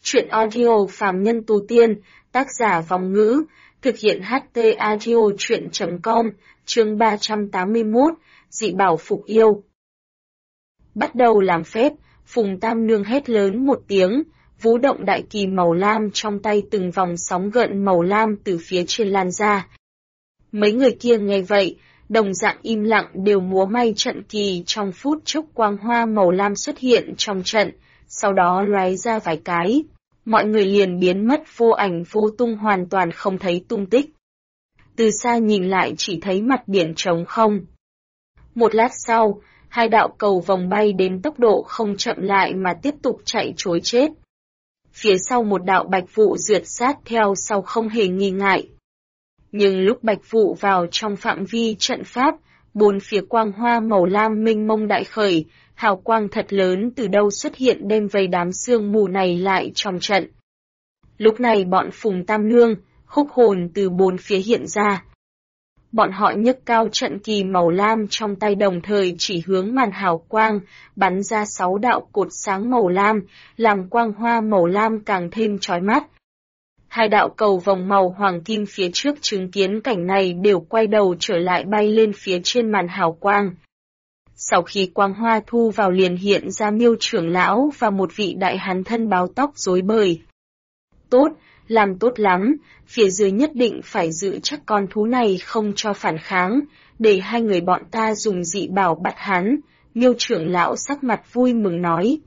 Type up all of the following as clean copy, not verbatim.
Truyện audio Phàm Nhân Tu Tiên, tác giả Vong Ngữ, thực hiện HT Audio Truyện.com, chương 381, dị bảo phục yêu. Bắt đầu làm phép, Phùng Tam Nương hét lớn một tiếng, vũ động đại kỳ màu lam trong tay từng vòng sóng gợn màu lam từ phía trên lan ra. Mấy người kia nghe vậy, đồng dạng im lặng đều múa may trận kỳ. Trong phút chốc quang hoa màu lam xuất hiện trong trận, sau đó lóe ra vài cái, mọi người liền biến mất vô ảnh vô tung, hoàn toàn không thấy tung tích. Từ xa nhìn lại chỉ thấy mặt biển trống không. Một lát sau, hai đạo cầu vòng bay đến tốc độ không chậm lại mà tiếp tục chạy trối chết. Phía sau một đạo bạch vụ rượt sát theo sau không hề nghi ngại. Nhưng lúc bạch vụ vào trong phạm vi trận pháp, bốn phía quang hoa màu lam mênh mông đại khởi, hào quang thật lớn từ đâu xuất hiện đem vây đám sương mù này lại trong trận. Lúc này bọn Phùng Tam Nương, Khúc Hồn từ bốn phía hiện ra. Bọn họ nhấc cao trận kỳ màu lam trong tay đồng thời chỉ hướng màn hào quang, bắn ra 6 đạo cột sáng màu lam, làm quang hoa màu lam càng thêm chói mắt. Hai đạo cầu vòng màu hoàng kim phía trước chứng kiến cảnh này đều quay đầu trở lại bay lên phía trên màn hào quang. Sau khi quang hoa thu vào liền hiện ra Miêu trưởng lão và một vị đại hán thân báo tóc rối bời. Tốt, làm tốt lắm, phía dưới nhất định phải giữ chắc con thú này không cho phản kháng, để hai người bọn ta dùng dị bảo bắt hắn, Miêu trưởng lão sắc mặt vui mừng nói.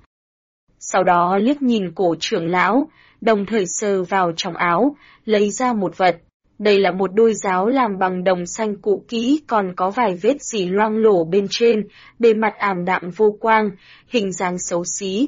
Sau đó liếc nhìn Cổ trưởng lão, đồng thời sờ vào trong áo, lấy ra một vật. Đây là một đôi giáo làm bằng đồng xanh cũ kỹ, còn có vài vết dỉ loang lổ bên trên, bề mặt ảm đạm vô quang, hình dáng xấu xí.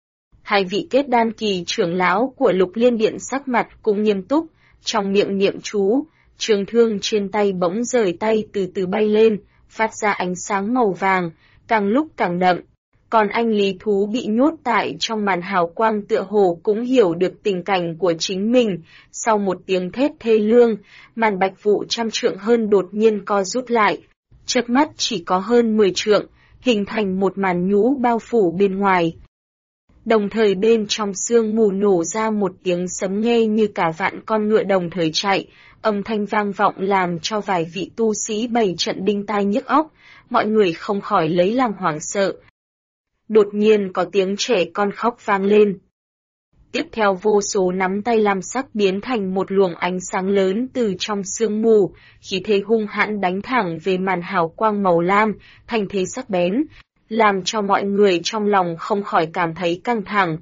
Hai vị kết đan kỳ trưởng lão của Lục Liên Điện sắc mặt cũng nghiêm túc, trong miệng niệm chú, trường thương trên tay bỗng rời tay từ từ bay lên, phát ra ánh sáng màu vàng, càng lúc càng đậm. Còn anh lý thú bị nhốt tại trong màn hào quang tựa hồ cũng hiểu được tình cảnh của chính mình, sau một tiếng thét thê lương, màn bạch vụ 100 trượng hơn đột nhiên co rút lại, chớp mắt chỉ có hơn 10 trượng, hình thành một màn nhũ bao phủ bên ngoài. Đồng thời bên trong sương mù nổ ra một tiếng sấm nghe như cả vạn con ngựa đồng thời chạy, âm thanh vang vọng làm cho vài vị tu sĩ bày trận đinh tai nhức óc, mọi người không khỏi lấy làm hoảng sợ. Đột nhiên có tiếng trẻ con khóc vang lên. Tiếp theo vô số nắm tay lam sắc biến thành một luồng ánh sáng lớn từ trong sương mù, khí thế hung hãn đánh thẳng về màn hào quang màu lam, thành thế sắc bén, làm cho mọi người trong lòng không khỏi cảm thấy căng thẳng.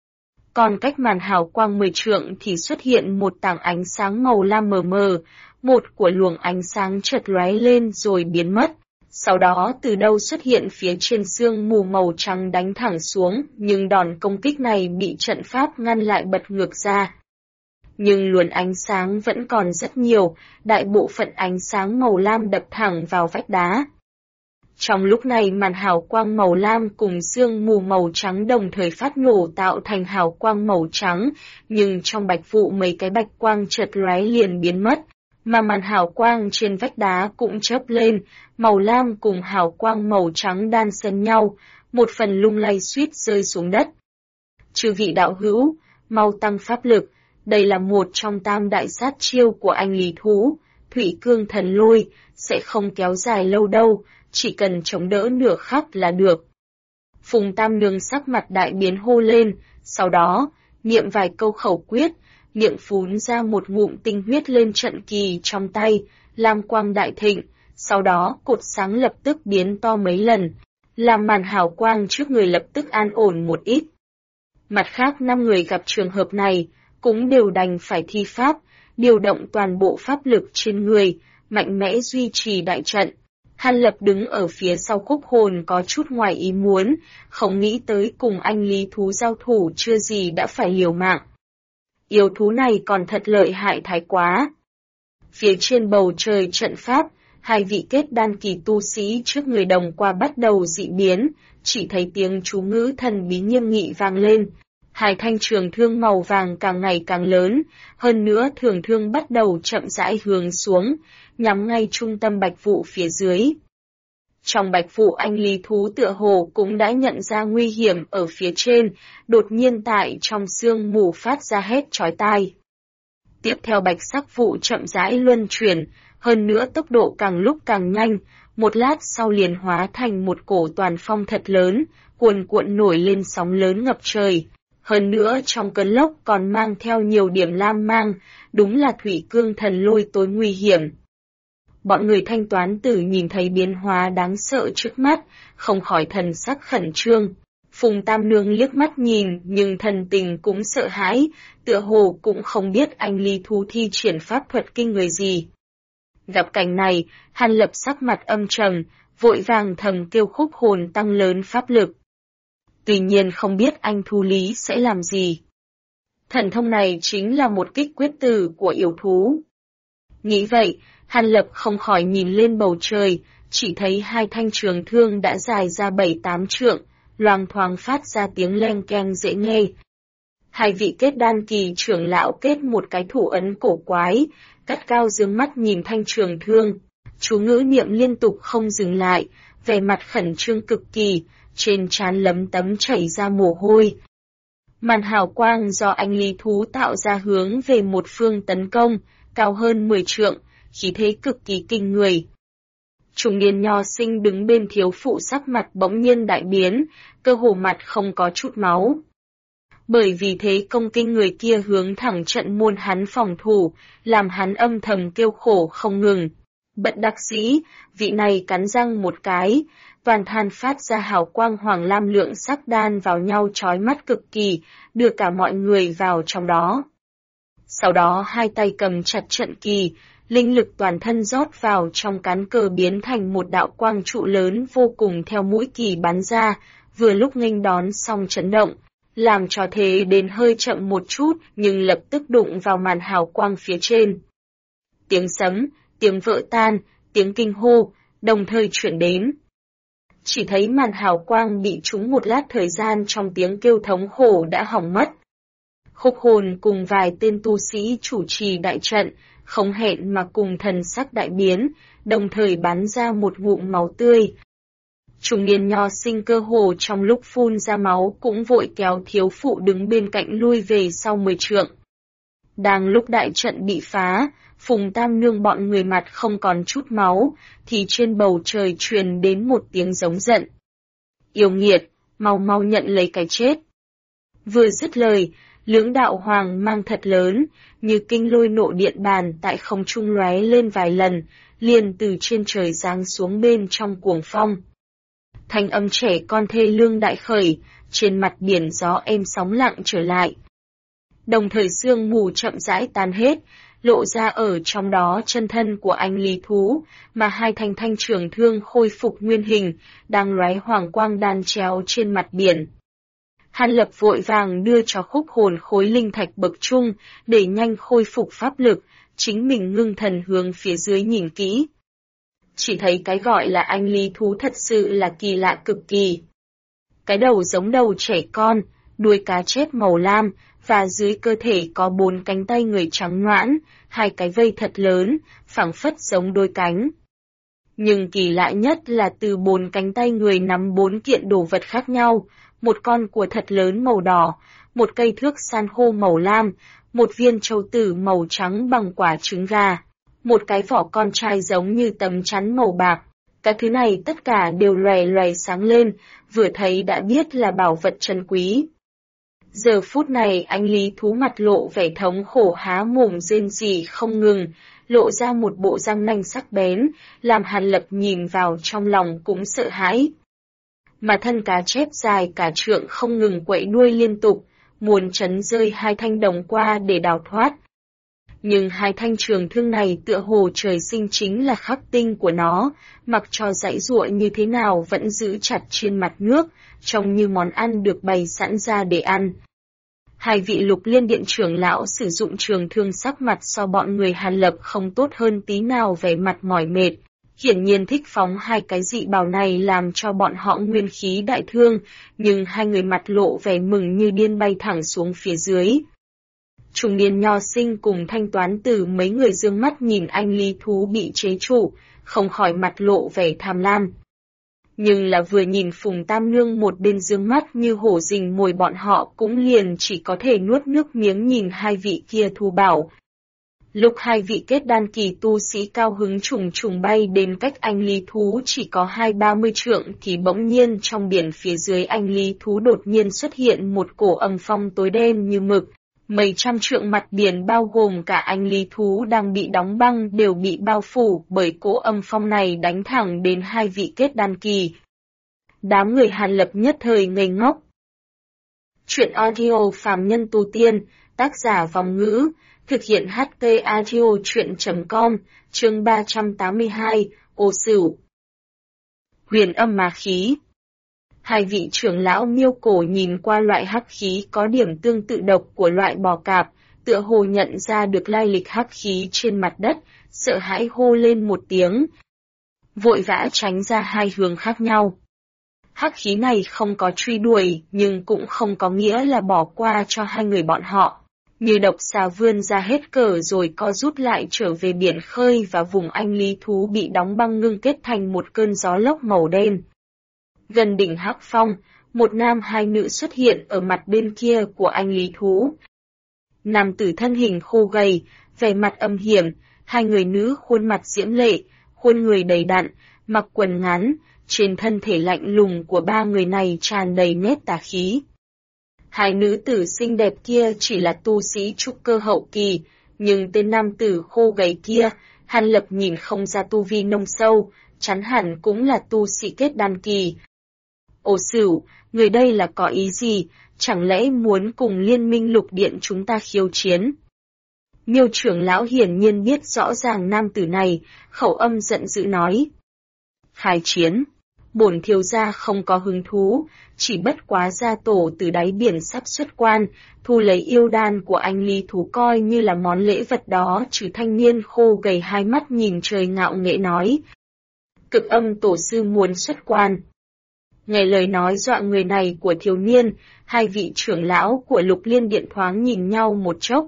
Còn cách màn hào quang 10 trượng thì xuất hiện một tảng ánh sáng màu lam mờ mờ, một của luồng ánh sáng chợt lóe lên rồi biến mất. Sau đó từ đâu xuất hiện phía trên sương mù màu trắng đánh thẳng xuống, nhưng đòn công kích này bị trận pháp ngăn lại bật ngược ra. Nhưng luồng ánh sáng vẫn còn rất nhiều, đại bộ phận ánh sáng màu lam đập thẳng vào vách đá. Trong lúc này màn hào quang màu lam cùng sương mù màu trắng đồng thời phát nổ tạo thành hào quang màu trắng, nhưng trong bạch vụ mấy cái bạch quang chợt lóe liền biến mất. Mà màn hào quang trên vách đá cũng chớp lên, màu lam cùng hào quang màu trắng đan xen nhau, một phần lung lay suýt rơi xuống đất. Chư vị đạo hữu, mau tăng pháp lực, đây là một trong tam đại sát chiêu của anh lý thú, Thủy Cương Thần Lôi, sẽ không kéo dài lâu đâu, chỉ cần chống đỡ nửa khắc là được. Phùng Tam Nương sắc mặt đại biến hô lên, sau đó, niệm vài câu khẩu quyết, miệng phún ra một ngụm tinh huyết lên trận kỳ trong tay, lam quang đại thịnh, sau đó cột sáng lập tức biến to mấy lần, làm màn hào quang trước người lập tức an ổn một ít. Mặt khác 5 người gặp trường hợp này, cũng đều đành phải thi pháp, điều động toàn bộ pháp lực trên người, mạnh mẽ duy trì đại trận. Hàn Lập đứng ở phía sau Khúc Hồn có chút ngoài ý muốn, không nghĩ tới cùng anh lý thú giao thủ chưa gì đã phải liều mạng. Yêu thú này còn thật lợi hại thái quá. Phía trên bầu trời trận pháp, hai vị kết đan kỳ tu sĩ trước người đồng qua bắt đầu dị biến, chỉ thấy tiếng chú ngữ thần bí nghiêm nghị vang lên. Hai thanh trường thương màu vàng càng ngày càng lớn, hơn nữa trường thương bắt đầu chậm rãi hướng xuống, nhắm ngay trung tâm bạch vụ phía dưới. Trong bạch vụ anh lý thú tựa hồ cũng đã nhận ra nguy hiểm ở phía trên, đột nhiên tại trong sương mù phát ra hét chói tai. Tiếp theo bạch sắc vụ chậm rãi luân chuyển, hơn nữa tốc độ càng lúc càng nhanh, một lát sau liền hóa thành một cổ toàn phong thật lớn, cuồn cuộn nổi lên sóng lớn ngập trời. Hơn nữa trong cơn lốc còn mang theo nhiều điểm lam mang, đúng là thủy cương thần lôi tối nguy hiểm. Bọn người Thanh Toán Tử nhìn thấy biến hóa đáng sợ trước mắt, không khỏi thần sắc khẩn trương. Phùng Tam Nương liếc mắt nhìn nhưng thần tình cũng sợ hãi, tựa hồ cũng không biết anh lý thú thi triển pháp thuật kinh người gì. Gặp cảnh này, Hàn Lập sắc mặt âm trầm, vội vàng thầm kêu Khúc Hồn tăng lớn pháp lực. Tuy nhiên không biết anh Thu Lý sẽ làm gì. Thần thông này chính là một kích quyết tử của yêu thú. Nghĩ vậy, Hàn Lập không khỏi nhìn lên bầu trời, chỉ thấy hai thanh trường thương đã dài ra 7-8 trượng, loang thoáng phát ra tiếng leng keng dễ nghe. Hai vị kết đan kỳ trưởng lão kết một cái thủ ấn cổ quái, cắt cao dương mắt nhìn thanh trường thương. Chú ngữ niệm liên tục không dừng lại, vẻ mặt khẩn trương cực kỳ, trên trán lấm tấm chảy ra mồ hôi. Màn hào quang do anh lý thú tạo ra hướng về một phương tấn công, cao hơn 10 trượng, khí thế cực kỳ kinh người. Trung niên nho sinh đứng bên thiếu phụ sắc mặt bỗng nhiên đại biến, cơ hồ mặt không có chút máu. Bởi vì thế công kinh người kia hướng thẳng trận môn hắn phòng thủ, làm hắn âm thầm kêu khổ không ngừng. Bận đắc sĩ, vị này cắn răng một cái, toàn than phát ra hào quang hoàng lam lượng sắc đan vào nhau chói mắt cực kỳ, đưa cả mọi người vào trong đó. Sau đó hai tay cầm chặt trận kỳ, linh lực toàn thân rót vào trong cán cờ biến thành một đạo quang trụ lớn vô cùng theo mũi kỳ bắn ra, vừa lúc nghênh đón xong chấn động, làm cho thế đến hơi chậm một chút nhưng lập tức đụng vào màn hào quang phía trên. Tiếng sấm, tiếng vỡ tan, tiếng kinh hô, đồng thời chuyển đến. Chỉ thấy màn hào quang bị trúng một lát thời gian trong tiếng kêu thống khổ đã hỏng mất. Khúc Hồn cùng vài tên tu sĩ chủ trì đại trận, không hẹn mà cùng thần sắc đại biến, đồng thời bắn ra một ngụm máu tươi. Trung niên nho sinh cơ hồ trong lúc phun ra máu cũng vội kéo thiếu phụ đứng bên cạnh lui về sau 10 trượng. Đang lúc đại trận bị phá, Phùng Tam Nương bọn người mặt không còn chút máu, thì trên bầu trời truyền đến một tiếng giống giận. Yêu nghiệt, mau mau nhận lấy cái chết. Vừa dứt lời, lưỡng đạo hoàng mang thật lớn, như kinh lôi nộ điện bàn tại không trung lóe lên vài lần, liền từ trên trời giáng xuống bên trong cuồng phong. Thanh âm trẻ con thê lương đại khởi, trên mặt biển gió êm sóng lặng trở lại. Đồng thời sương mù chậm rãi tan hết, lộ ra ở trong đó chân thân của anh lý thú, mà hai thanh trường thương khôi phục nguyên hình, đang lóe hoàng quang đan chéo trên mặt biển. Hàn Lập vội vàng đưa cho Khúc Hồn khối linh thạch bậc trung, để nhanh khôi phục pháp lực, chính mình ngưng thần hướng phía dưới nhìn kỹ. Chỉ thấy cái gọi là anh lý thú thật sự là kỳ lạ cực kỳ. Cái đầu giống đầu trẻ con, đuôi cá chép màu lam, và dưới cơ thể có 4 cánh tay người trắng nõn, 2 cái vây thật lớn, phảng phất giống đôi cánh. Nhưng kỳ lạ nhất là từ 4 cánh tay người nắm 4 kiện đồ vật khác nhau, một con cua thật lớn màu đỏ, một cây thước san hô màu lam, một viên châu tử màu trắng bằng quả trứng gà, một cái vỏ con trai giống như tấm chắn màu bạc. Các thứ này tất cả đều lòe lòe sáng lên, vừa thấy đã biết là bảo vật trân quý. Giờ phút này anh lý thú mặt lộ vẻ thống khổ há mồm rên rỉ không ngừng, lộ ra một bộ răng nanh sắc bén, làm Hàn Lập nhìn vào trong lòng cũng sợ hãi. Mà thân cá chép dài cả trượng không ngừng quậy đuôi liên tục, muốn trấn rơi hai thanh đồng qua để đào thoát. Nhưng hai thanh trường thương này tựa hồ trời sinh chính là khắc tinh của nó, mặc cho dãy giụa như thế nào vẫn giữ chặt trên mặt nước, trông như món ăn được bày sẵn ra để ăn. Hai vị Lục Liên Điện trưởng lão sử dụng trường thương sắc mặt so bọn người Hàn Lập không tốt hơn tí nào, vẻ mặt mỏi mệt. Hiển nhiên thích phóng hai cái dị bào này làm cho bọn họ nguyên khí đại thương, nhưng hai người mặt lộ vẻ mừng như điên bay thẳng xuống phía dưới. Trung niên nho sinh cùng Thanh Toán Tử mấy người dương mắt nhìn anh lý thú bị chế trụ, không khỏi mặt lộ vẻ tham lam. Nhưng là vừa nhìn Phùng Tam Nương một bên dương mắt như hổ rình mồi, bọn họ cũng liền chỉ có thể nuốt nước miếng nhìn hai vị kia thu bảo. Lúc hai vị kết đan kỳ tu sĩ cao hứng trùng trùng bay đến cách anh Lý Thú chỉ có 20-30 trượng thì bỗng nhiên trong biển phía dưới anh Lý Thú đột nhiên xuất hiện một cổ âm phong tối đen như mực. Mấy trăm trượng mặt biển bao gồm cả anh Lý Thú đang bị đóng băng đều bị bao phủ bởi cỗ âm phong này đánh thẳng đến hai vị kết đan kỳ. Đám người Hàn Lập nhất thời ngây ngốc. Chuyện audio phàm nhân tu tiên, tác giả Vòng Ngữ, thực hiện HT audio chuyện.com, chương 382, Ô Sửu. Huyền âm ma khí. Hai vị trưởng lão Miêu Cổ nhìn qua loại hắc khí có điểm tương tự độc của loại bò cạp, tựa hồ nhận ra được lai lịch hắc khí trên mặt đất, sợ hãi hô lên một tiếng. Vội vã tránh ra hai hướng khác nhau. Hắc khí này không có truy đuổi, nhưng cũng không có nghĩa là bỏ qua cho hai người bọn họ. Như độc xà vươn ra hết cỡ rồi co rút lại trở về biển khơi và vùng anh Lý Thú bị đóng băng ngưng kết thành một cơn gió lốc màu đen. Gần đỉnh Hắc Phong, một nam hai nữ xuất hiện ở mặt bên kia của anh Lý Thú. Nam tử thân hình khô gầy, vẻ mặt âm hiểm, hai người nữ khuôn mặt diễm lệ, khuôn người đầy đặn, mặc quần ngắn, trên thân thể lạnh lùng của ba người này tràn đầy nét tà khí. Hai nữ tử xinh đẹp kia chỉ là tu sĩ trúc cơ hậu kỳ, nhưng tên nam tử khô gầy kia, Hàn Lập nhìn không ra tu vi nông sâu, chắn hẳn cũng là tu sĩ kết đan kỳ. Ô Sửu, người đây là có ý gì, chẳng lẽ muốn cùng liên minh lục điện chúng ta khiêu chiến? Miêu trưởng lão hiển nhiên biết rõ ràng nam tử này, khẩu âm giận dữ nói. Khai chiến, bổn thiếu gia không có hứng thú, chỉ bất quá gia tổ từ đáy biển sắp xuất quan, thu lấy yêu đan của anh Lý Thú coi như là món lễ vật đó. Trừ thanh niên khô gầy hai mắt nhìn trời ngạo nghễ nói. Cực âm tổ sư muốn xuất quan. Nghe lời nói dọa người này của thiếu niên, hai vị trưởng lão của Lục Liên Điện thoáng nhìn nhau một chốc.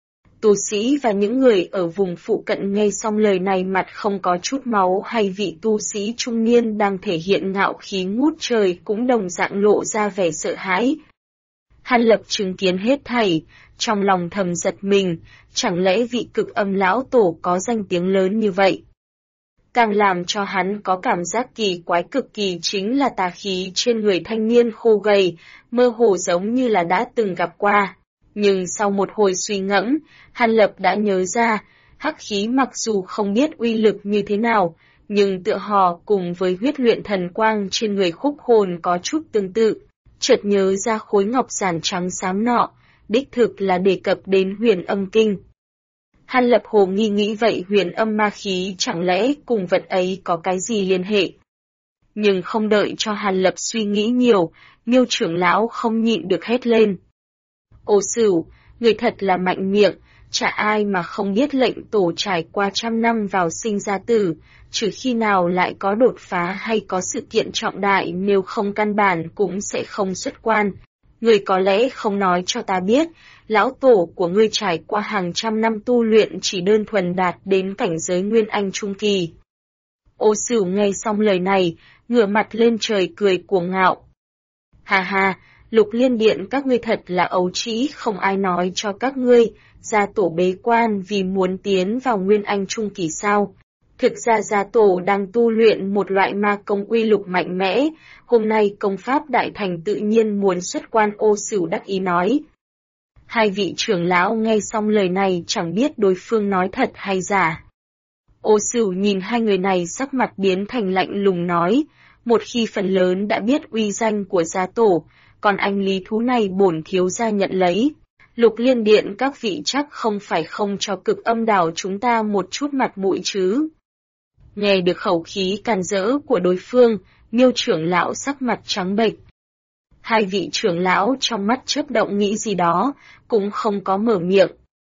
Tu sĩ và những người ở vùng phụ cận nghe xong lời này mặt không có chút máu, hay vị tu sĩ trung niên đang thể hiện ngạo khí ngút trời cũng đồng dạng lộ ra vẻ sợ hãi. Hàn Lập chứng kiến hết thảy, trong lòng thầm giật mình, chẳng lẽ vị cực âm lão tổ có danh tiếng lớn như vậy? Càng làm cho hắn có cảm giác kỳ quái cực kỳ chính là tà khí trên người thanh niên khô gầy, mơ hồ giống như là đã từng gặp qua. Nhưng sau một hồi suy ngẫm, Hàn Lập đã nhớ ra, hắc khí mặc dù không biết uy lực như thế nào, nhưng tựa hồ cùng với huyết luyện thần quang trên người khúc hồn có chút tương tự. Chợt nhớ ra khối ngọc giản trắng xám nọ, đích thực là đề cập đến huyền âm kinh. Hàn Lập hồ nghi nghĩ vậy huyền âm ma khí chẳng lẽ cùng vật ấy có cái gì liên hệ. Nhưng không đợi cho Hàn Lập suy nghĩ nhiều, Miêu trưởng lão không nhịn được hét lên. Ô Sửu, người thật là mạnh miệng, chả ai mà không biết lệnh tổ trải qua trăm năm vào sinh ra tử, trừ khi nào lại có đột phá hay có sự kiện trọng đại, nếu không căn bản cũng sẽ không xuất quan. Người có lẽ không nói cho ta biết, lão tổ của ngươi trải qua hàng trăm năm tu luyện chỉ đơn thuần đạt đến cảnh giới Nguyên Anh Trung Kỳ. Ô Sửu nghe xong lời này, ngửa mặt lên trời cười cuồng ngạo. Ha ha, Lục Liên Điện các ngươi thật là ấu trĩ, không ai nói cho các ngươi, gia tổ bế quan vì muốn tiến vào Nguyên Anh Trung Kỳ sao. Thực ra gia tổ đang tu luyện một loại ma công uy lực mạnh mẽ, hôm nay công pháp đại thành tự nhiên muốn xuất quan. Ô Sửu đắc ý nói. Hai vị trưởng lão nghe xong lời này chẳng biết đối phương nói thật hay giả. Ô Sửu nhìn hai người này sắc mặt biến thành lạnh lùng nói, một khi phần lớn đã biết uy danh của gia tổ, còn anh Lý Thú này bổn thiếu gia nhận lấy. Lục Liên Điện các vị chắc không phải không cho cực âm đảo chúng ta một chút mặt mũi chứ. Nghe được khẩu khí càn rỡ của đối phương, Miêu trưởng lão sắc mặt trắng bệch. Hai vị trưởng lão trong mắt chớp động nghĩ gì đó, cũng không có mở miệng.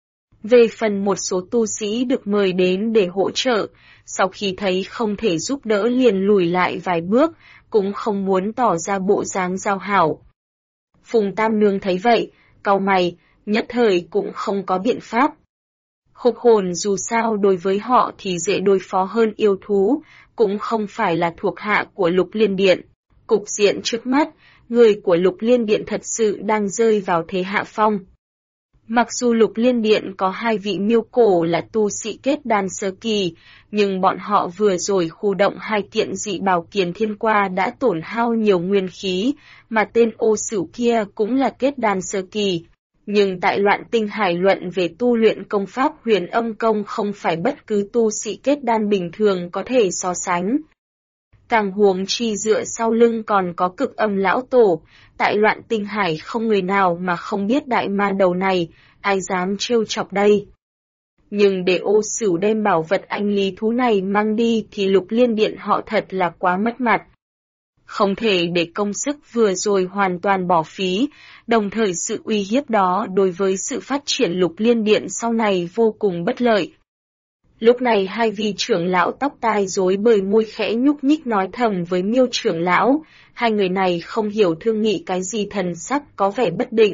Về phần một số tu sĩ được mời đến để hỗ trợ, sau khi thấy không thể giúp đỡ liền lùi lại vài bước, cũng không muốn tỏ ra bộ dáng giao hảo. Phùng Tam Nương thấy vậy, cau mày, nhất thời cũng không có biện pháp. Hục hồn dù sao đối với họ thì dễ đối phó hơn yêu thú, cũng không phải là thuộc hạ của Lục Liên Điện. Cục diện trước mắt, người của Lục Liên Điện thật sự đang rơi vào thế hạ phong. Mặc dù Lục Liên Điện có 2 vị miêu cổ là tu sĩ kết đan sơ kỳ, nhưng bọn họ vừa rồi khu động 2 kiện dị bảo kiền thiên qua đã tổn hao nhiều nguyên khí, mà tên Ô Sửu kia cũng là kết đan sơ kỳ. Nhưng tại Loạn Tinh Hải luận về tu luyện công pháp Huyền Âm Công không phải bất cứ tu sĩ kết đan bình thường có thể so sánh. Càng huống chi dựa sau lưng còn có Cực Âm lão tổ, tại Loạn Tinh Hải không người nào mà không biết đại ma đầu này, ai dám trêu chọc đây. Nhưng để Ô Sửu đem bảo vật anh lý thú này mang đi thì Lục Liên Điện họ thật là quá mất mặt. Không thể để công sức vừa rồi hoàn toàn bỏ phí, đồng thời sự uy hiếp đó đối với sự phát triển Lục Liên Điện sau này vô cùng bất lợi. Lúc này 2 vị trưởng lão tóc tai rối bời môi khẽ nhúc nhích nói thầm với Miêu trưởng lão, 2 người này không hiểu thương nghị cái gì, thần sắc có vẻ bất định.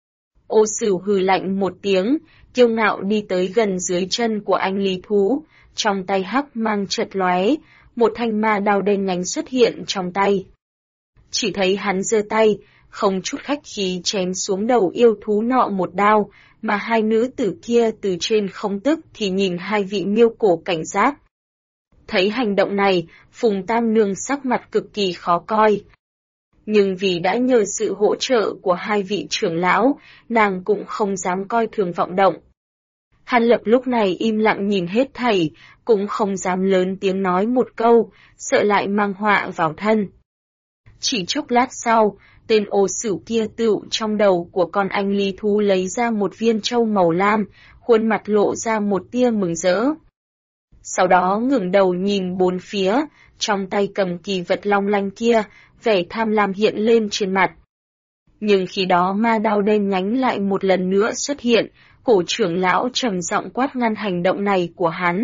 Ô Sửu hừ lạnh một tiếng, kiêu ngạo đi tới gần dưới chân của anh lý thú, trong tay hắc mang chợt lóe, một thanh ma đao đen nhánh xuất hiện trong tay. Chỉ thấy hắn giơ tay, không chút khách khí chém xuống đầu yêu thú nọ một đao, mà 2 nữ tử kia từ trên không tức thì nhìn 2 vị miêu cổ cảnh giác. Thấy hành động này, Phùng Tam Nương sắc mặt cực kỳ khó coi. Nhưng vì đã nhờ sự hỗ trợ của 2 vị trưởng lão, nàng cũng không dám coi thường vọng động. Hàn Lập lúc này im lặng nhìn hết thảy, cũng không dám lớn tiếng nói một câu, sợ lại mang họa vào thân. Chỉ chốc lát sau, tên Ô Sửu kia tựu trong đầu của con anh lý thú lấy ra một viên châu màu lam, khuôn mặt lộ ra một tia mừng rỡ. Sau đó ngẩng đầu nhìn bốn phía, trong tay cầm kỳ vật long lanh kia, vẻ tham lam hiện lên trên mặt. Nhưng khi đó ma đao đen nhánh lại một lần nữa xuất hiện, cổ trưởng lão trầm giọng quát ngăn hành động này của hắn.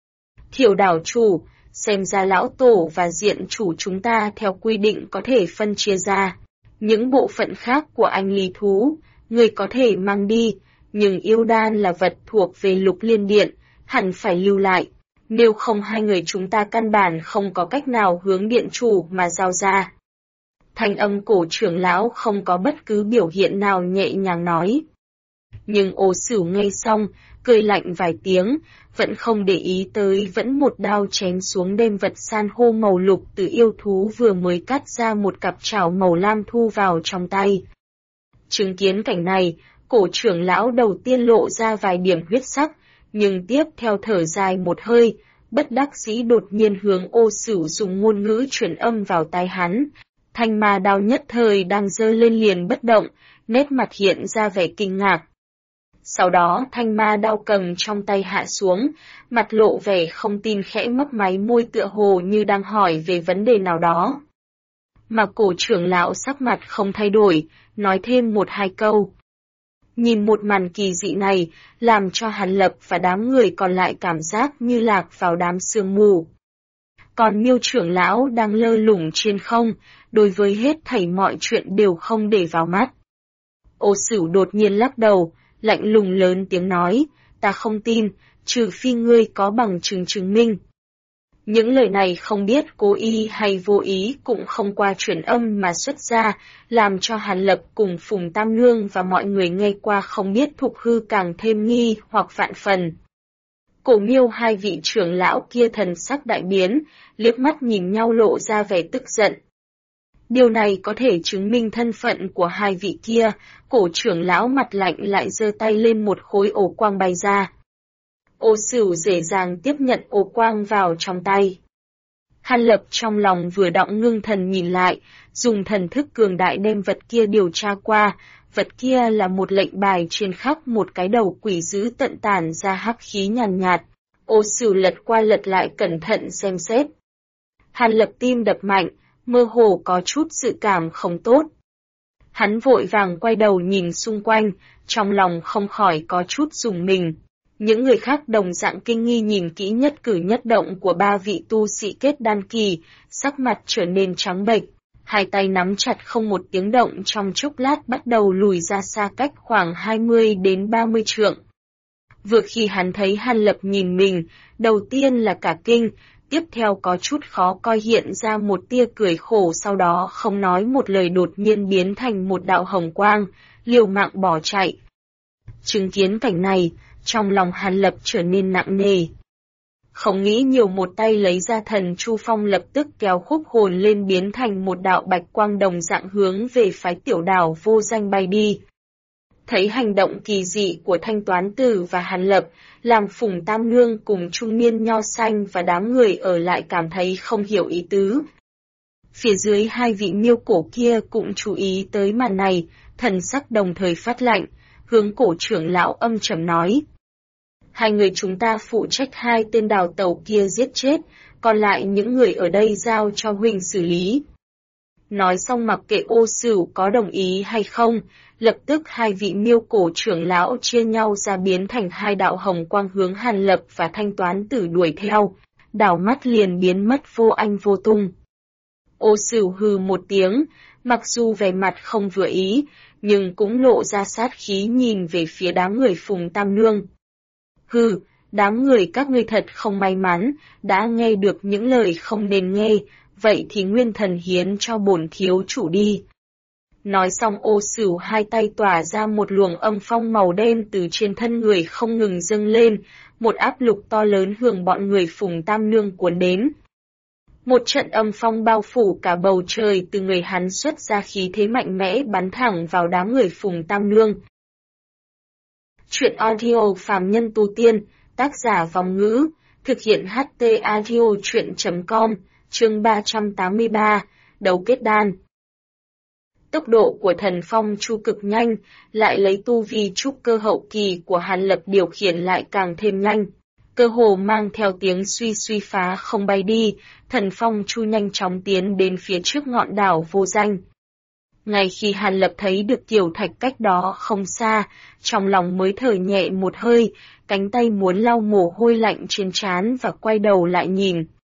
Thiểu đảo chủ, xem ra lão tổ và diện chủ chúng ta theo quy định có thể phân chia ra. Những bộ phận khác của anh lý thú, người có thể mang đi, nhưng yêu đan là vật thuộc về Lục Liên Điện, hẳn phải lưu lại. Nếu không 2 người chúng ta căn bản không có cách nào hướng điện chủ mà giao ra. Thanh âm cổ trưởng lão không có bất cứ biểu hiện nào nhẹ nhàng nói. Nhưng Ô Sửu nghe xong, cười lạnh vài tiếng, vẫn không để ý tới vẫn một đao chém xuống đem vật san hô màu lục từ yêu thú vừa mới cắt ra một cặp chảo màu lam thu vào trong tay. Chứng kiến cảnh này, cổ trưởng lão đầu tiên lộ ra vài điểm huyết sắc, nhưng tiếp theo thở dài một hơi, bất đắc dĩ đột nhiên hướng Ô Sửu dùng ngôn ngữ truyền âm vào tai hắn. Thanh ma đao nhất thời đang giơ lên liền bất động, nét mặt hiện ra vẻ kinh ngạc. Sau đó thanh ma đao cầm trong tay hạ xuống, mặt lộ vẻ không tin khẽ mấp máy môi tựa hồ như đang hỏi về vấn đề nào đó. Mà cổ trưởng lão sắc mặt không thay đổi, nói thêm 1-2 câu. Nhìn một màn kỳ dị này, làm cho Hàn Lập và đám người còn lại cảm giác như lạc vào đám sương mù. Còn Miêu trưởng lão đang lơ lửng trên không, đối với hết thảy mọi chuyện đều không để vào mắt. Ô Sửu đột nhiên lắc đầu, lạnh lùng lớn tiếng nói, ta không tin, trừ phi ngươi có bằng chứng chứng minh. Những lời này không biết cố ý hay vô ý cũng không qua truyền âm mà xuất ra, làm cho Hàn Lập cùng Phùng Tam Nương và mọi người nghe qua không biết thục hư càng thêm nghi hoặc vạn phần. Cổ Miêu 2 vị trưởng lão kia thần sắc đại biến, liếc mắt nhìn nhau lộ ra vẻ tức giận. Điều này có thể chứng minh thân phận của 2 vị kia, cổ trưởng lão mặt lạnh lại giơ tay lên một khối ổ quang bay ra. Ô Sửu dễ dàng tiếp nhận ổ quang vào trong tay. Hàn Lập trong lòng vừa động ngưng thần nhìn lại, dùng thần thức cường đại đem vật kia điều tra qua, vật kia là một lệnh bài trên khắc một cái đầu quỷ dữ tận tản ra hắc khí nhàn nhạt. Ô Sửu lật qua lật lại cẩn thận xem xét. Hàn Lập tim đập mạnh, mơ hồ có chút dự cảm không tốt. Hắn vội vàng quay đầu nhìn xung quanh, trong lòng không khỏi có chút rùng mình. Những người khác đồng dạng kinh nghi nhìn kỹ nhất cử nhất động của 3 vị tu sĩ kết đan kỳ, sắc mặt trở nên trắng bệch, 2 tay nắm chặt không một tiếng động trong chốc lát bắt đầu lùi ra xa cách khoảng 20 đến 30 trượng. Vừa khi hắn thấy Hàn Lập nhìn mình, đầu tiên là cả kinh, tiếp theo có chút khó coi hiện ra một tia cười khổ, sau đó không nói một lời đột nhiên biến thành một đạo hồng quang, liều mạng bỏ chạy. Chứng kiến cảnh này, trong lòng Hàn Lập trở nên nặng nề. Không nghĩ nhiều, một tay lấy ra thần Chu Phong lập tức kéo Khúc Hồn lên biến thành một đạo bạch quang đồng dạng hướng về phái Tiểu Đảo Vô Danh bay đi. Thấy hành động kỳ dị của Thanh Toán Tử và Hàn Lập, làm Phùng Tam Nương cùng trung niên nho xanh và đám người ở lại cảm thấy không hiểu ý tứ. Phía dưới hai vị miêu cổ kia cũng chú ý tới màn này, thần sắc đồng thời phát lạnh, hướng Cổ trưởng lão âm trầm nói. Hai người chúng ta phụ trách hai tên đào tẩu kia giết chết, còn lại những người ở đây giao cho huynh xử lý. Nói xong mặc kệ Ô Sửu có đồng ý hay không, lập tức hai vị miêu cổ trưởng lão chia nhau ra biến thành hai đạo hồng quang hướng Hàn Lập và Thanh Toán Tử đuổi theo, đảo mắt liền biến mất vô ảnh vô tung. Ô Sửu hừ một tiếng, mặc dù vẻ mặt không vừa ý, nhưng cũng lộ ra sát khí nhìn về phía đám người Phùng Tam Nương. Hừ, đám người các ngươi thật không may mắn, đã nghe được những lời không nên nghe, vậy thì nguyên thần hiến cho bổn thiếu chủ đi. Nói xong Ô Sửu hai tay tỏa ra một luồng âm phong màu đen từ trên thân người không ngừng dâng lên, một áp lực to lớn hướng bọn người Phùng Tam Nương cuốn đến. Một trận âm phong bao phủ cả bầu trời, từ người hắn xuất ra khí thế mạnh mẽ bắn thẳng vào đám người Phùng Tam Nương. Chuyện audio Phàm Nhân Tu Tiên, tác giả Vòng Ngữ, thực hiện HT Audio Chuyện.com, chương 383, Đấu Kết Đan. Tốc độ của thần phong chu cực nhanh, lại lấy tu vi trúc cơ hậu kỳ của Hàn Lập điều khiển lại càng thêm nhanh. Cơ hồ mang theo tiếng suy suy phá không bay đi, thần phong chu nhanh chóng tiến đến phía trước ngọn đảo Vô Danh. Ngay khi Hàn Lập thấy được tiểu thạch cách đó không xa, trong lòng mới thở nhẹ một hơi, cánh tay muốn lau mồ hôi lạnh trên trán và quay đầu lại nhìn.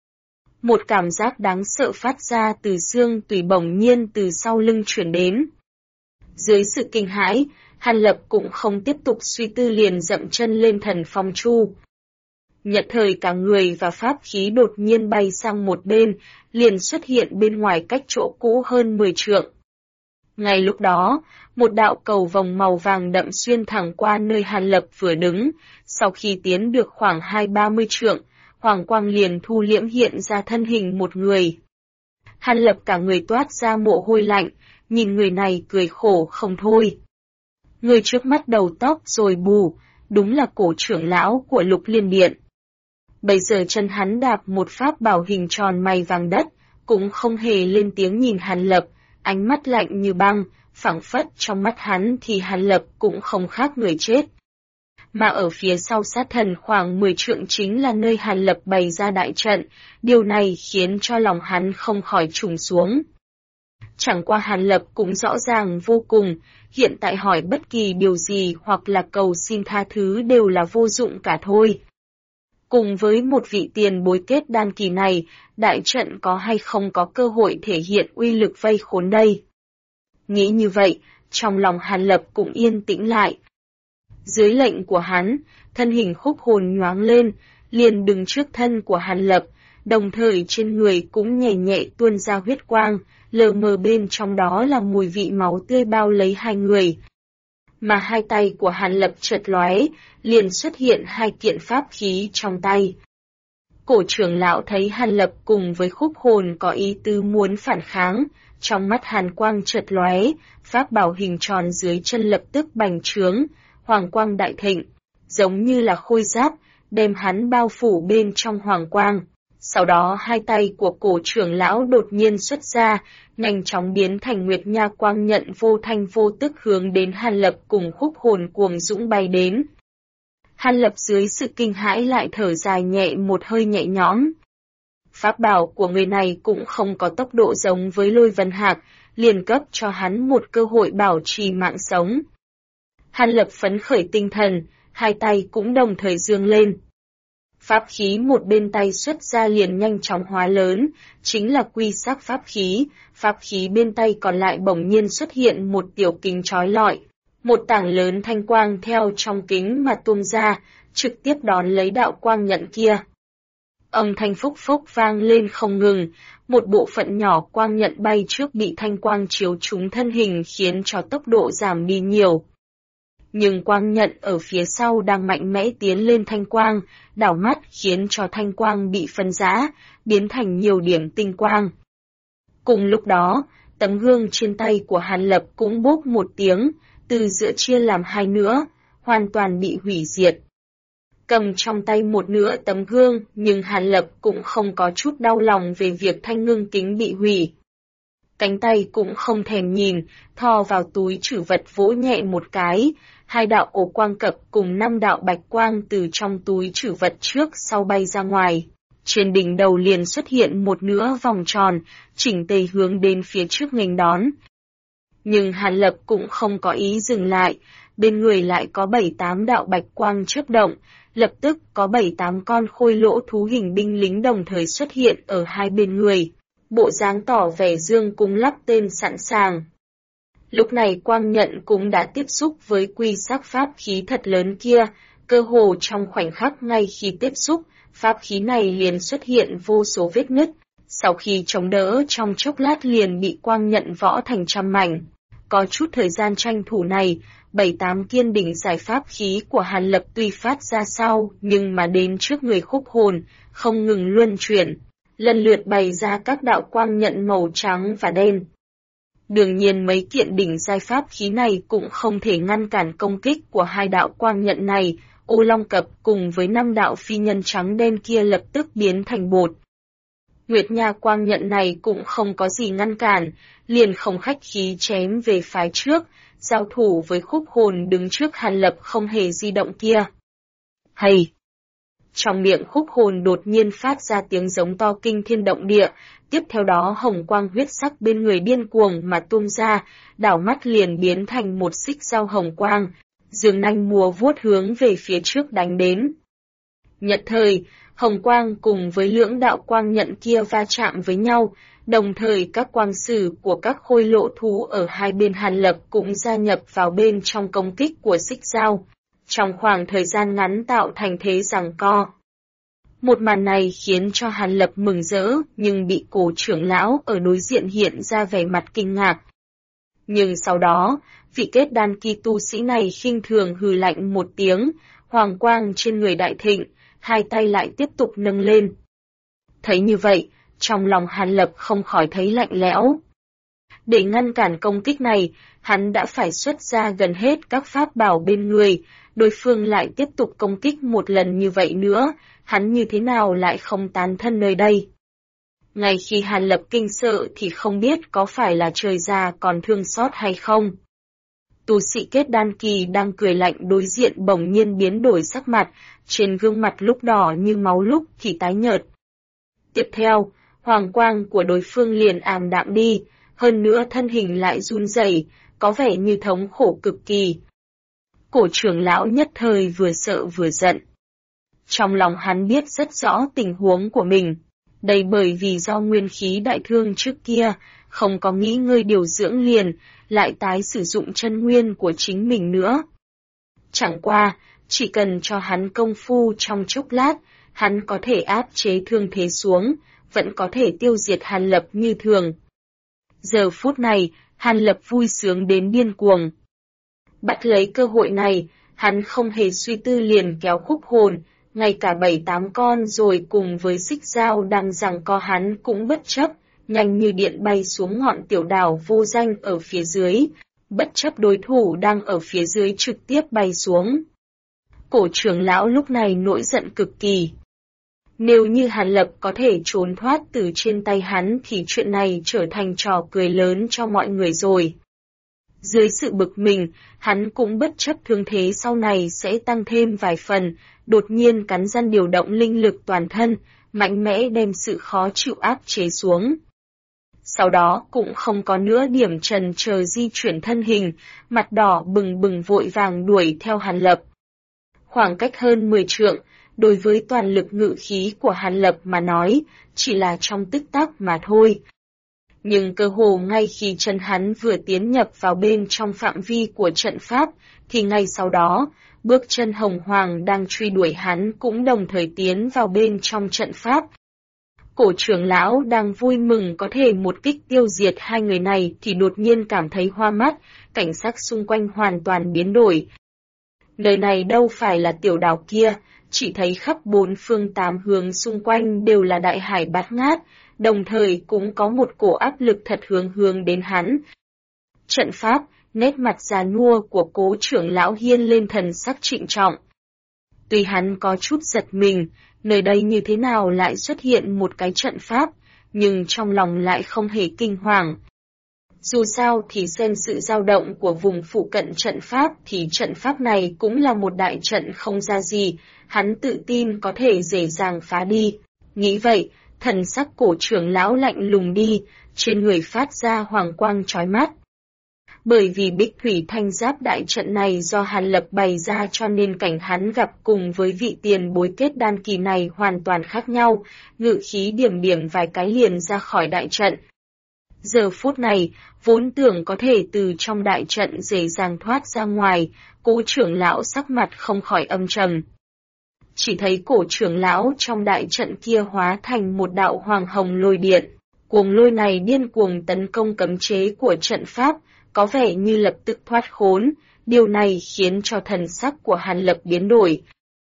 Một cảm giác đáng sợ phát ra từ xương tủy bỗng nhiên từ sau lưng chuyển đến. Dưới sự kinh hãi, Hàn Lập cũng không tiếp tục suy tư liền dậm chân lên thần phong chu. Nhận thời cả người và pháp khí đột nhiên bay sang một bên, liền xuất hiện bên ngoài cách chỗ cũ hơn 10 trượng. Ngay lúc đó, một đạo cầu vòng màu vàng đậm xuyên thẳng qua nơi Hàn Lập vừa đứng, sau khi tiến được khoảng 20-30 trượng, hoàng quang liền thu liễm hiện ra thân hình một người. Hàn Lập cả người toát ra mồ hôi lạnh, nhìn người này cười khổ không thôi. Người trước mắt đầu tóc rồi bù, đúng là Cổ trưởng lão của Lục Liên Điện. Bây giờ chân hắn đạp một pháp bảo hình tròn mày vàng đất, cũng không hề lên tiếng nhìn Hàn Lập, ánh mắt lạnh như băng, phảng phất trong mắt hắn thì Hàn Lập cũng không khác người chết. Mà ở phía sau sát thần khoảng 10 trượng chính là nơi Hàn Lập bày ra đại trận, điều này khiến cho lòng hắn không khỏi trùng xuống. Chẳng qua Hàn Lập cũng rõ ràng vô cùng, hiện tại hỏi bất kỳ điều gì hoặc là cầu xin tha thứ đều là vô dụng cả thôi. Cùng với một vị tiền bối kết đan kỳ này, đại trận có hay không có cơ hội thể hiện uy lực vây khốn đây. Nghĩ như vậy, trong lòng Hàn Lập cũng yên tĩnh lại. Dưới lệnh của hắn, thân hình Khúc Hồn nhoáng lên, liền đứng trước thân của Hàn Lập, đồng thời trên người cũng nhẹ nhẹ tuôn ra huyết quang, lờ mờ bên trong đó là mùi vị máu tươi bao lấy hai người. Mà hai tay của Hàn Lập chợt lóe, liền xuất hiện hai kiện pháp khí trong tay. Cổ trưởng lão thấy Hàn Lập cùng với Khúc Hồn có ý tứ muốn phản kháng, trong mắt hàn quang chợt lóe, pháp bảo hình tròn dưới chân lập tức bành trướng, hoàng quang đại thịnh, giống như là khôi giáp, đem hắn bao phủ bên trong hoàng quang. Sau đó hai tay của Cổ trưởng lão đột nhiên xuất ra, nhanh chóng biến thành nguyệt nha quang nhận vô thanh vô tức hướng đến Hàn Lập cùng Khúc Hồn cuồng dũng bay đến. Hàn Lập dưới sự kinh hãi lại thở dài nhẹ một hơi nhẹ nhõm. Pháp bảo của người này cũng không có tốc độ giống với Lôi Vân Hạc, liền cấp cho hắn một cơ hội bảo trì mạng sống. Hàn Lập phấn khởi tinh thần, hai tay cũng đồng thời dương lên. Pháp khí một bên tay xuất ra liền nhanh chóng hóa lớn, chính là quy sắc pháp khí bên tay còn lại bỗng nhiên xuất hiện một tiểu kính chói lọi. Một tảng lớn thanh quang theo trong kính mà tuôn ra, trực tiếp đón lấy đạo quang nhận kia. Âm thanh phúc phúc vang lên không ngừng, một bộ phận nhỏ quang nhận bay trước bị thanh quang chiếu trúng thân hình khiến cho tốc độ giảm đi nhiều. Nhưng quang nhận ở phía sau đang mạnh mẽ tiến lên thanh quang, đảo mắt khiến cho thanh quang bị phân rã, biến thành nhiều điểm tinh quang. Cùng lúc đó, tấm gương trên tay của Hàn Lập cũng bốp một tiếng, từ giữa chia làm hai nửa, hoàn toàn bị hủy diệt. Cầm trong tay một nửa tấm gương, nhưng Hàn Lập cũng không có chút đau lòng về việc thanh ngưng kính bị hủy. Cánh tay cũng không thèm nhìn, thò vào túi trữ vật vỗ nhẹ một cái, 2 đạo ổ quang cập cùng 5 đạo bạch quang từ trong túi trữ vật trước sau bay ra ngoài. Trên đỉnh đầu liền xuất hiện một nửa vòng tròn, chỉnh tề hướng đến phía trước nghênh đón. Nhưng Hàn Lập cũng không có ý dừng lại, bên người lại có 7-8 đạo bạch quang chớp động, lập tức có 7-8 con khôi lỗ thú hình binh lính đồng thời xuất hiện ở hai bên người, bộ dáng tỏ vẻ dương cung lắp tên sẵn sàng. Lúc này quang nhận cũng đã tiếp xúc với quy sắc pháp khí thật lớn kia, cơ hồ trong khoảnh khắc ngay khi tiếp xúc, pháp khí này liền xuất hiện vô số vết nứt, sau khi chống đỡ trong chốc lát liền bị quang nhận võ thành trăm mảnh. Có chút thời gian tranh thủ này, 7-8 kiên đỉnh giải pháp khí của Hàn Lập tuy phát ra sau, nhưng mà đến trước người khúc hồn, không ngừng luân chuyển, lần lượt bày ra các đạo quang nhận màu trắng và đen. Đương nhiên mấy kiện đỉnh giai pháp khí này cũng không thể ngăn cản công kích của 2 đạo quang nhận này, ô long cập cùng với 5 đạo phi nhân trắng đen kia lập tức biến thành bột. Nguyệt Nha quang nhận này cũng không có gì ngăn cản, liền không khách khí chém về phái trước, giao thủ với khúc hồn đứng trước Hàn Lập không hề di động kia. Hay! Trong miệng khúc hồn đột nhiên phát ra tiếng giống to kinh thiên động địa, tiếp theo đó hồng quang huyết sắc bên người điên cuồng mà tuôn ra, đảo mắt liền biến thành một xích dao hồng quang, dương nanh múa vuốt hướng về phía trước đánh đến. Nhận thời, hồng quang cùng với lưỡng đạo quang nhận kia va chạm với nhau, đồng thời các quang sử của các khôi lỗ thú ở hai bên Hàn Lập cũng gia nhập vào bên trong công kích của xích dao, trong khoảng thời gian ngắn tạo thành thế giằng co. Một màn này khiến cho Hàn Lập mừng rỡ, nhưng bị Cổ trưởng lão ở đối diện hiện ra vẻ mặt kinh ngạc. Nhưng sau đó, vị kết đan kỳ tu sĩ này khinh thường hừ lạnh một tiếng, hoàng quang trên người đại thịnh, hai tay lại tiếp tục nâng lên. Thấy như vậy, trong lòng Hàn Lập không khỏi thấy lạnh lẽo. Để ngăn cản công kích này, hắn đã phải xuất ra gần hết các pháp bảo bên người, đối phương lại tiếp tục công kích một lần như vậy nữa, hắn như thế nào lại không tán thân nơi đây. Ngay khi Hàn Lập kinh sợ thì không biết có phải là trời già còn thương xót hay không. Tu sĩ kết đan kỳ đang cười lạnh đối diện bỗng nhiên biến đổi sắc mặt, trên gương mặt lúc đỏ như máu lúc thì tái nhợt. Tiếp theo, hoàng quang của đối phương liền ảm đạm đi, hơn nữa thân hình lại run rẩy, có vẻ như thống khổ cực kỳ. Cổ trưởng lão nhất thời vừa sợ vừa giận. Trong lòng hắn biết rất rõ tình huống của mình, đây bởi vì do nguyên khí đại thương trước kia, không có nghĩ ngơi điều dưỡng liền, lại tái sử dụng chân nguyên của chính mình nữa. Chẳng qua, chỉ cần cho hắn công phu trong chốc lát, hắn có thể áp chế thương thế xuống, vẫn có thể tiêu diệt Hàn Lập như thường. Giờ phút này, Hàn Lập vui sướng đến điên cuồng. Bắt lấy cơ hội này, hắn không hề suy tư liền kéo khúc hồn, ngay cả 7-8 con rồi cùng với xích dao đang giằng co hắn cũng bất chấp, nhanh như điện bay xuống ngọn tiểu đảo vô danh ở phía dưới, bất chấp đối thủ đang ở phía dưới trực tiếp bay xuống. Cổ trưởng lão lúc này nổi giận cực kỳ. Nếu như Hàn Lập có thể trốn thoát từ trên tay hắn thì chuyện này trở thành trò cười lớn cho mọi người rồi. Dưới sự bực mình, hắn cũng bất chấp thương thế sau này sẽ tăng thêm vài phần, đột nhiên cắn răng điều động linh lực toàn thân, mạnh mẽ đem sự khó chịu áp chế xuống. Sau đó cũng không có nữa điểm chần chờ di chuyển thân hình, mặt đỏ bừng bừng vội vàng đuổi theo Hàn Lập. Khoảng cách hơn 10 trượng, đối với toàn lực ngự khí của Hàn Lập mà nói, chỉ là trong tích tắc mà thôi. Nhưng cơ hồ ngay khi chân hắn vừa tiến nhập vào bên trong phạm vi của trận pháp, thì ngay sau đó, bước chân hồng hoàng đang truy đuổi hắn cũng đồng thời tiến vào bên trong trận pháp. Cổ trưởng lão đang vui mừng có thể một kích tiêu diệt hai người này thì đột nhiên cảm thấy hoa mắt, cảnh sắc xung quanh hoàn toàn biến đổi. Nơi này đâu phải là tiểu đảo kia, chỉ thấy khắp bốn phương tám hướng xung quanh đều là đại hải bát ngát, đồng thời cũng có một cổ áp lực thật hướng đến hắn. Trận pháp, nét mặt già nua của Cố trưởng lão hiên lên thần sắc trịnh trọng. Tuy hắn có chút giật mình, nơi đây như thế nào lại xuất hiện một cái trận pháp, nhưng trong lòng lại không hề kinh hoàng. Dù sao thì xem sự dao động của vùng phụ cận trận pháp thì trận pháp này cũng là một đại trận không ra gì, hắn tự tin có thể dễ dàng phá đi. Nghĩ vậy, thần sắc cổ trưởng lão lạnh lùng đi, trên người phát ra hoàng quang chói mắt. Bởi vì Bích Thủy Thanh Giáp đại trận này do Hàn Lập bày ra cho nên cảnh hắn gặp cùng với vị tiền bối kết đan kỳ này hoàn toàn khác nhau, ngự khí điểm vài cái liền ra khỏi đại trận. Giờ phút này, vốn tưởng có thể từ trong đại trận dễ dàng thoát ra ngoài, Cố trưởng lão sắc mặt không khỏi âm trầm. Chỉ thấy cổ trưởng lão trong đại trận kia hóa thành một đạo hoàng hồng lôi điện, cuồng lôi này điên cuồng tấn công cấm chế của trận pháp, có vẻ như lập tức thoát khốn, điều này khiến cho thần sắc của Hàn Lập biến đổi.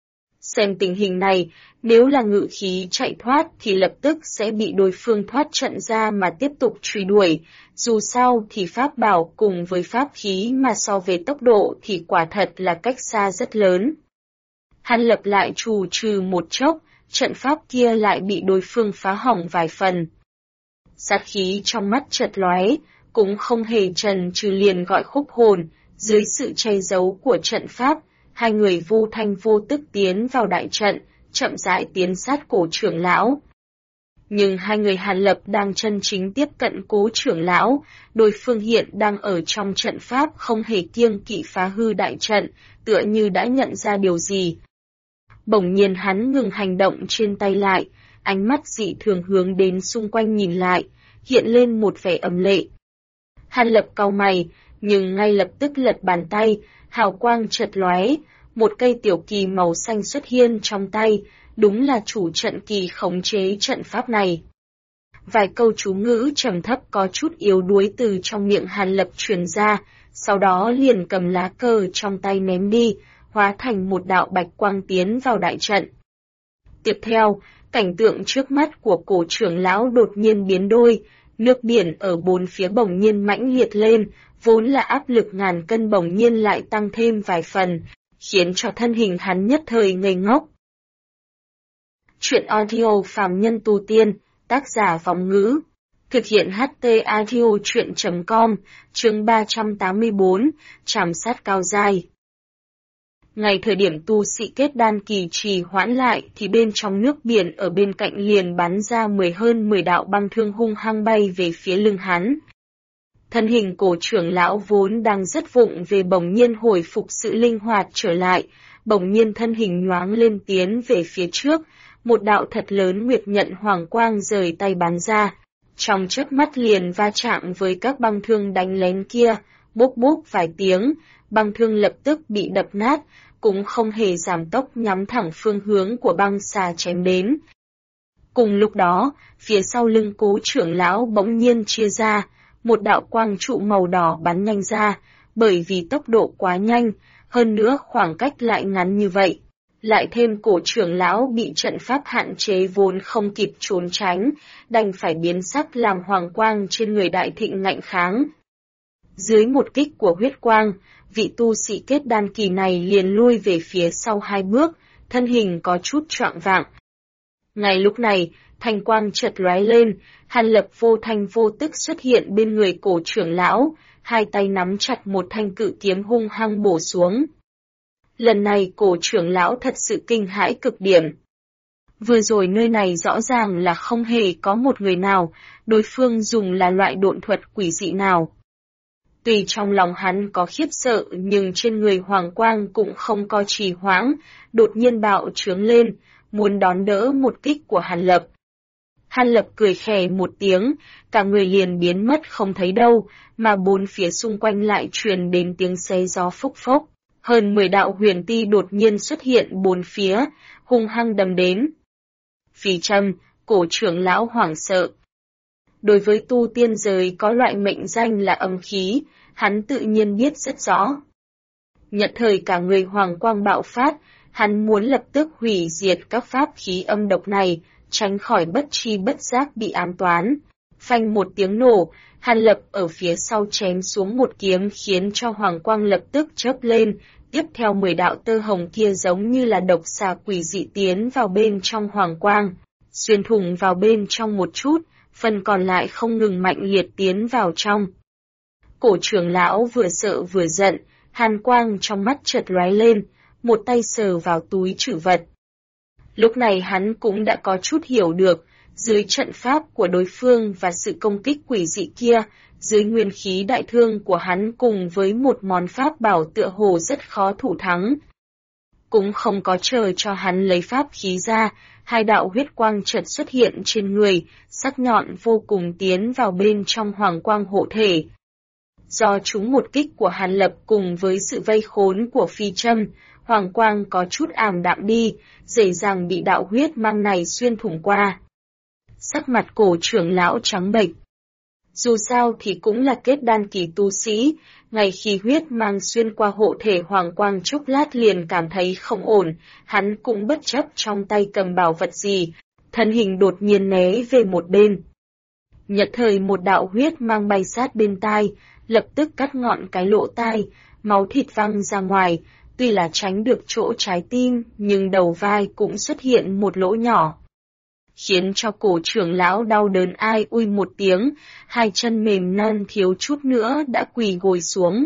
Xem tình hình này, nếu là ngự khí chạy thoát thì lập tức sẽ bị đối phương thoát trận ra mà tiếp tục truy đuổi, dù sao thì pháp bảo cùng với pháp khí mà so về tốc độ thì quả thật là cách xa rất lớn. Hàn Lập lại trù trừ một chốc, trận pháp kia lại bị đối phương phá hỏng vài phần. Sát khí trong mắt chợt lóe, cũng không hề chần chừ liền gọi khúc hồn, dưới sự che giấu của trận pháp, hai người vô thanh vô tức tiến vào đại trận, chậm rãi tiến sát cổ trưởng lão. Nhưng hai người Hàn Lập đang chân chính tiếp cận Cố trưởng lão, đối phương hiện đang ở trong trận pháp không hề kiêng kỵ phá hư đại trận, tựa như đã nhận ra điều gì. Bỗng nhiên hắn ngừng hành động trên tay lại, ánh mắt dị thường hướng đến xung quanh nhìn lại, hiện lên một vẻ âm lệ. Hàn Lập cau mày, nhưng ngay lập tức lật bàn tay, hào quang chợt lóe, một cây tiểu kỳ màu xanh xuất hiện trong tay, đúng là chủ trận kỳ khống chế trận pháp này. Vài câu chú ngữ trầm thấp có chút yếu đuối từ trong miệng Hàn Lập truyền ra, sau đó liền cầm lá cờ trong tay ném đi, hóa thành một đạo bạch quang tiến vào đại trận. Tiếp theo, cảnh tượng trước mắt của cổ trưởng lão đột nhiên biến đổi, nước biển ở bốn phía bỗng nhiên mãnh liệt lên, vốn là áp lực ngàn cân bỗng nhiên lại tăng thêm vài phần, khiến cho thân hình hắn nhất thời ngây ngốc. Chuyện audio phàm nhân tu tiên, tác giả Phóng Ngữ, thực hiện HT audio chuyện.com, chương 384, trảm sát cao giai. Ngay thời điểm tu sĩ kết đan kỳ trì hoãn lại thì bên trong nước biển ở bên cạnh liền bắn ra hơn 10 đạo băng thương hung hăng bay về phía lưng hắn. Thân hình cổ trưởng lão vốn đang rất vụng về bỗng nhiên hồi phục sự linh hoạt trở lại, bỗng nhiên thân hình nhoáng lên tiến về phía trước, một đạo thật lớn nguyệt nhận hoàng quang rời tay bắn ra, trong chớp mắt liền va chạm với các băng thương đánh lén kia, bốp bốp vài tiếng, băng thương lập tức bị đập nát, cũng không hề giảm tốc nhắm thẳng phương hướng của băng xà chém đến. Cùng lúc đó, phía sau lưng Cố trưởng lão bỗng nhiên chia ra, một đạo quang trụ màu đỏ bắn nhanh ra, bởi vì tốc độ quá nhanh, hơn nữa khoảng cách lại ngắn như vậy. Lại thêm cổ trưởng lão bị trận pháp hạn chế vốn không kịp trốn tránh, đành phải biến sắc làm hoàng quang trên người đại thịnh ngạnh kháng. Dưới một kích của huyết quang, vị tu sĩ kết đan kỳ này liền lui về phía sau 2 bước, thân hình có chút choạng vạng. Ngay lúc này, thanh quang chợt lóe lên, Hàn Lập vô thanh vô tức xuất hiện bên người cổ trưởng lão, hai tay nắm chặt một thanh cự kiếm hung hăng bổ xuống. Lần này cổ trưởng lão thật sự kinh hãi cực điểm. Vừa rồi nơi này rõ ràng là không hề có một người nào, đối phương dùng là loại độn thuật quỷ dị nào. Tuy trong lòng hắn có khiếp sợ nhưng trên người Hoàng Quang cũng không có trì hoãn, đột nhiên bạo trướng lên, muốn đón đỡ một kích của Hàn Lập. Hàn Lập cười khè một tiếng, cả người liền biến mất không thấy đâu, mà bốn phía xung quanh lại truyền đến tiếng xé gió phốc phốc. Hơn 10 đạo huyền ti đột nhiên xuất hiện bốn phía, hung hăng đâm đến. Phi Trâm, Cổ trưởng lão hoảng sợ. Đối với tu tiên giới có loại mệnh danh là âm khí, hắn tự nhiên biết rất rõ. Nhận thời cả người hoàng quang bạo phát, hắn muốn lập tức hủy diệt các pháp khí âm độc này, tránh khỏi bất tri bất giác bị ám toán. Phanh một tiếng nổ, Hàn Lập ở phía sau chém xuống một kiếm khiến cho hoàng quang lập tức chớp lên, tiếp theo 10 đạo tơ hồng kia giống như là độc xà quỷ dị tiến vào bên trong hoàng quang, xuyên thủng vào bên trong một chút, phần còn lại không ngừng mạnh liệt tiến vào trong. Cổ trưởng lão vừa sợ vừa giận, hàn quang trong mắt chợt lóe lên, một tay sờ vào túi trữ vật. Lúc này hắn cũng đã có chút hiểu được, dưới trận pháp của đối phương và sự công kích quỷ dị kia, dưới nguyên khí đại thương của hắn cùng với một món pháp bảo tựa hồ rất khó thủ thắng. Cũng không có chờ cho hắn lấy pháp khí ra, hai đạo huyết quang chợt xuất hiện trên người, sắc nhọn vô cùng tiến vào bên trong hoàng quang hộ thể. Do chúng một kích của Hàn Lập cùng với sự vây khốn của Phi Trâm, hoàng quang có chút ảm đạm đi, dễ dàng bị đạo huyết mang này xuyên thủng qua. Sắc mặt cổ trưởng lão trắng bệch. Dù sao thì cũng là kết đan kỳ tu sĩ, ngay khi huyết mang xuyên qua hộ thể hoàng quang chốc lát liền cảm thấy không ổn, hắn cũng bất chấp trong tay cầm bảo vật gì, thân hình đột nhiên né về một bên. Nhất thời một đạo huyết mang bay sát bên tai, lập tức cắt ngọn cái lỗ tai, máu thịt văng ra ngoài, tuy là tránh được chỗ trái tim, nhưng đầu vai cũng xuất hiện một lỗ nhỏ. Khiến cho cổ trưởng lão đau đớn ai ui một tiếng, hai chân mềm non thiếu chút nữa đã quỳ gối xuống.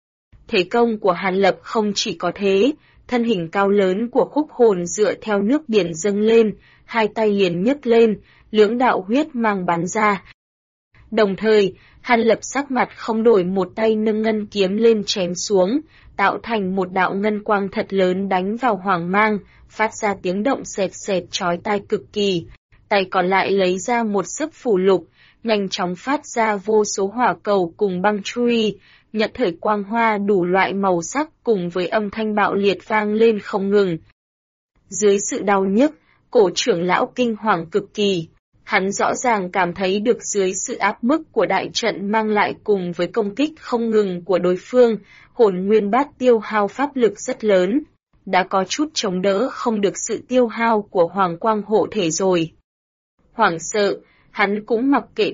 Thế công của Hàn Lập không chỉ có thế, thân hình cao lớn của khúc hồn dựa theo nước biển dâng lên, hai tay liền nhấc lên, lưỡng đạo huyết mang bắn ra. Đồng thời, Hàn Lập sắc mặt không đổi một tay nâng ngân kiếm lên chém xuống, tạo thành một đạo ngân quang thật lớn đánh vào hoàng mang, phát ra tiếng động sệt sệt chói tai cực kỳ. Tay còn lại lấy ra một sấp phù lục, nhanh chóng phát ra vô số hỏa cầu cùng băng chui, nhận thời quang hoa đủ loại màu sắc cùng với âm thanh bạo liệt vang lên không ngừng. Dưới sự đau nhức, cổ trưởng lão kinh hoàng cực kỳ. Hắn rõ ràng cảm thấy được dưới sự áp bức của đại trận mang lại cùng với công kích không ngừng của đối phương, hồn nguyên bát tiêu hao pháp lực rất lớn, đã có chút chống đỡ không được sự tiêu hao của hoàng quang hộ thể rồi. Hoảng sợ, hắn cũng mặc kệ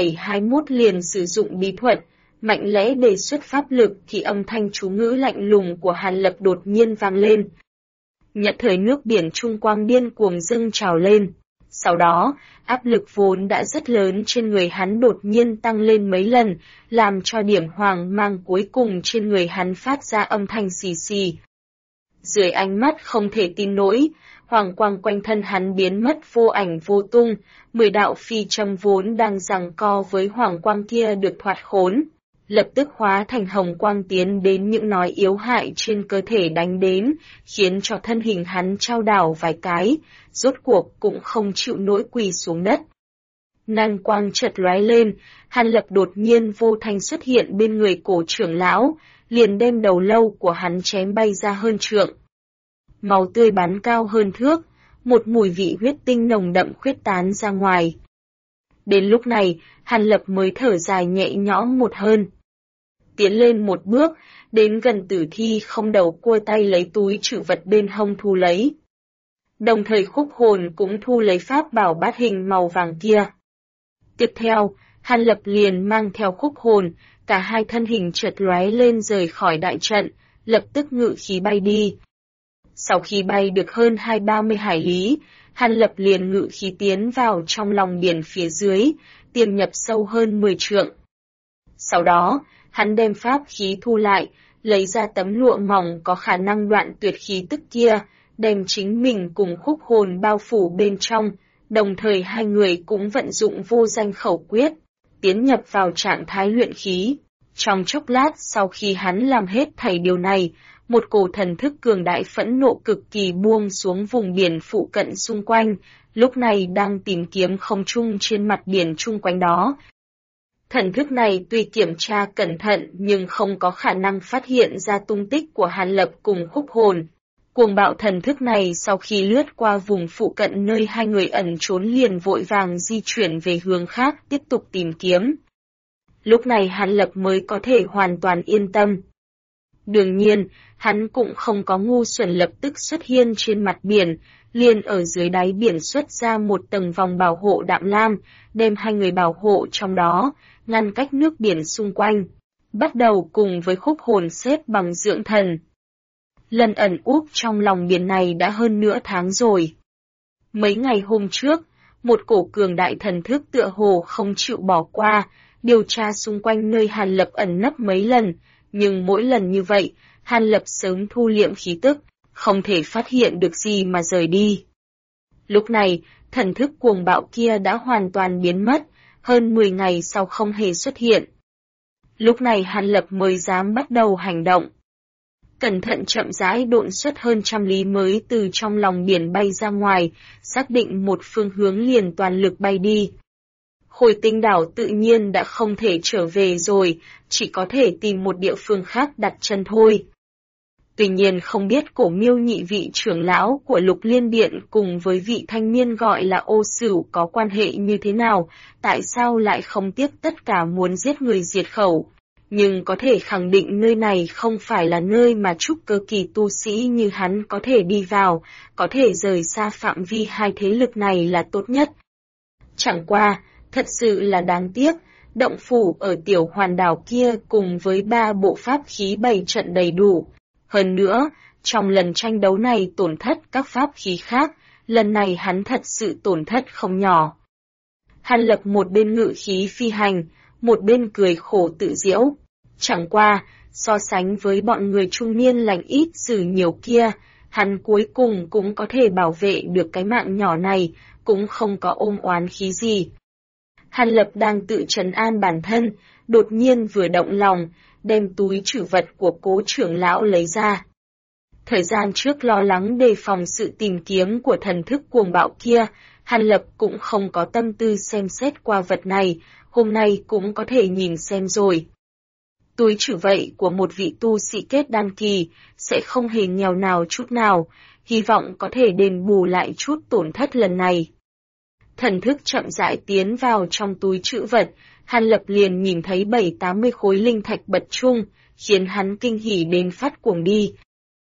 3721 liền sử dụng bí thuật, mạnh lẽ đề xuất pháp lực thì âm thanh chú ngữ lạnh lùng của Hàn Lập đột nhiên vang lên. Nhận thời nước biển trung quang điên cuồng dâng trào lên. Sau đó, áp lực vốn đã rất lớn trên người hắn đột nhiên tăng lên mấy lần, làm cho điểm hoàng mang cuối cùng trên người hắn phát ra âm thanh xì xì. Dưới ánh mắt không thể tin nổi, hoàng quang quanh thân hắn biến mất vô ảnh vô tung, 10 đạo phi châm vốn đang giằng co với hoàng quang kia được thoát khốn, lập tức hóa thành hồng quang tiến đến những nói yếu hại trên cơ thể đánh đến, khiến cho thân hình hắn trao đảo vài cái, rốt cuộc cũng không chịu nổi quỳ xuống đất. Năng quang chợt lóe lên, Hàn Lập đột nhiên vô thanh xuất hiện bên người cổ trưởng lão, liền đem đầu lâu của hắn chém bay ra hơn trượng. Máu tươi bắn cao hơn thước, một mùi vị huyết tinh nồng đậm khuyết tán ra ngoài. Đến lúc này, Hàn Lập mới thở dài nhẹ nhõm một hơn. Tiến lên một bước, đến gần tử thi không đầu cua tay lấy túi trữ vật bên hông thu lấy. Đồng thời khúc hồn cũng thu lấy pháp bảo bát hình màu vàng kia. Tiếp theo, Hàn Lập liền mang theo khúc hồn, cả hai thân hình chợt lóe lên rời khỏi đại trận, lập tức ngự khí bay đi. Sau khi bay được hơn 20-30 hải lý, Hàn Lập liền ngự khí tiến vào trong lòng biển phía dưới, tiềm nhập sâu hơn 10 trượng. Sau đó, hắn đem pháp khí thu lại, lấy ra tấm lụa mỏng có khả năng đoạn tuyệt khí tức kia, đem chính mình cùng khúc hồn bao phủ bên trong, đồng thời hai người cũng vận dụng vô danh khẩu quyết, tiến nhập vào trạng thái luyện khí. Trong chốc lát sau khi hắn làm hết thảy điều này, một cổ thần thức cường đại phẫn nộ cực kỳ buông xuống vùng biển phụ cận xung quanh, lúc này đang tìm kiếm không trung trên mặt biển chung quanh đó. Thần thức này tuy kiểm tra cẩn thận nhưng không có khả năng phát hiện ra tung tích của Hàn Lập cùng Khúc Hồn. Cuồng bạo thần thức này sau khi lướt qua vùng phụ cận nơi hai người ẩn trốn liền vội vàng di chuyển về hướng khác tiếp tục tìm kiếm. Lúc này Hàn Lập mới có thể hoàn toàn yên tâm. Đương nhiên, hắn cũng không có ngu xuẩn lập tức xuất hiện trên mặt biển, liền ở dưới đáy biển xuất ra một tầng vòng bảo hộ đạm lam, đem hai người bảo hộ trong đó, ngăn cách nước biển xung quanh. Bắt đầu cùng với Khúc Hồn xếp bằng dưỡng thần. Lần ẩn úp trong lòng biển này đã hơn nửa tháng rồi. Mấy ngày hôm trước, một cổ cường đại thần thức tựa hồ không chịu bỏ qua, điều tra xung quanh nơi Hàn Lập ẩn nấp mấy lần, nhưng mỗi lần như vậy, Hàn Lập sớm thu liệm khí tức, không thể phát hiện được gì mà rời đi. Lúc này, thần thức cuồng bạo kia đã hoàn toàn biến mất, hơn 10 ngày sau không hề xuất hiện. Lúc này Hàn Lập mới dám bắt đầu hành động. Cẩn thận chậm rãi độn xuất hơn trăm lý mới từ trong lòng biển bay ra ngoài, xác định một phương hướng liền toàn lực bay đi. Khôi Tinh đảo tự nhiên đã không thể trở về rồi, chỉ có thể tìm một địa phương khác đặt chân thôi. Tuy nhiên không biết Cổ Miêu nhị vị trưởng lão của Lục Liên Điện cùng với vị thanh niên gọi là Ô Sửu có quan hệ như thế nào, tại sao lại không tiếc tất cả muốn giết người diệt khẩu. Nhưng có thể khẳng định nơi này không phải là nơi mà trúc cơ kỳ tu sĩ như hắn có thể đi vào, có thể rời xa phạm vi hai thế lực này là tốt nhất. Chẳng qua, thật sự là đáng tiếc, động phủ ở tiểu hoàn đảo kia cùng với 3 bộ pháp khí bày trận đầy đủ. Hơn nữa, trong lần tranh đấu này tổn thất các pháp khí khác, lần này hắn thật sự tổn thất không nhỏ. Hàn Lập một bên ngự khí phi hành, một bên cười khổ tự giễu. Chẳng qua, so sánh với bọn người trung niên lành ít dữ nhiều kia, hắn cuối cùng cũng có thể bảo vệ được cái mạng nhỏ này, cũng không có ôm oán khí gì. Hàn Lập đang tự trấn an bản thân, đột nhiên vừa động lòng, đem túi trữ vật của Cố trưởng lão lấy ra. Thời gian trước lo lắng đề phòng sự tìm kiếm của thần thức cuồng bạo kia, Hàn Lập cũng không có tâm tư xem xét qua vật này, hôm nay cũng có thể nhìn xem rồi. Túi trữ vậy của một vị tu sĩ kết đan kỳ, sẽ không hề nghèo nào chút nào, hy vọng có thể đền bù lại chút tổn thất lần này. Thần thức chậm rãi tiến vào trong túi trữ vật, Hàn Lập liền nhìn thấy 7-80 khối linh thạch bật chung, khiến hắn kinh hỉ đến phát cuồng đi.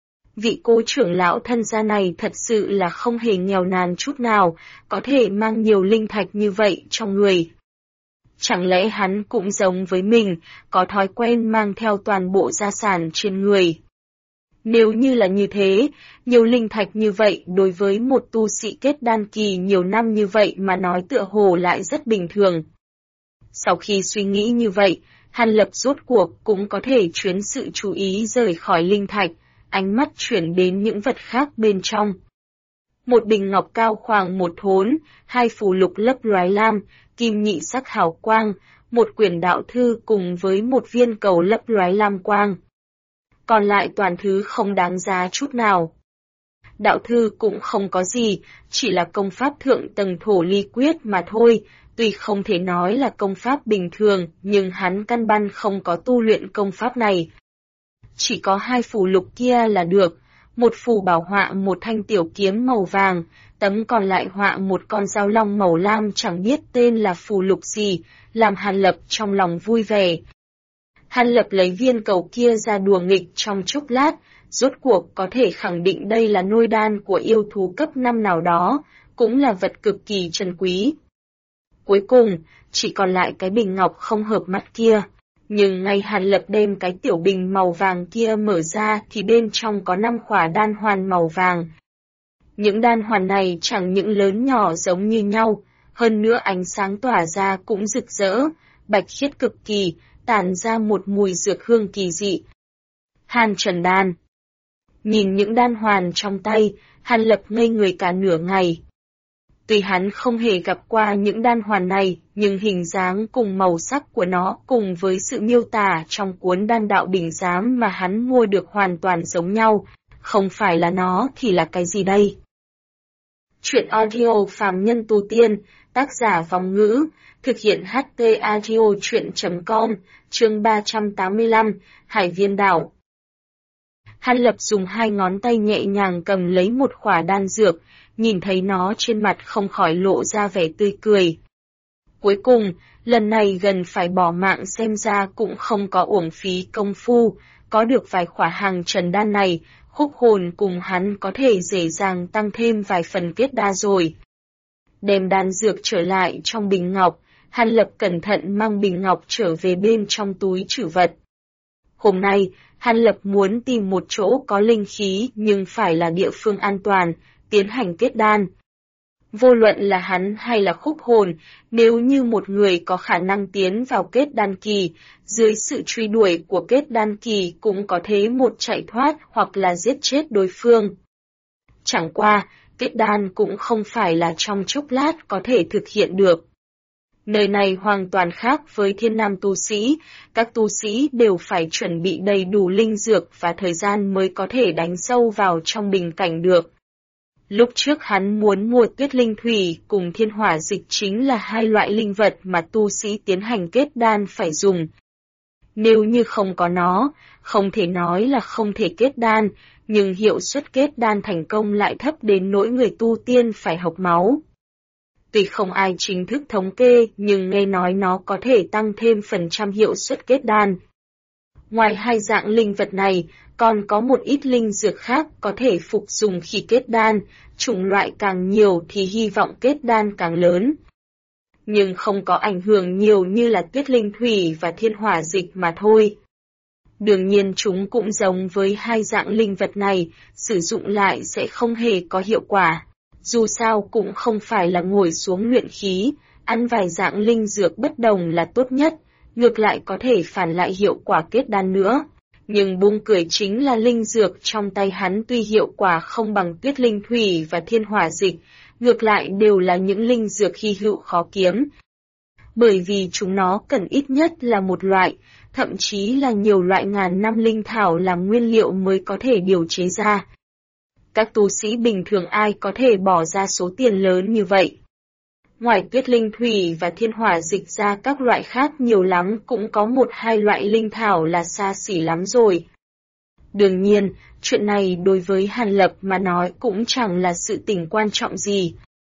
Vị Cố trưởng lão thân gia này thật sự là không hề nghèo nàn chút nào, có thể mang nhiều linh thạch như vậy trong người. Chẳng lẽ hắn cũng giống với mình, có thói quen mang theo toàn bộ gia sản trên người? Nếu như là như thế, nhiều linh thạch như vậy đối với một tu sĩ kết đan kỳ nhiều năm như vậy mà nói tựa hồ lại rất bình thường. Sau khi suy nghĩ như vậy, Hàn Lập rốt cuộc cũng có thể chuyển sự chú ý rời khỏi linh thạch, ánh mắt chuyển đến những vật khác bên trong. Một bình ngọc cao khoảng 1 thốn, 2 phù lục lấp loái lam, kim nhị sắc hào quang, một quyển đạo thư cùng với một viên cầu lấp loái lam quang. Còn lại toàn thứ không đáng giá chút nào. Đạo thư cũng không có gì, chỉ là công pháp thượng tầng thổ ly quyết mà thôi, tuy không thể nói là công pháp bình thường, nhưng hắn căn bản không có tu luyện công pháp này. Chỉ có 2 phù lục kia là được, một phù bảo họa một thanh tiểu kiếm màu vàng, tấm còn lại họa một con dao long màu lam chẳng biết tên là phù lục gì, làm Hàn Lập trong lòng vui vẻ. Hàn Lập lấy viên cầu kia ra đùa nghịch trong chốc lát, rốt cuộc có thể khẳng định đây là nôi đan của yêu thú cấp 5 nào đó, cũng là vật cực kỳ trân quý. Cuối cùng, chỉ còn lại cái bình ngọc không hợp mắt kia. Nhưng ngay Hàn Lập đem cái tiểu bình màu vàng kia mở ra thì bên trong có 5 khỏa đan hoàn màu vàng. Những đan hoàn này chẳng những lớn nhỏ giống như nhau, hơn nữa ánh sáng tỏa ra cũng rực rỡ, bạch khiết cực kỳ, tản ra một mùi dược hương kỳ dị. Hàn Trần Đan. Nhìn những đan hoàn trong tay, Hàn Lập ngây người cả nửa ngày. Tuy hắn không hề gặp qua những đan hoàn này, nhưng hình dáng cùng màu sắc của nó cùng với sự miêu tả trong cuốn Đan đạo đỉnh giám mà hắn mua được hoàn toàn giống nhau. Không phải là nó thì là cái gì đây? Chuyện audio phàm nhân tu tiên, tác giả Vong Ngữ, thực hiện HT Audio Chuyện.com, chương 385, Hải Viên Đảo. Hàn Lập dùng hai ngón tay nhẹ nhàng cầm lấy một khỏa đan dược, nhìn thấy nó trên mặt không khỏi lộ ra vẻ tươi cười. Cuối cùng, lần này gần phải bỏ mạng xem ra cũng không có uổng phí công phu, có được vài khỏa hàng trần đan này, Khúc Hồn cùng hắn có thể dễ dàng tăng thêm vài phần kết đa rồi. Đem đan dược trở lại trong bình ngọc, Hàn Lập cẩn thận mang bình ngọc trở về bên trong túi trữ vật. Hôm nay, Hàn Lập muốn tìm một chỗ có linh khí nhưng phải là địa phương an toàn, tiến hành kết đan. Vô luận là hắn hay là Khúc Hồn, nếu như một người có khả năng tiến vào kết đan kỳ, dưới sự truy đuổi của kết đan kỳ cũng có thế một chạy thoát hoặc là giết chết đối phương. Chẳng qua, kết đan cũng không phải là trong chốc lát có thể thực hiện được. Nơi này hoàn toàn khác với Thiên Nam tu sĩ, các tu sĩ đều phải chuẩn bị đầy đủ linh dược và thời gian mới có thể đánh sâu vào trong bình cảnh được. Lúc trước hắn muốn mua Tuyết Linh Thủy cùng Thiên Hỏa Dịch chính là hai loại linh vật mà tu sĩ tiến hành kết đan phải dùng. Nếu như không có nó, không thể nói là không thể kết đan, nhưng hiệu suất kết đan thành công lại thấp đến nỗi người tu tiên phải hộc máu. Tuy không ai chính thức thống kê, nhưng nghe nói nó có thể tăng thêm phần trăm hiệu suất kết đan. Ngoài hai dạng linh vật này, còn có một ít linh dược khác có thể phục dùng khi kết đan, chủng loại càng nhiều thì hy vọng kết đan càng lớn. Nhưng không có ảnh hưởng nhiều như là Tuyết Linh Thủy và Thiên Hỏa Dịch mà thôi. Đương nhiên chúng cũng giống với hai dạng linh vật này, sử dụng lại sẽ không hề có hiệu quả. Dù sao cũng không phải là ngồi xuống luyện khí, ăn vài dạng linh dược bất đồng là tốt nhất, ngược lại có thể phản lại hiệu quả kết đan nữa. Nhưng buông cười chính là linh dược trong tay hắn tuy hiệu quả không bằng Tuyết Linh Thủy và Thiên Hỏa Dịch, ngược lại đều là những linh dược hy hữu khó kiếm. Bởi vì chúng nó cần ít nhất là một loại, thậm chí là nhiều loại ngàn năm linh thảo làm nguyên liệu mới có thể điều chế ra. Các tu sĩ bình thường ai có thể bỏ ra số tiền lớn như vậy. Ngoài Tuyết Linh Thủy và Thiên Hỏa Dịch ra các loại khác nhiều lắm cũng có một hai loại linh thảo là xa xỉ lắm rồi. Đương nhiên, chuyện này đối với Hàn Lập mà nói cũng chẳng là sự tình quan trọng gì.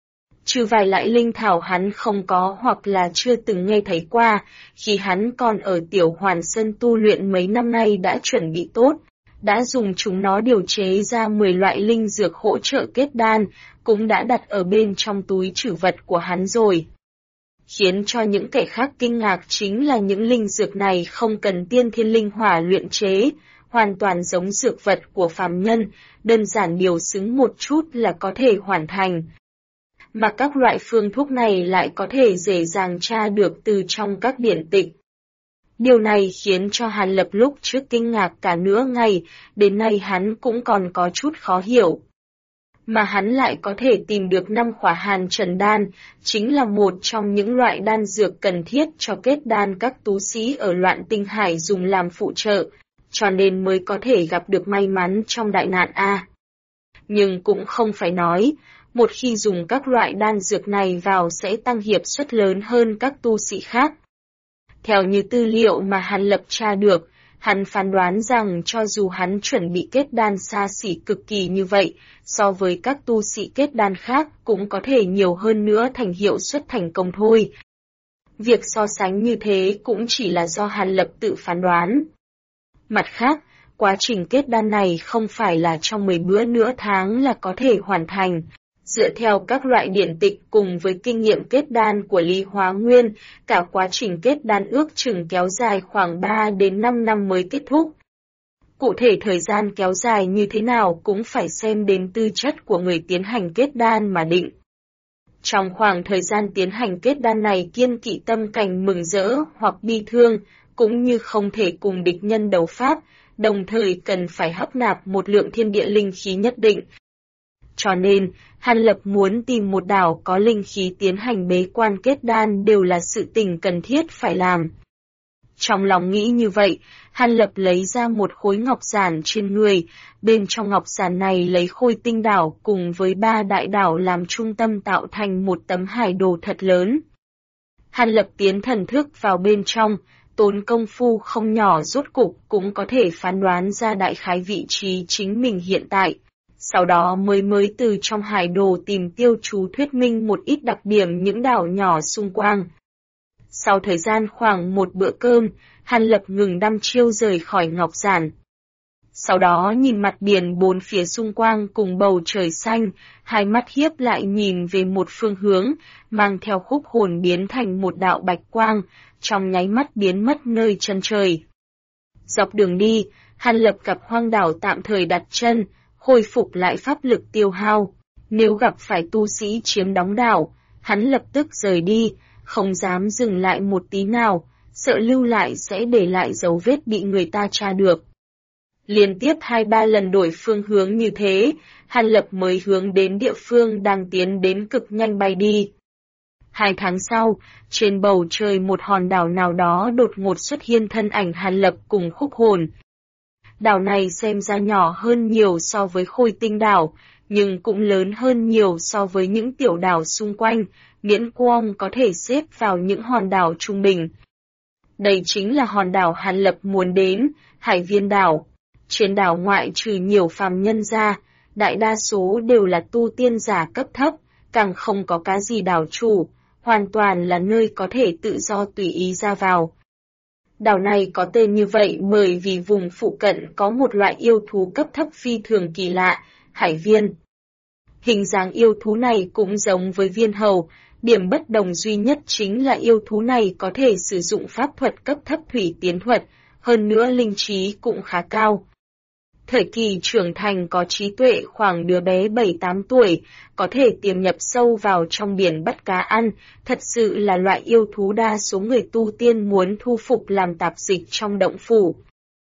Trừ vài loại linh thảo hắn không có hoặc là chưa từng nghe thấy qua, khi hắn còn ở Tiểu Hoàn Sơn tu luyện mấy năm nay đã chuẩn bị tốt, đã dùng chúng nó điều chế ra 10 loại linh dược hỗ trợ kết đan, cũng đã đặt ở bên trong túi trữ vật của hắn rồi. Khiến cho những kẻ khác kinh ngạc chính là những linh dược này không cần tiên thiên linh hỏa luyện chế, hoàn toàn giống dược vật của phàm nhân, đơn giản điều xứng một chút là có thể hoàn thành. Mà các loại phương thuốc này lại có thể dễ dàng tra được từ trong các điển tịch. Điều này khiến cho Hàn Lập lúc trước kinh ngạc cả nửa ngày, đến nay hắn cũng còn có chút khó hiểu. Mà hắn lại có thể tìm được 5 khỏa hàn trần đan, chính là một trong những loại đan dược cần thiết cho kết đan các tú sĩ ở Loạn Tinh Hải dùng làm phụ trợ, cho nên mới có thể gặp được may mắn trong đại nạn A. Nhưng cũng không phải nói, một khi dùng các loại đan dược này vào sẽ tăng hiệp suất lớn hơn các tu sĩ khác. Theo như tư liệu mà Hàn Lập tra được, hắn phán đoán rằng cho dù hắn chuẩn bị kết đan xa xỉ cực kỳ như vậy, so với các tu sĩ kết đan khác cũng có thể nhiều hơn nữa thành hiệu suất thành công thôi. Việc so sánh như thế cũng chỉ là do Hàn Lập tự phán đoán. Mặt khác, quá trình kết đan này không phải là trong 10 bữa nửa tháng là có thể hoàn thành. Dựa theo các loại điển tịch cùng với kinh nghiệm kết đan của Lý Hóa Nguyên, cả quá trình kết đan ước chừng kéo dài khoảng 3 đến 5 năm mới kết thúc. Cụ thể thời gian kéo dài như thế nào cũng phải xem đến tư chất của người tiến hành kết đan mà định. Trong khoảng thời gian tiến hành kết đan này kiêng kỵ tâm cảnh mừng rỡ hoặc bi thương, cũng như không thể cùng địch nhân đấu pháp, đồng thời cần phải hấp nạp một lượng thiên địa linh khí nhất định. Cho nên, Hàn Lập muốn tìm một đảo có linh khí tiến hành bế quan kết đan đều là sự tình cần thiết phải làm. Trong lòng nghĩ như vậy, Hàn Lập lấy ra một khối ngọc giản trên người, bên trong ngọc giản này lấy Khôi Tinh đảo cùng với 3 đại đảo làm trung tâm tạo thành một tấm hải đồ thật lớn. Hàn Lập tiến thần thức vào bên trong, tốn công phu không nhỏ rốt cục cũng có thể phán đoán ra đại khái vị trí chính mình hiện tại. Sau đó mới từ trong hải đồ tìm tiêu chú thuyết minh một ít đặc điểm những đảo nhỏ xung quanh. Sau thời gian khoảng một bữa cơm, Hàn Lập ngừng đăm chiêu rời khỏi ngọc giản. Sau đó nhìn mặt biển bốn phía xung quanh cùng bầu trời xanh, hai mắt hiếp lại nhìn về một phương hướng, mang theo khúc hồn biến thành một đạo bạch quang, trong nháy mắt biến mất nơi chân trời. Dọc đường đi, Hàn Lập gặp hoang đảo tạm thời đặt chân, khôi phục lại pháp lực tiêu hao. Nếu gặp phải tu sĩ chiếm đóng đảo, hắn lập tức rời đi, không dám dừng lại một tí nào, sợ lưu lại sẽ để lại dấu vết bị người ta tra được. Liên tiếp 2-3 lần đổi phương hướng như thế, Hàn Lập mới hướng đến địa phương đang tiến đến cực nhanh bay đi. 2 tháng sau, trên bầu trời một hòn đảo nào đó đột ngột xuất hiện thân ảnh Hàn Lập cùng khúc hồn. Đảo này xem ra nhỏ hơn nhiều so với Khôi Tinh đảo, nhưng cũng lớn hơn nhiều so với những tiểu đảo xung quanh, miễn cưỡng có thể xếp vào những hòn đảo trung bình. Đây chính là hòn đảo Hàn Lập muốn đến, Hải Viên đảo. Trên đảo ngoại trừ nhiều phàm nhân ra, đại đa số đều là tu tiên giả cấp thấp, càng không có cái gì đảo chủ, hoàn toàn là nơi có thể tự do tùy ý ra vào. Đảo này có tên như vậy bởi vì vùng phụ cận có một loại yêu thú cấp thấp phi thường kỳ lạ, hải viên. Hình dáng yêu thú này cũng giống với viên hầu, điểm bất đồng duy nhất chính là yêu thú này có thể sử dụng pháp thuật cấp thấp thủy tiến thuật, hơn nữa linh trí cũng khá cao. Thời kỳ trưởng thành có trí tuệ khoảng đứa bé 7-8 tuổi, có thể tiềm nhập sâu vào trong biển bắt cá ăn, thật sự là loại yêu thú đa số người tu tiên muốn thu phục làm tạp dịch trong động phủ.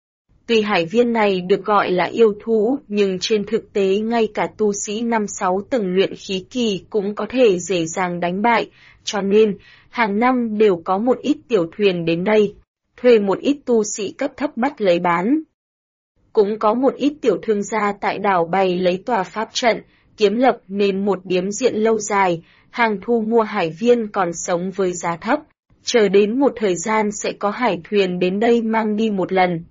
Tuy hải viên này được gọi là yêu thú, nhưng trên thực tế ngay cả tu sĩ 5-6 tầng luyện khí kỳ cũng có thể dễ dàng đánh bại, cho nên hàng năm đều có một ít tiểu thuyền đến đây, thuê một ít tu sĩ cấp thấp bắt lấy bán. Cũng có một ít tiểu thương gia tại đảo bày lấy tòa pháp trận, kiếm lập nên một điếm diện lâu dài, hàng thu mua hải viên còn sống với giá thấp, chờ đến một thời gian sẽ có hải thuyền đến đây mang đi một lần.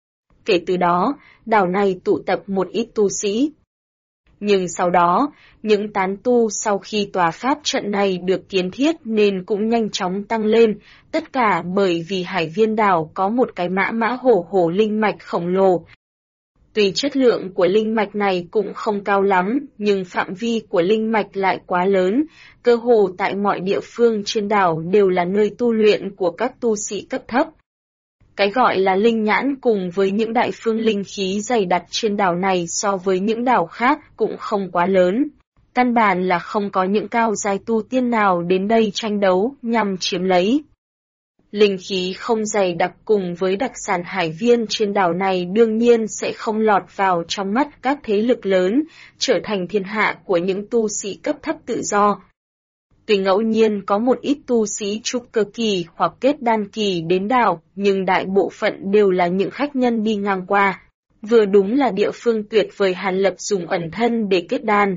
Kể từ đó, đảo này tụ tập một ít tu sĩ. Nhưng sau đó, những tán tu sau khi tòa pháp trận này được kiến thiết nên cũng nhanh chóng tăng lên, tất cả bởi vì hải viên đảo có một cái mã hổ linh mạch khổng lồ. Tuy chất lượng của linh mạch này cũng không cao lắm, nhưng phạm vi của linh mạch lại quá lớn, cơ hồ tại mọi địa phương trên đảo đều là nơi tu luyện của các tu sĩ cấp thấp. Cái gọi là linh nhãn cùng với những đại phương linh khí dày đặc trên đảo này so với những đảo khác cũng không quá lớn. Căn bản là không có những cao giai tu tiên nào đến đây tranh đấu nhằm chiếm lấy. Linh khí không dày đặc cùng với đặc sản hải viên trên đảo này đương nhiên sẽ không lọt vào trong mắt các thế lực lớn, trở thành thiên hạ của những tu sĩ cấp thấp tự do. Tuy ngẫu nhiên có một ít tu sĩ trúc cơ kỳ hoặc kết đan kỳ đến đảo, nhưng đại bộ phận đều là những khách nhân đi ngang qua. Vừa đúng là địa phương tuyệt vời Hàn Lập dùng ẩn thân để kết đan.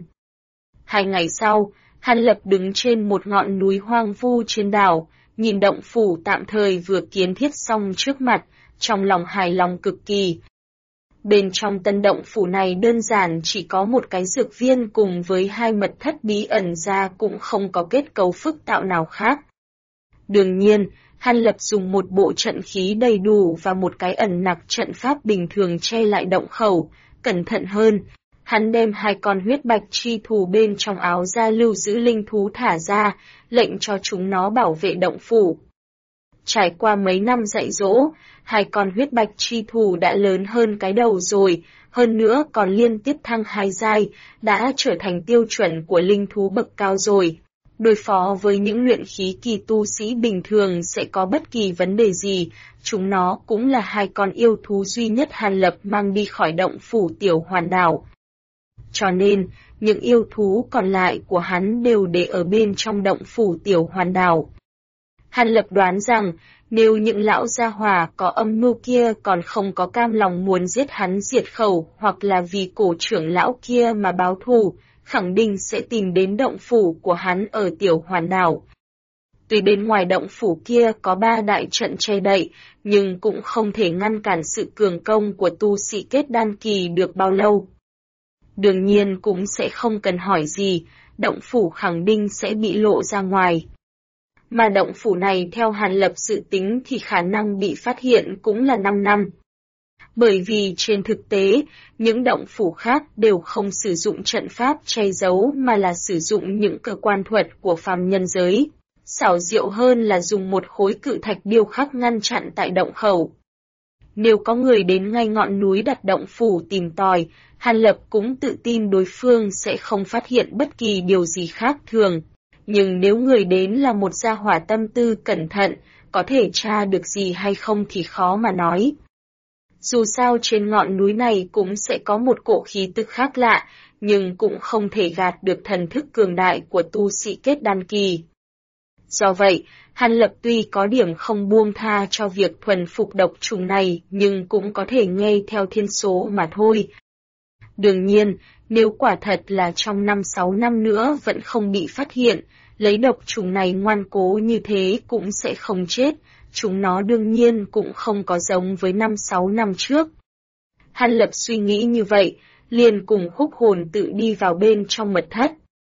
2 ngày sau, Hàn Lập đứng trên một ngọn núi hoang vu trên đảo, nhìn động phủ tạm thời vừa kiến thiết xong trước mặt, trong lòng hài lòng cực kỳ. Bên trong tân động phủ này đơn giản chỉ có một cái dược viên cùng với 2 mật thất bí ẩn ra cũng không có kết cấu phức tạp nào khác. Đương nhiên, Hàn Lập dùng một bộ trận khí đầy đủ và một cái ẩn nặc trận pháp bình thường che lại động khẩu, cẩn thận hơn. Hắn đem 2 con huyết bạch chi thù bên trong áo ra lưu giữ linh thú thả ra, lệnh cho chúng nó bảo vệ động phủ. Trải qua mấy năm dạy dỗ, 2 con huyết bạch chi thù đã lớn hơn cái đầu rồi, hơn nữa còn liên tiếp thăng 2 giai, đã trở thành tiêu chuẩn của linh thú bậc cao rồi. Đối phó với những luyện khí kỳ tu sĩ bình thường sẽ có bất kỳ vấn đề gì, chúng nó cũng là 2 con yêu thú duy nhất Hàn Lập mang đi khỏi động phủ tiểu hoàn đảo. cho nên những yêu thú còn lại của hắn đều để ở bên trong động phủ Tiểu Hoàn Đảo. Hàn Lập đoán rằng, nếu những lão gia hỏa có âm mưu kia còn không có cam lòng muốn giết hắn diệt khẩu hoặc là vì cổ trưởng lão kia mà báo thù, khẳng định sẽ tìm đến động phủ của hắn ở Tiểu Hoàn Đảo. Tuy bên ngoài động phủ kia có 3 đại trận che đậy, nhưng cũng không thể ngăn cản sự cường công của tu sĩ kết đan kỳ được bao lâu. Đương nhiên cũng sẽ không cần hỏi gì, động phủ khẳng định sẽ bị lộ ra ngoài. Mà động phủ này theo Hàn Lập dự tính thì khả năng bị phát hiện cũng là 5 năm. Bởi vì trên thực tế, những động phủ khác đều không sử dụng trận pháp che giấu mà là sử dụng những cơ quan thuật của phàm nhân giới. Xảo diệu hơn là dùng một khối cự thạch điêu khắc ngăn chặn tại động khẩu. Nếu có người đến ngay ngọn núi đặt động phủ tìm tòi, Hàn Lập cũng tự tin đối phương sẽ không phát hiện bất kỳ điều gì khác thường. Nhưng nếu người đến là một gia hỏa tâm tư cẩn thận, có thể tra được gì hay không thì khó mà nói. Dù sao trên ngọn núi này cũng sẽ có một cỗ khí tức khác lạ, nhưng cũng không thể gạt được thần thức cường đại của tu sĩ kết đan kỳ. Do vậy, Hàn Lập tuy có điểm không buông tha cho việc thuần phục độc trùng này nhưng cũng có thể nghe theo thiên số mà thôi. Đương nhiên, nếu quả thật là trong 5-6 năm nữa vẫn không bị phát hiện, lấy độc trùng này ngoan cố như thế cũng sẽ không chết, chúng nó đương nhiên cũng không có giống với 5-6 năm trước. Hàn Lập suy nghĩ như vậy, liền cùng Húc Hồn tự đi vào bên trong mật thất.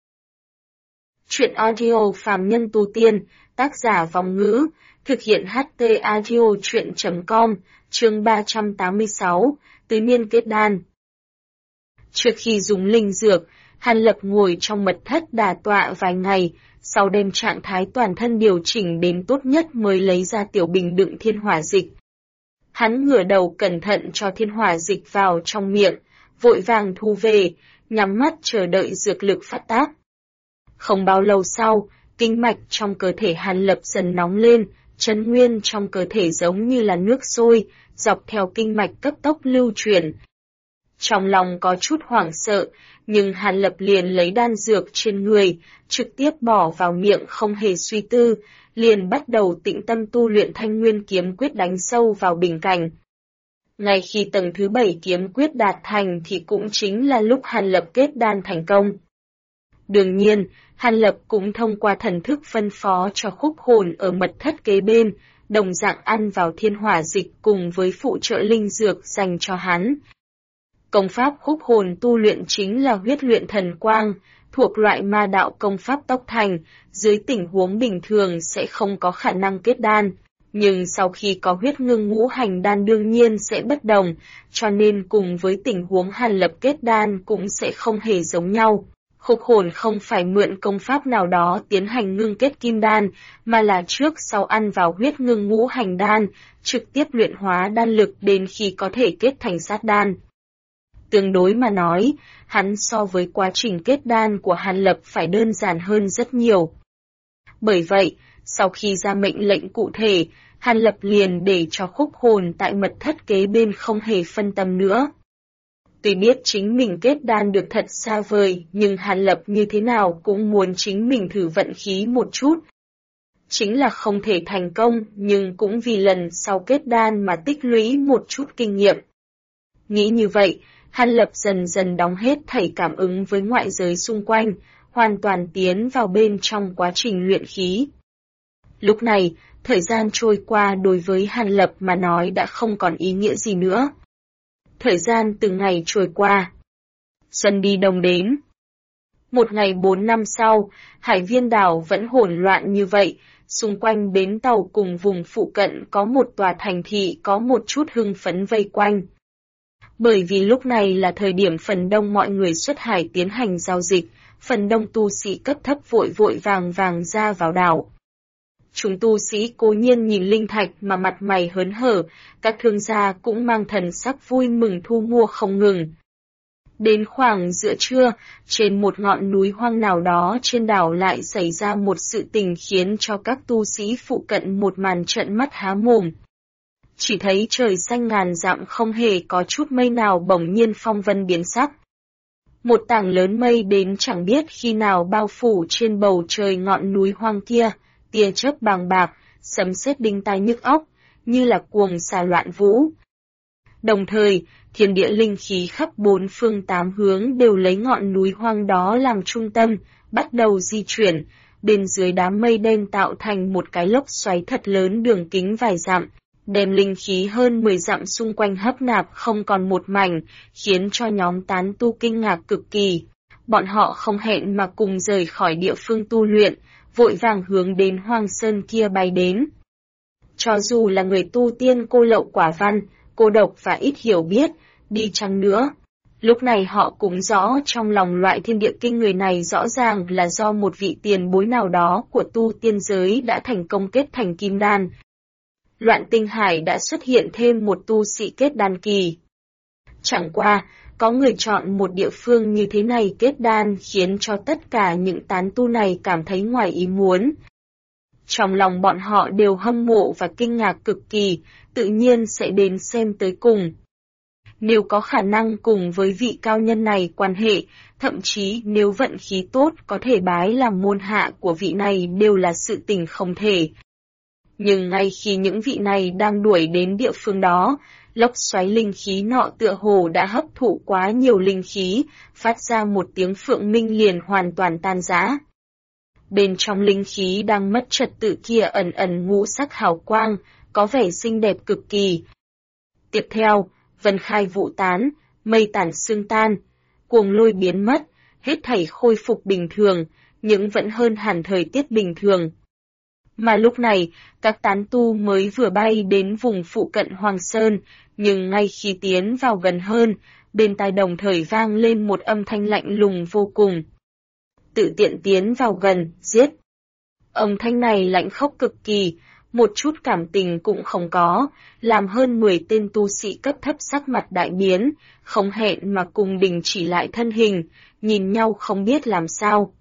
Chuyện audio phàm nhân tu tiên, tác giả Vong Ngữ, thực hiện HT audio chuyện.com, chương 386, Tứ Niên Kết Đan. Trước khi dùng linh dược, Hàn Lập ngồi trong mật thất đả tọa vài ngày, sau đem trạng thái toàn thân điều chỉnh đến tốt nhất mới lấy ra tiểu bình đựng thiên hỏa dịch. Hắn ngửa đầu cẩn thận cho thiên hỏa dịch vào trong miệng, vội vàng thu về, nhắm mắt chờ đợi dược lực phát tác. Không bao lâu sau, kinh mạch trong cơ thể Hàn Lập dần nóng lên, chân nguyên trong cơ thể giống như là nước sôi, dọc theo kinh mạch cấp tốc lưu chuyển. Trong lòng có chút hoảng sợ, nhưng Hàn Lập liền lấy đan dược trên người, trực tiếp bỏ vào miệng không hề suy tư, liền bắt đầu tĩnh tâm tu luyện Thanh Nguyên kiếm quyết đánh sâu vào bình cảnh. Ngay khi tầng thứ 7 kiếm quyết đạt thành thì cũng chính là lúc Hàn Lập kết đan thành công. Đương nhiên, Hàn Lập cũng thông qua thần thức phân phó cho Khúc Hồn ở mật thất kế bên, đồng dạng ăn vào thiên hỏa dịch cùng với phụ trợ linh dược dành cho hắn. Công pháp Khúc Hồn tu luyện chính là huyết luyện thần quang, thuộc loại ma đạo công pháp tốc thành, dưới tình huống bình thường sẽ không có khả năng kết đan. Nhưng sau khi có huyết ngưng ngũ hành đan đương nhiên sẽ bất đồng, cho nên cùng với tình huống Hàn Lập kết đan cũng sẽ không hề giống nhau. Khúc Hồn không phải mượn công pháp nào đó tiến hành ngưng kết kim đan, mà là trước sau ăn vào huyết ngưng ngũ hành đan, trực tiếp luyện hóa đan lực đến khi có thể kết thành sát đan. Tương đối mà nói, hắn so với quá trình kết đan của Hàn Lập phải đơn giản hơn rất nhiều. Bởi vậy, sau khi ra mệnh lệnh cụ thể, Hàn Lập liền để cho Khúc Hồn tại mật thất kế bên không hề phân tâm nữa. Tuy biết chính mình kết đan được thật xa vời, nhưng Hàn Lập như thế nào cũng muốn chính mình thử vận khí một chút. Chính là không thể thành công, nhưng cũng vì lần sau kết đan mà tích lũy một chút kinh nghiệm. Nghĩ như vậy, Hàn Lập dần dần đóng hết thảy cảm ứng với ngoại giới xung quanh, hoàn toàn tiến vào bên trong quá trình luyện khí. Lúc này, thời gian trôi qua đối với Hàn Lập mà nói đã không còn ý nghĩa gì nữa. Thời gian từng ngày trôi qua. Xuân đi đông đến. Một ngày 4 năm sau, Hải Viên đảo vẫn hỗn loạn như vậy, xung quanh bến tàu cùng vùng phụ cận có một tòa thành thị có một chút hưng phấn vây quanh. Bởi vì lúc này là thời điểm phần đông mọi người xuất hải tiến hành giao dịch, phần đông tu sĩ cấp thấp vội vội vàng ra vào đảo. Chúng tu sĩ cố nhiên nhìn linh thạch mà mặt mày hớn hở, các thương gia cũng mang thần sắc vui mừng thu mua không ngừng. Đến khoảng giữa trưa, trên một ngọn núi hoang nào đó trên đảo lại xảy ra một sự tình khiến cho các tu sĩ phụ cận một màn trợn mắt há mồm. Chỉ thấy trời xanh ngàn dặm không hề có chút mây nào bỗng nhiên phong vân biến sắc. Một tảng lớn mây đến chẳng biết khi nào bao phủ trên bầu trời ngọn núi hoang kia, tia chớp bàng bạc, sấm sét đinh tai nhức óc, như là cuồng xà loạn vũ. Đồng thời, thiên địa linh khí khắp bốn phương tám hướng đều lấy ngọn núi hoang đó làm trung tâm, bắt đầu di chuyển, bên dưới đám mây đen tạo thành một cái lốc xoáy thật lớn đường kính vài dặm, đem linh khí hơn 10 dặm xung quanh hấp nạp không còn một mảnh, khiến cho nhóm tán tu kinh ngạc cực kỳ. Bọn họ không hẹn mà cùng rời khỏi địa phương tu luyện, vội vàng hướng đến hoang sơn kia bay đến. Cho dù là người tu tiên cô lậu quả văn, cô độc và ít hiểu biết, đi chăng nữa, lúc này họ cũng rõ trong lòng loại thiên địa kinh người này rõ ràng là do một vị tiền bối nào đó của tu tiên giới đã thành công kết thành kim đan. Loạn tinh hải đã xuất hiện thêm một tu sĩ kết đan kỳ. Chẳng qua, có người chọn một địa phương như thế này kết đan khiến cho tất cả những tán tu này cảm thấy ngoài ý muốn. Trong lòng bọn họ đều hâm mộ và kinh ngạc cực kỳ, tự nhiên sẽ đến xem tới cùng. Nếu có khả năng cùng với vị cao nhân này quan hệ, thậm chí nếu vận khí tốt có thể bái làm môn hạ của vị này đều là sự tình không thể. Nhưng ngay khi những vị này đang đuổi đến địa phương đó, lốc xoáy linh khí nọ tựa hồ đã hấp thụ quá nhiều linh khí, phát ra một tiếng phượng minh liền hoàn toàn tan rã. Bên trong linh khí đang mất trật tự kia ẩn ẩn ngũ sắc hào quang, có vẻ xinh đẹp cực kỳ. Tiếp theo, vân khai vụ tán, mây tản sương tan, cuồng lôi biến mất, hết thảy khôi phục bình thường, nhưng vẫn hơn hẳn thời tiết bình thường. Mà lúc này, các tán tu mới vừa bay đến vùng phụ cận Hoàng Sơn, nhưng ngay khi tiến vào gần hơn, bên tai đồng thời vang lên một âm thanh lạnh lùng vô cùng. Tự tiện tiến vào gần, giết. Âm thanh này lạnh khốc cực kỳ, một chút cảm tình cũng không có, làm hơn 10 tên tu sĩ cấp thấp sắc mặt đại biến, không hẹn mà cùng đình chỉ lại thân hình, nhìn nhau không biết làm sao.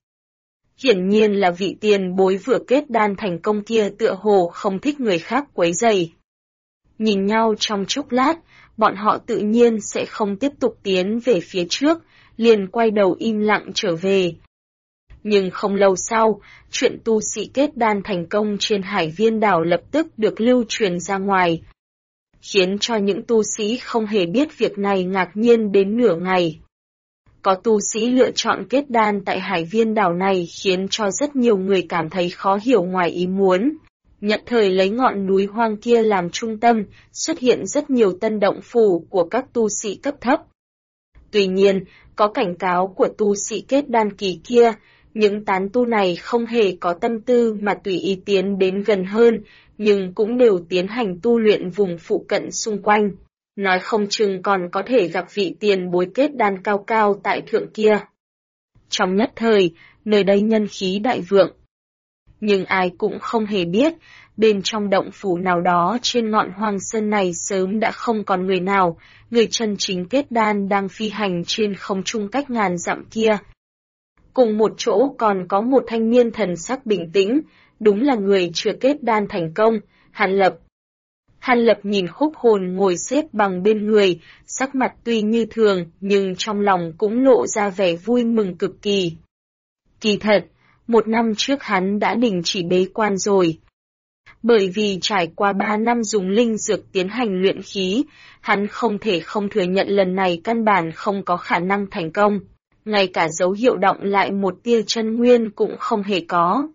Hiển nhiên là vị tiền bối vừa kết đan thành công kia tựa hồ không thích người khác quấy rầy. Nhìn nhau trong chốc lát, bọn họ tự nhiên sẽ không tiếp tục tiến về phía trước, liền quay đầu im lặng trở về. Nhưng không lâu sau, chuyện tu sĩ kết đan thành công trên Hải Viên đảo lập tức được lưu truyền ra ngoài, khiến cho những tu sĩ không hề biết việc này ngạc nhiên đến nửa ngày. Có tu sĩ lựa chọn kết đan tại Hải Viên đảo này khiến cho rất nhiều người cảm thấy khó hiểu ngoài ý muốn. Nhận thời lấy ngọn núi hoang kia làm trung tâm, xuất hiện rất nhiều tân động phủ của các tu sĩ cấp thấp. Tuy nhiên, có cảnh cáo của tu sĩ kết đan kỳ kia, những tán tu này không hề có tâm tư mà tùy ý tiến đến gần hơn, nhưng cũng đều tiến hành tu luyện vùng phụ cận xung quanh. Nói không chừng còn có thể gặp vị tiền bối kết đan cao cao tại thượng kia. Trong nhất thời, nơi đây nhân khí đại vượng. Nhưng ai cũng không hề biết, bên trong động phủ nào đó trên ngọn Hoàng Sơn này sớm đã không còn người nào, người chân chính kết đan đang phi hành trên không trung cách ngàn dặm kia. Cùng một chỗ còn có một thanh niên thần sắc bình tĩnh, đúng là người chưa kết đan thành công, Hàn Lập. Hàn Lập nhìn Khúc Hồn ngồi xếp bằng bên người, sắc mặt tuy như thường nhưng trong lòng cũng lộ ra vẻ vui mừng cực kỳ. Kỳ thật, 1 năm trước hắn đã đình chỉ bế quan rồi. Bởi vì trải qua 3 năm dùng linh dược tiến hành luyện khí, hắn không thể không thừa nhận lần này căn bản không có khả năng thành công. Ngay cả dấu hiệu động lại một tia chân nguyên cũng không hề có.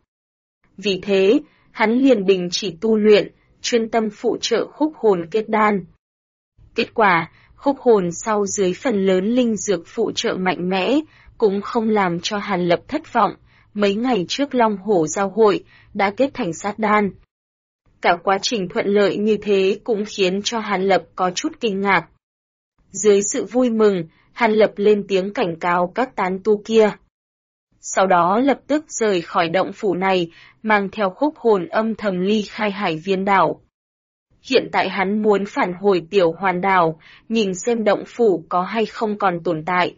Vì thế, hắn liền đình chỉ tu luyện, chuyên tâm phụ trợ Khúc Hồn kết đan. Kết quả, Khúc Hồn sau dưới phần lớn linh dược phụ trợ mạnh mẽ, cũng không làm cho Hàn Lập thất vọng, mấy ngày trước Long Hổ giao hội, đã kết thành sát đan. Cả quá trình thuận lợi như thế cũng khiến cho Hàn Lập có chút kinh ngạc. Dưới sự vui mừng, Hàn Lập lên tiếng cảnh cáo các tán tu kia. Sau đó lập tức rời khỏi động phủ này, mang theo Khúc Hồn âm thầm ly khai Hải Viên đảo. Hiện tại hắn muốn phản hồi Tiểu Hoàn đảo, nhìn xem động phủ có hay không còn tồn tại.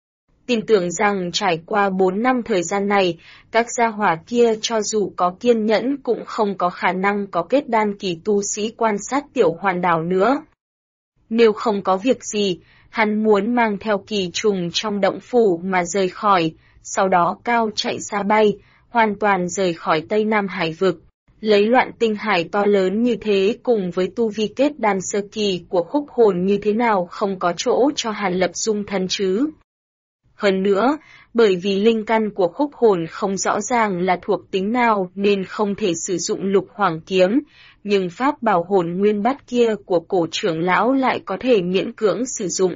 Tin tưởng rằng trải qua 4 năm thời gian này, các gia hỏa kia cho dù có kiên nhẫn cũng không có khả năng có kết đan kỳ tu sĩ quan sát Tiểu Hoàn đảo nữa. Nếu không có việc gì, Hắn muốn mang theo kỳ trùng trong động phủ mà rời khỏi, sau đó cao chạy xa bay, hoàn toàn rời khỏi Tây Nam Hải vực. Lấy loạn tinh hải to lớn như thế cùng với tu vi kết đan sơ kỳ của khúc hồn như thế nào không có chỗ cho Hàn Lập dung thân chứ. Hơn nữa, bởi vì linh căn của khúc hồn không rõ ràng là thuộc tính nào nên không thể sử dụng lục hoàng kiếm, nhưng pháp bảo hồn nguyên bát kia của cổ trưởng lão lại có thể miễn cưỡng sử dụng.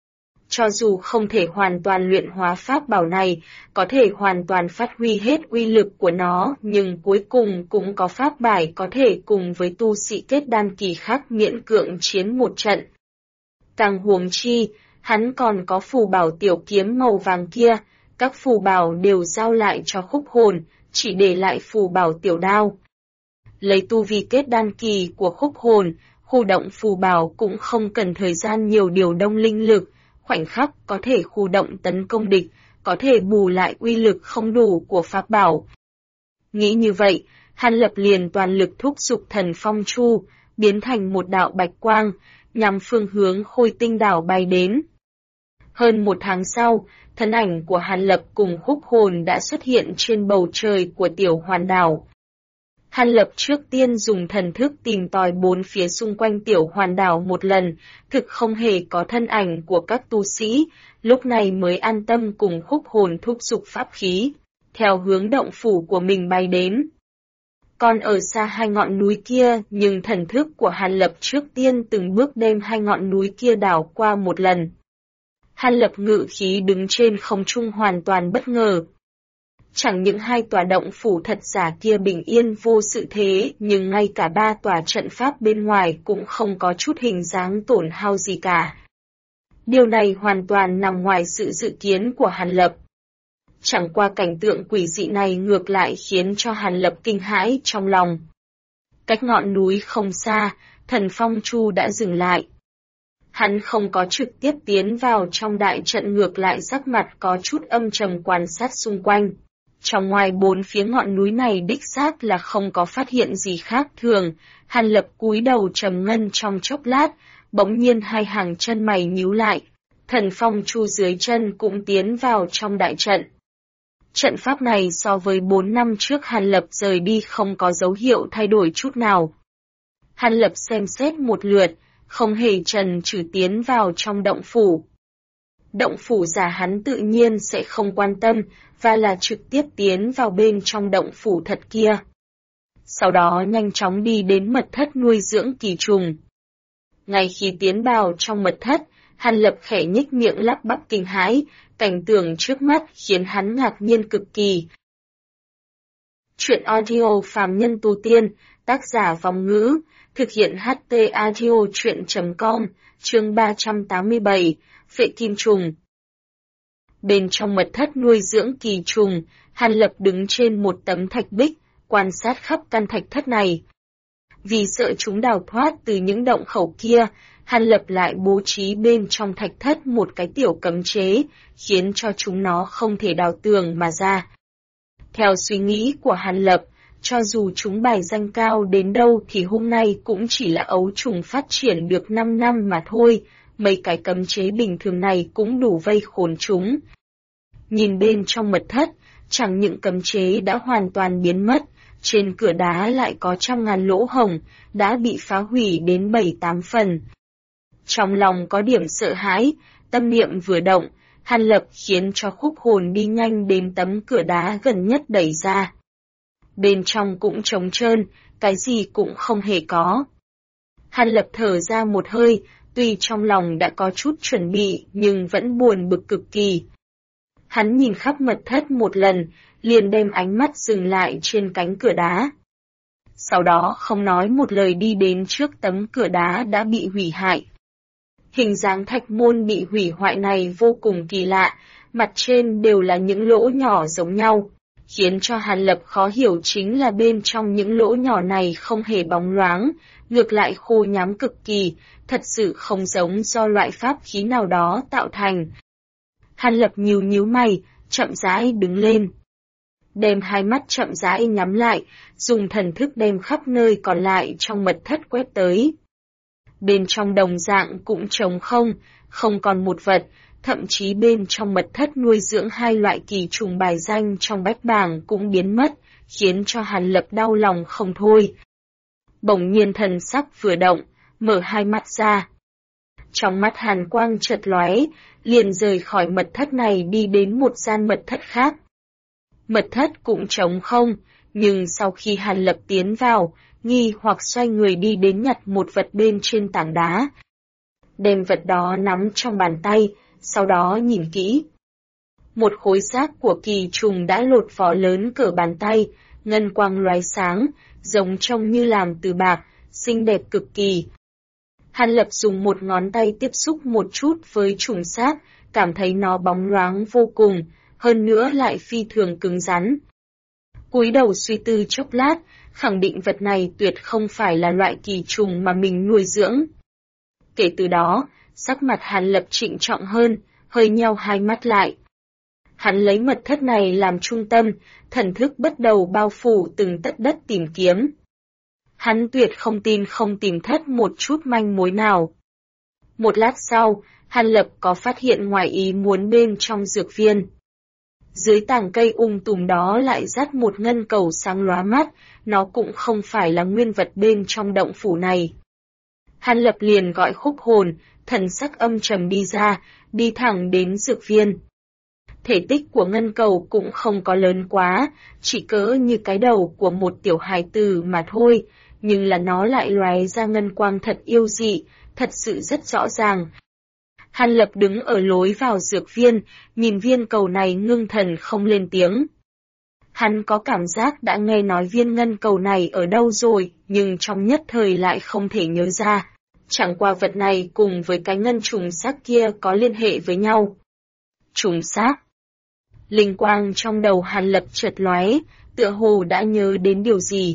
Cho dù không thể hoàn toàn luyện hóa pháp bảo này, có thể hoàn toàn phát huy hết uy lực của nó, nhưng cuối cùng cũng có pháp bảo có thể cùng với tu sĩ kết đan kỳ khác miễn cưỡng chiến một trận. Càng huống chi, hắn còn có phù bảo tiểu kiếm màu vàng kia, các phù bảo đều giao lại cho khúc hồn, chỉ để lại phù bảo tiểu đao. Lấy tu vi kết đan kỳ của khúc hồn, khu động phù bảo cũng không cần thời gian nhiều điều động linh lực, khoảnh khắc có thể khu động tấn công địch, có thể bù lại uy lực không đủ của pháp bảo. Nghĩ như vậy, Hàn Lập liền toàn lực thúc giục thần phong chu, biến thành một đạo bạch quang, nhằm phương hướng Khôi Tinh đảo bay đến. Hơn một tháng sau, thân ảnh của Hàn Lập cùng khúc hồn đã xuất hiện trên bầu trời của tiểu hoàn đảo. Hàn Lập trước tiên dùng thần thức tìm tòi bốn phía xung quanh tiểu hoàn đảo một lần, thực không hề có thân ảnh của các tu sĩ, lúc này mới an tâm cùng khúc hồn thúc giục pháp khí, theo hướng động phủ của mình bay đến. Còn ở xa hai ngọn núi kia, nhưng thần thức của Hàn Lập trước tiên từng bước đem hai ngọn núi kia đảo qua một lần. Hàn Lập ngự khí đứng trên không trung hoàn toàn bất ngờ. Chẳng những hai tòa động phủ thật giả kia bình yên vô sự thế, nhưng ngay cả ba tòa trận pháp bên ngoài cũng không có chút hình dáng tổn hao gì cả. Điều này hoàn toàn nằm ngoài sự dự kiến của Hàn Lập. Chẳng qua cảnh tượng quỷ dị này ngược lại khiến cho Hàn Lập kinh hãi trong lòng. Cách ngọn núi không xa, thần phong chu đã dừng lại. Hắn không có trực tiếp tiến vào trong đại trận, ngược lại sắc mặt có chút âm trầm quan sát xung quanh. Trong ngoài bốn phía ngọn núi này đích xác là không có phát hiện gì khác thường, Hàn Lập cúi đầu trầm ngâm trong chốc lát, bỗng nhiên hai hàng chân mày nhíu lại, thần phong chu dưới chân cũng tiến vào trong đại trận. Trận pháp này so với 4 năm trước Hàn Lập rời đi không có dấu hiệu thay đổi chút nào. Hàn Lập xem xét một lượt, không hề chần chừ tiến vào trong động phủ. Động phủ giả hắn tự nhiên sẽ không quan tâm, và là trực tiếp tiến vào bên trong động phủ thật kia. Sau đó nhanh chóng đi đến mật thất nuôi dưỡng kỳ trùng. Ngay khi tiến vào trong mật thất, Hàn Lập khẽ nhếch miệng lắp bắp kinh hãi, cảnh tượng trước mắt khiến hắn ngạc nhiên cực kỳ. Truyện audio phàm nhân tu tiên, tác giả Vong Ngữ, thực hiện HT audio truyện.com, chương 387, Phệ Kim Trùng. Bên trong mật thất nuôi dưỡng kỳ trùng, Hàn Lập đứng trên một tấm thạch bích, quan sát khắp căn thạch thất này. Vì sợ chúng đào thoát từ những động khẩu kia, Hàn Lập lại bố trí bên trong thạch thất một cái tiểu cấm chế, khiến cho chúng nó không thể đào tường mà ra. Theo suy nghĩ của Hàn Lập, cho dù chúng bài danh cao đến đâu thì hôm nay cũng chỉ là ấu trùng phát triển được 5 năm mà thôi, mấy cái cấm chế bình thường này cũng đủ vây khốn chúng. Nhìn bên trong mật thất, chẳng những cấm chế đã hoàn toàn biến mất, trên cửa đá lại có trăm ngàn lỗ hổng, đã bị phá hủy đến 7-8 phần. Trong lòng có điểm sợ hãi, tâm niệm vừa động, Hàn Lập khiến cho khúc hồn đi nhanh đến tấm cửa đá gần nhất đẩy ra. Bên trong cũng trống trơn, cái gì cũng không hề có. Hàn Lập thở ra một hơi, tuy trong lòng đã có chút chuẩn bị nhưng vẫn buồn bực cực kỳ. Hắn nhìn khắp mật thất một lần, liền đem ánh mắt dừng lại trên cánh cửa đá. Sau đó không nói một lời đi đến trước tấm cửa đá đã bị hủy hại. Hình dáng thạch môn bị hủy hoại này vô cùng kỳ lạ, mặt trên đều là những lỗ nhỏ giống nhau. Khiến cho Hàn Lập khó hiểu chính là bên trong những lỗ nhỏ này không hề bóng loáng, ngược lại khô nhám cực kỳ, thật sự không giống do loại pháp khí nào đó tạo thành. Hàn Lập nhíu mày, chậm rãi đứng lên. Đem hai mắt chậm rãi nhắm lại, dùng thần thức đem khắp nơi còn lại trong mật thất quét tới. Bên trong đồng dạng cũng trống không, không còn một vật, thậm chí bên trong mật thất nuôi dưỡng hai loại kỳ trùng bài danh trong bách bảng cũng biến mất, khiến cho Hàn Lập đau lòng không thôi. Bỗng nhiên thần sắc vừa động, mở hai mắt ra. Trong mắt hàn quang chợt lóe, liền rời khỏi mật thất này đi đến một gian mật thất khác. Mật thất cũng trống không, nhưng sau khi Hàn Lập tiến vào, nghi hoặc xoay người đi đến nhặt một vật bên trên tảng đá. Đem vật đó nắm trong bàn tay, sau đó nhìn kỹ. Một khối xác của kỳ trùng đã lột vỏ lớn cỡ bàn tay, ngân quang lóe sáng, giống trông như làm từ bạc, xinh đẹp cực kỳ. Hàn Lập dùng một ngón tay tiếp xúc một chút với trùng xác, cảm thấy nó bóng loáng vô cùng, hơn nữa lại phi thường cứng rắn. Cúi đầu suy tư chốc lát, khẳng định vật này tuyệt không phải là loại kỳ trùng mà mình nuôi dưỡng. Kể từ đó, sắc mặt Hàn Lập trịnh trọng hơn, hơi nheo hai mắt lại. Hắn lấy mật thất này làm trung tâm, thần thức bắt đầu bao phủ từng tấc đất tìm kiếm. Hắn tuyệt không tin không tìm thất một chút manh mối nào. Một lát sau, Hàn Lập có phát hiện ngoài ý muốn bên trong dược viên. Dưới tàng cây tùm đó lại dắt một ngân cầu sáng lóa mắt, nó cũng không phải là nguyên vật bên trong động phủ này. Hàn Lập liền gọi Khúc Hồn, thần sắc âm trầm đi ra, đi thẳng đến dược viên. Thể tích của ngân cầu cũng không có lớn quá, chỉ cỡ như cái đầu của một tiểu hài tử mà thôi, nhưng là nó lại lóe ra ngân quang thật yêu dị, thật sự rất rõ ràng. Hàn Lập đứng ở lối vào dược viên, nhìn viên cầu này ngưng thần không lên tiếng. Hắn có cảm giác đã nghe nói viên ngân cầu này ở đâu rồi, nhưng trong nhất thời lại không thể nhớ ra. Chẳng qua vật này cùng với cái ngân trùng xác kia có liên hệ với nhau. Trùng xác. Linh quang trong đầu Hàn Lập chợt lóe, tựa hồ đã nhớ đến điều gì.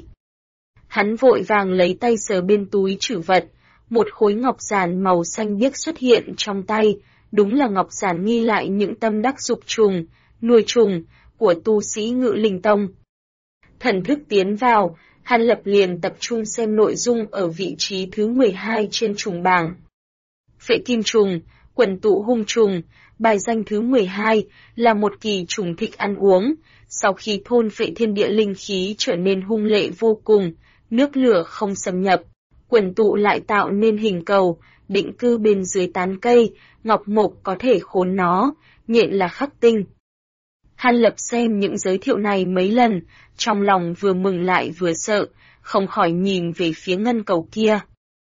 Hắn vội vàng lấy tay sờ bên túi trữ vật, một khối ngọc giản màu xanh biếc xuất hiện trong tay, đúng là ngọc giản ghi lại những tâm đắc dục trùng, nuôi trùng của tu sĩ Ngự Linh Tông. Thần thức tiến vào, Hàn Lập liền tập trung xem nội dung ở vị trí thứ 12 trên trùng bảng. Phệ kim trùng, quần tụ hung trùng, bài danh thứ 12 là một kỳ trùng thích ăn uống, sau khi thôn phệ thiên địa linh khí trở nên hung lệ vô cùng, nước lửa không xâm nhập, quần tụ lại tạo nên hình cầu, định cư bên dưới tán cây, ngọc mộc có thể khốn nó, nhện là khắc tinh. Hàn Lập xem những giới thiệu này mấy lần, trong lòng vừa mừng lại vừa sợ, không khỏi nhìn về phía ngân cầu kia.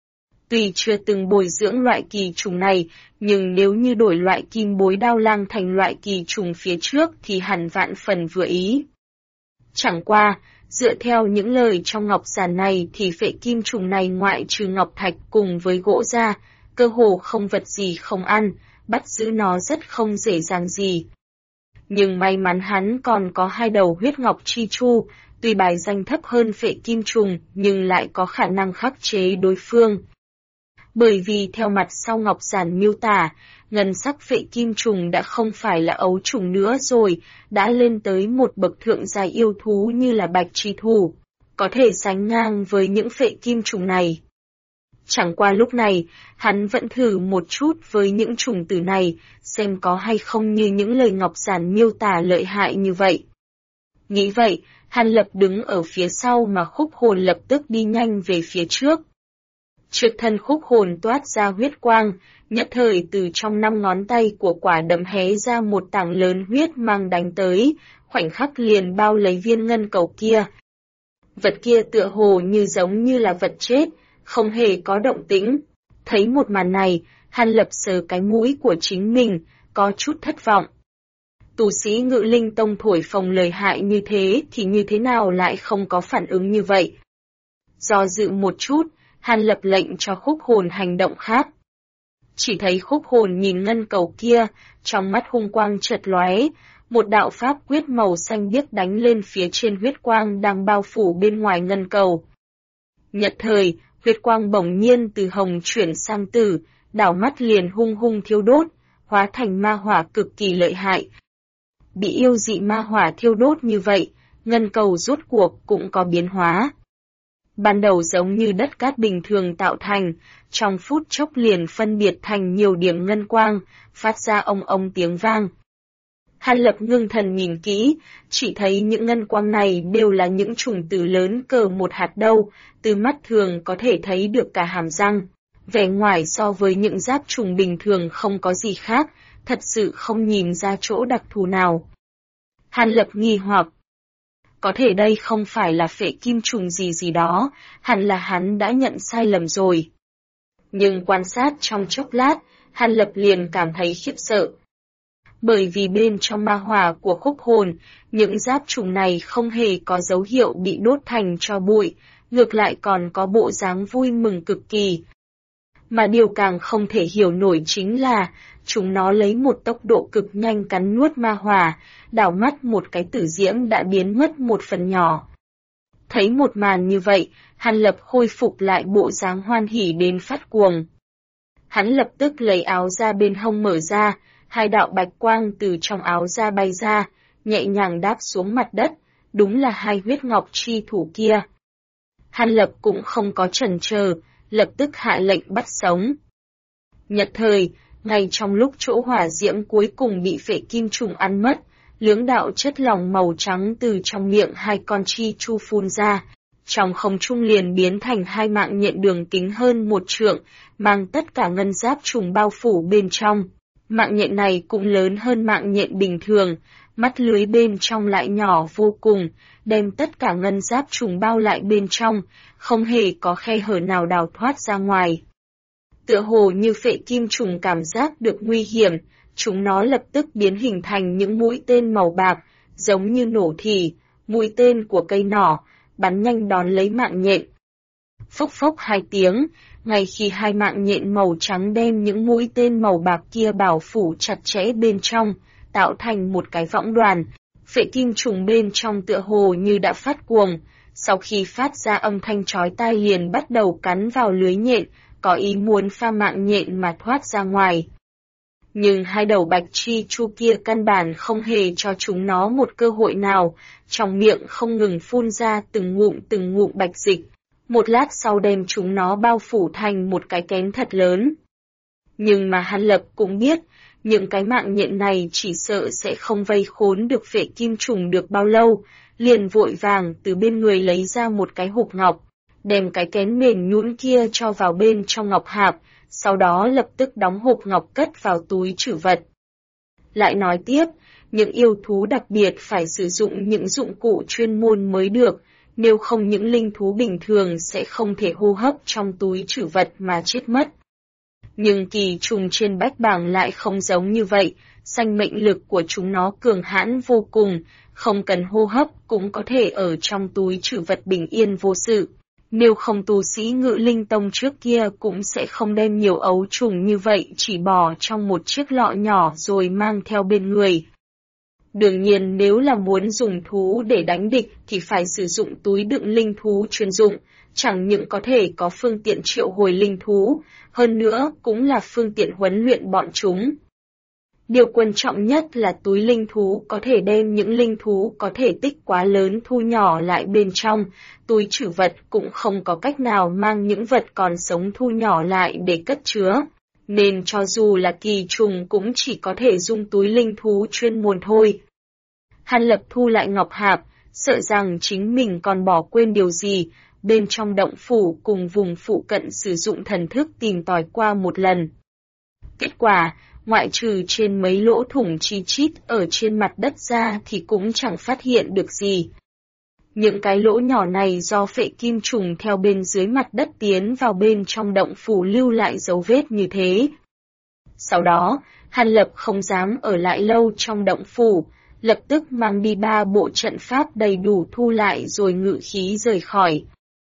Tuy chưa từng bồi dưỡng loại kỳ trùng này, nhưng nếu như đổi loại kim bối đao lang thành loại kỳ trùng phía trước thì hẳn vạn phần vừa ý. Chẳng qua, dựa theo những lời trong ngọc giản này thì phệ kim trùng này ngoại trừ ngọc thạch cùng với gỗ ra, cơ hồ không vật gì không ăn, bắt giữ nó rất không dễ dàng gì. Nhưng may mắn hắn còn có hai đầu huyết ngọc chi chu, tuy bài danh thấp hơn phệ kim trùng nhưng lại có khả năng khắc chế đối phương. Bởi vì theo mặt sau ngọc giản miêu tả, ngân sắc phệ kim trùng đã không phải là ấu trùng nữa rồi, đã lên tới một bậc thượng giai yêu thú như là bạch chi thủ, có thể sánh ngang với những phệ kim trùng này. Chẳng qua lúc này, hắn vẫn thử một chút với những trùng tử này, xem có hay không như những lời ngọc giản miêu tả lợi hại như vậy. Nghĩ vậy, Hàn Lập đứng ở phía sau mà Khúc Hồn lập tức đi nhanh về phía trước. Trước thân Khúc Hồn toát ra huyết quang, nhất thời từ trong 5 ngón tay của quả đấm hé ra một tảng lớn huyết mang đánh tới, khoảnh khắc liền bao lấy viên ngân cầu kia. Vật kia tựa hồ như giống như là vật chết, không hề có động tĩnh. Thấy một màn này, Hàn Lập sờ cái mũi của chính mình, có chút thất vọng. Tu sĩ Ngự Linh Tông thổi phồng lời hại như thế thì như thế nào lại không có phản ứng như vậy? Do dự một chút, Hàn Lập lệnh cho Khúc Hồn hành động khác. Chỉ thấy Khúc Hồn nhìn ngân cầu kia, trong mắt hung quang chợt lóe, một đạo pháp quyết màu xanh biếc đánh lên phía trên huyết quang đang bao phủ bên ngoài ngân cầu. Nhất thời, huyết quang bỗng nhiên từ hồng chuyển sang tử, đảo mắt liền hung hung thiêu đốt, hóa thành ma hỏa cực kỳ lợi hại. Bị yêu dị ma hỏa thiêu đốt như vậy, ngân cầu rốt cuộc cũng có biến hóa. ban đầu giống như đất cát bình thường tạo thành, trong phút chốc liền phân biệt thành nhiều điểm ngân quang, phát ra ông ông tiếng vang. Hàn Lập ngưng thần nhìn kỹ, chỉ thấy những ngân quang này đều là những trùng tử lớn cỡ một hạt đậu, từ mắt thường có thể thấy được cả hàm răng. Vẻ ngoài so với những giáp trùng bình thường không có gì khác, thật sự không nhìn ra chỗ đặc thù nào. Hàn Lập nghi hoặc. Có thể đây không phải là phệ kim trùng gì đó, hẳn là hắn đã nhận sai lầm rồi. Nhưng quan sát trong chốc lát, Hàn Lập liền cảm thấy khiếp sợ. Bởi vì bên trong ma hỏa của khúc hồn, những giáp trùng này không hề có dấu hiệu bị đốt thành tro bụi, ngược lại còn có bộ dáng vui mừng cực kỳ. Mà điều càng không thể hiểu nổi chính là, chúng nó lấy một tốc độ cực nhanh cắn nuốt ma hỏa, đảo mắt một cái tử diễm đã biến mất một phần nhỏ. Thấy một màn như vậy, Hàn Lập khôi phục lại bộ dáng hoan hỉ đến phát cuồng. Hắn lập tức lấy áo ra bên hông mở ra, hai đạo bạch quang từ trong áo ra bay ra, nhẹ nhàng đáp xuống mặt đất, đúng là hai huyết ngọc chi thủ kia. Hàn Lập cũng không có chần chờ, lập tức hạ lệnh bắt sống. Nhật thời, ngay trong lúc chỗ hỏa diễm cuối cùng bị phệ kim trùng ăn mất, lưỡng đạo chất lỏng màu trắng từ trong miệng hai con chi chu phun ra, trong không trung liền biến thành hai mạng nhện đường kính hơn 1 trượng, mang tất cả ngân giáp trùng bao phủ bên trong. Mạng nhện này cũng lớn hơn mạng nhện bình thường, mắt lưới bên trong lại nhỏ vô cùng, đem tất cả ngân giáp trùng bao lại bên trong, không hề có khe hở nào đào thoát ra ngoài. Tựa hồ như phệ kim trùng cảm giác được nguy hiểm, chúng nó lập tức biến hình thành những mũi tên màu bạc, giống như nổ thỉ, mũi tên của cây nỏ, bắn nhanh đón lấy mạng nhện. Phốc phốc 2 tiếng, ngay khi hai mạng nhện màu trắng đem những mũi tên màu bạc kia bao phủ chặt chẽ bên trong, tạo thành một cái võng đoàn, phệ kim trùng bên trong tựa hồ như đã phát cuồng, sau khi phát ra âm thanh chói tai liền bắt đầu cắn vào lưới nhện, có ý muốn pha mạng nhện mà thoát ra ngoài. Nhưng hai đầu bạch chi chu kia căn bản không hề cho chúng nó một cơ hội nào, trong miệng không ngừng phun ra từng ngụm bạch dịch, một lát sau đem chúng nó bao phủ thành một cái kén thật lớn. Nhưng mà Hàn Lập cũng biết, những cái mạng nhện này chỉ sợ sẽ không vây khốn được phệ kim trùng được bao lâu, liền vội vàng từ bên người lấy ra một cái hộp ngọc, đem cái kén mềm nhũn kia cho vào bên trong ngọc hạp, sau đó lập tức đóng hộp ngọc cất vào túi trữ vật. Lại nói tiếp, những yêu thú đặc biệt phải sử dụng những dụng cụ chuyên môn mới được, nếu không những linh thú bình thường sẽ không thể hô hấp trong túi trữ vật mà chết mất. Nhưng kỳ trùng trên bách bảng lại không giống như vậy, sinh mệnh lực của chúng nó cường hãn vô cùng, không cần hô hấp cũng có thể ở trong túi trữ vật bình yên vô sự. Nếu không tu sĩ Ngự Linh Tông trước kia cũng sẽ không đem nhiều ấu trùng như vậy chỉ bỏ trong một chiếc lọ nhỏ rồi mang theo bên người. Đương nhiên nếu là muốn dùng thú để đánh địch thì phải sử dụng túi đựng linh thú chuyên dụng, chẳng những có thể có phương tiện triệu hồi linh thú, hơn nữa cũng là phương tiện huấn luyện bọn chúng. Điều quan trọng nhất là túi linh thú có thể đem những linh thú có thể tích quá lớn thu nhỏ lại bên trong, túi trữ vật cũng không có cách nào mang những vật còn sống thu nhỏ lại để cất chứa, nên cho dù là kỳ trùng cũng chỉ có thể dùng túi linh thú chuyên môn thôi. Hàn Lập thu lại ngọc hạp, sợ rằng chính mình còn bỏ quên điều gì, bên trong động phủ cùng vùng phụ cận sử dụng thần thức tìm tòi qua một lần. Kết quả, ngoại trừ trên mấy lỗ thủng chi chít ở trên mặt đất ra thì cũng chẳng phát hiện được gì. Những cái lỗ nhỏ này do phệ kim trùng theo bên dưới mặt đất tiến vào bên trong động phủ lưu lại dấu vết như thế. Sau đó, Hàn Lập không dám ở lại lâu trong động phủ, lập tức mang đi 3 bộ trận pháp đầy đủ thu lại rồi ngự khí rời khỏi.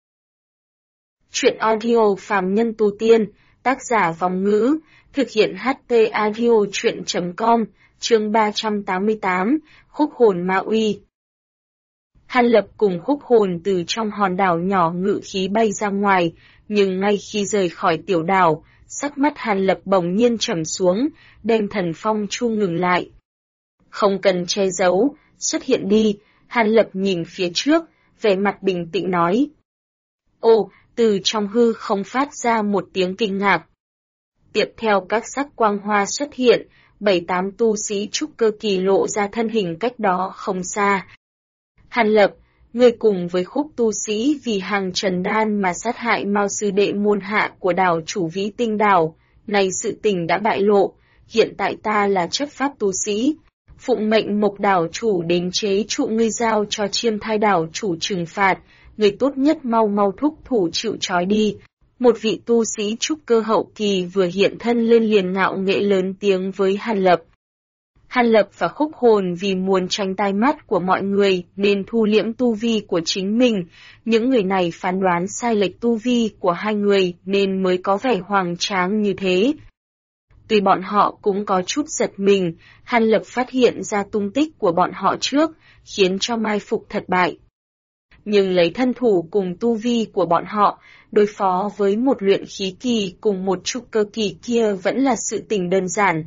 Chuyện audio phàm nhân tu tiên, tác giả Vòng Ngữ, thực hiện HT Audio Chuyện.com, chương 388, Khúc hồn ma uy. Hàn Lập cùng khúc hồn từ trong hòn đảo nhỏ ngự khí bay ra ngoài, nhưng ngay khi rời khỏi tiểu đảo, sắc mắt Hàn Lập bỗng nhiên trầm xuống, đem thần phong chu ngừng lại. Không cần che giấu, xuất hiện đi, Hàn Lập nhìn phía trước, vẻ mặt bình tĩnh nói. Ồ, từ trong hư không phát ra một tiếng kinh ngạc. Tiếp theo các sắc quang hoa xuất hiện, 7-8 tu sĩ trúc cơ kỳ lộ ra thân hình cách đó không xa. Hàn Lập, người cùng với Khúc tu sĩ vì hàng trần đan mà sát hại Mao sư đệ môn hạ của đảo chủ Vĩ Tinh đảo, này sự tình đã bại lộ, hiện tại ta là chấp pháp tu sĩ, phụng mệnh Mộc đảo chủ đến chế trụ ngươi giao cho Chiêm Thai đảo chủ trừng phạt, người tốt nhất mau mau thúc thủ chịu trói đi. Một vị tu sĩ trúc cơ hậu kỳ vừa hiện thân lên liền ngạo nghễ lớn tiếng với Hàn Lập. Hàn Lập và Khúc Hồn vì muốn tránh tai mắt của mọi người nên thu liễm tu vi của chính mình, những người này phán đoán sai lệch tu vi của hai người nên mới có vẻ hoằng tráng như thế. Tuy bọn họ cũng có chút giật mình, Hàn Lập phát hiện ra tung tích của bọn họ trước, khiến cho mai phục thất bại. Nhưng lấy thân thủ cùng tu vi của bọn họ, đối phó với một luyện khí kỳ cùng một trúc cơ kỳ kia vẫn là sự tình đơn giản.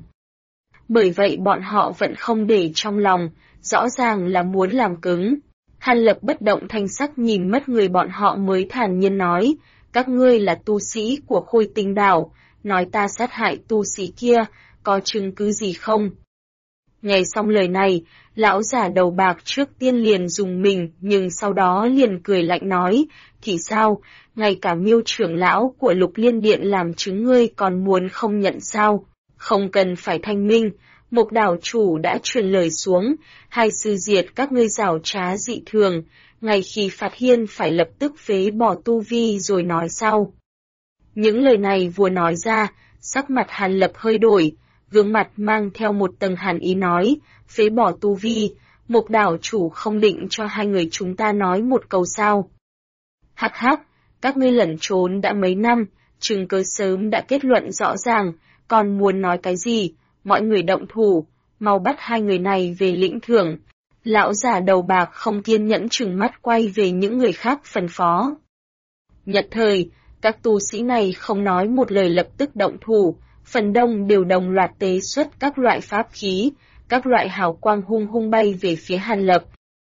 Bởi vậy bọn họ vẫn không để trong lòng, rõ ràng là muốn làm cứng. Hàn Lập bất động thanh sắc nhìn mất người bọn họ mới thản nhiên nói, các ngươi là tu sĩ của Khôi Tinh đảo, nói ta sát hại tu sĩ kia, có chứng cứ gì không? Nghe xong lời này, lão giả đầu bạc trước tiên liền dùng mình nhưng sau đó liền cười lạnh nói, thì sao, ngay cả Miêu trưởng lão của Lục Liên Điện làm chứng ngươi còn muốn không nhận sao? Không cần phải thanh minh, Mộc đảo chủ đã truyền lời xuống, hai sư diệt các ngươi giảo trá dị thường, ngay khi phạt hiên phải lập tức phế bỏ tu vi rồi nói sau. Những lời này vừa nói ra, sắc mặt Hàn Lập hơi đổi, gương mặt mang theo một tầng hàn ý nói, phế bỏ tu vi, Mộc đảo chủ không định cho hai người chúng ta nói một câu sao. Hắc hắc, các ngươi lẩn trốn đã mấy năm, chứng cứ sớm đã kết luận rõ ràng, còn muốn nói cái gì, mọi người động thủ, mau bắt hai người này về lĩnh thưởng. Lão già đầu bạc không kiên nhẫn trừng mắt quay về những người khác phân phó. Nhất thời, các tu sĩ này không nói một lời lập tức động thủ, phần đông đều đồng loạt tế xuất các loại pháp khí, các loại hào quang hung hung bay về phía Hàn Lập.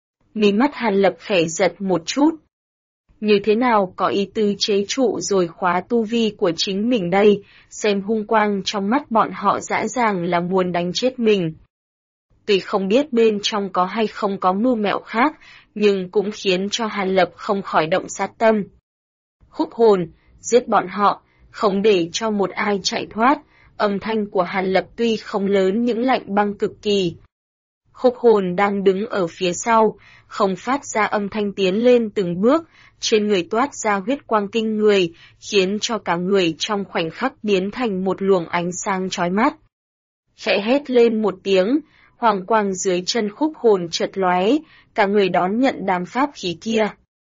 Mí mắt Hàn Lập khẽ giật một chút. Như thế nào có ý tư chế trụ rồi khóa tu vi của chính mình đây, xem hung quang trong mắt bọn họ rõ ràng là muốn đánh chết mình. Tuy không biết bên trong có hay không có mưu mẹo khác, nhưng cũng khiến cho Hàn Lập không khỏi động sát tâm. Khúc Hồn, giết bọn họ, không để cho một ai chạy thoát, âm thanh của Hàn Lập tuy không lớn những lạnh băng cực kỳ. Khúc Hồn đang đứng ở phía sau, không phát ra âm thanh tiến lên từng bước, trên người toát ra huyết quang kinh người, khiến cho cả người trong khoảnh khắc biến thành một luồng ánh sáng chói mắt. Khẽ hét lên một tiếng, hoàng quang dưới chân Khúc Hồn chợt lóe, cả người đón nhận đám pháp khí kia.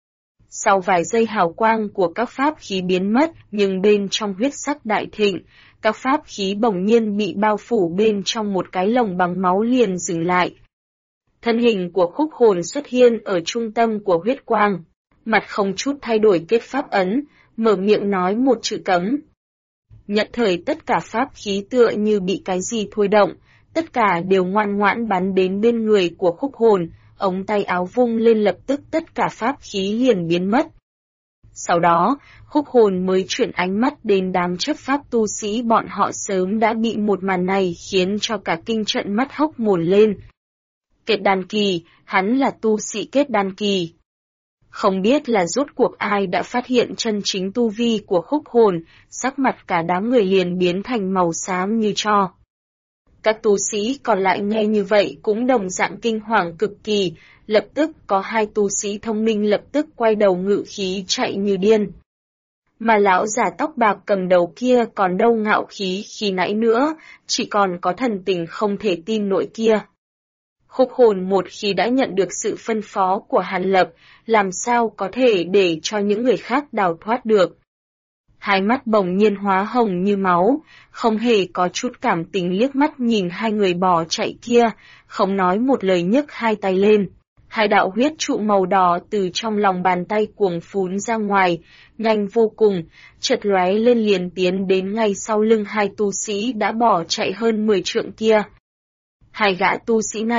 Sau vài giây hào quang của các pháp khí biến mất, nhưng bên trong huyết sắc đại thịnh, các pháp khí bỗng nhiên bị bao phủ bên trong một cái lồng bằng máu liền dừng lại. Thân hình của Khúc Hồn xuất hiện ở trung tâm của huyết quang, mặt không chút thay đổi kết pháp ấn, mở miệng nói một chữ cấm. Nhận thời tất cả pháp khí tựa như bị cái gì thôi động, tất cả đều ngoan ngoãn bắn đến bên người của Khúc Hồn, ống tay áo vung lên lập tức tất cả pháp khí liền biến mất. Sau đó, Khúc Hồn mới chuyển ánh mắt đến đám chấp pháp tu sĩ bọn họ sớm đã bị một màn này khiến cho cả kinh trận mắt hốc mồm lên. Kết đan kỳ, hắn là tu sĩ kết đan kỳ. Không biết là rốt cuộc ai đã phát hiện chân chính tu vi của Khúc Hồn, sắc mặt cả đám người liền biến thành màu xám như tro. Các tu sĩ còn lại nghe như vậy cũng đồng dạng kinh hoàng cực kỳ, lập tức có hai tu sĩ thông minh lập tức quay đầu ngự khí chạy như điên. Mà lão già tóc bạc cầm đầu kia còn đâu ngạo khí khi nãy nữa, chỉ còn có thần tình không thể tin nổi kia. Khúc Hồn một khi đã nhận được sự phân phó của Hàn Lập, làm sao có thể để cho những người khác đào thoát được. Hai mắt bỗng nhiên hóa hồng như máu, không hề có chút cảm tình liếc mắt nhìn hai người bỏ chạy kia, không nói một lời nhấc hai tay lên. Hai đạo huyết trụ màu đỏ từ trong lòng bàn tay cuồng phún ra ngoài, nhanh vô cùng, chợt lóe lên liền tiến đến ngay sau lưng hai tu sĩ đã bỏ chạy hơn 10 trượng kia. Hai gã tu sĩ này,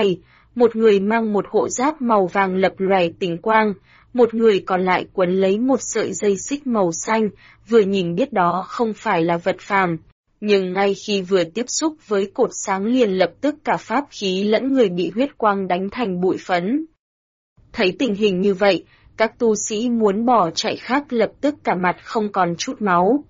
một người mang một hộ giáp màu vàng lập lòe tình quang, một người còn lại quấn lấy một sợi dây xích màu xanh, vừa nhìn biết đó không phải là vật phàm. Nhưng ngay khi vừa tiếp xúc với cột sáng liền lập tức cả pháp khí lẫn người bị huyết quang đánh thành bụi phấn. Thấy tình hình như vậy, các tu sĩ muốn bỏ chạy khác lập tức cả mặt không còn chút máu.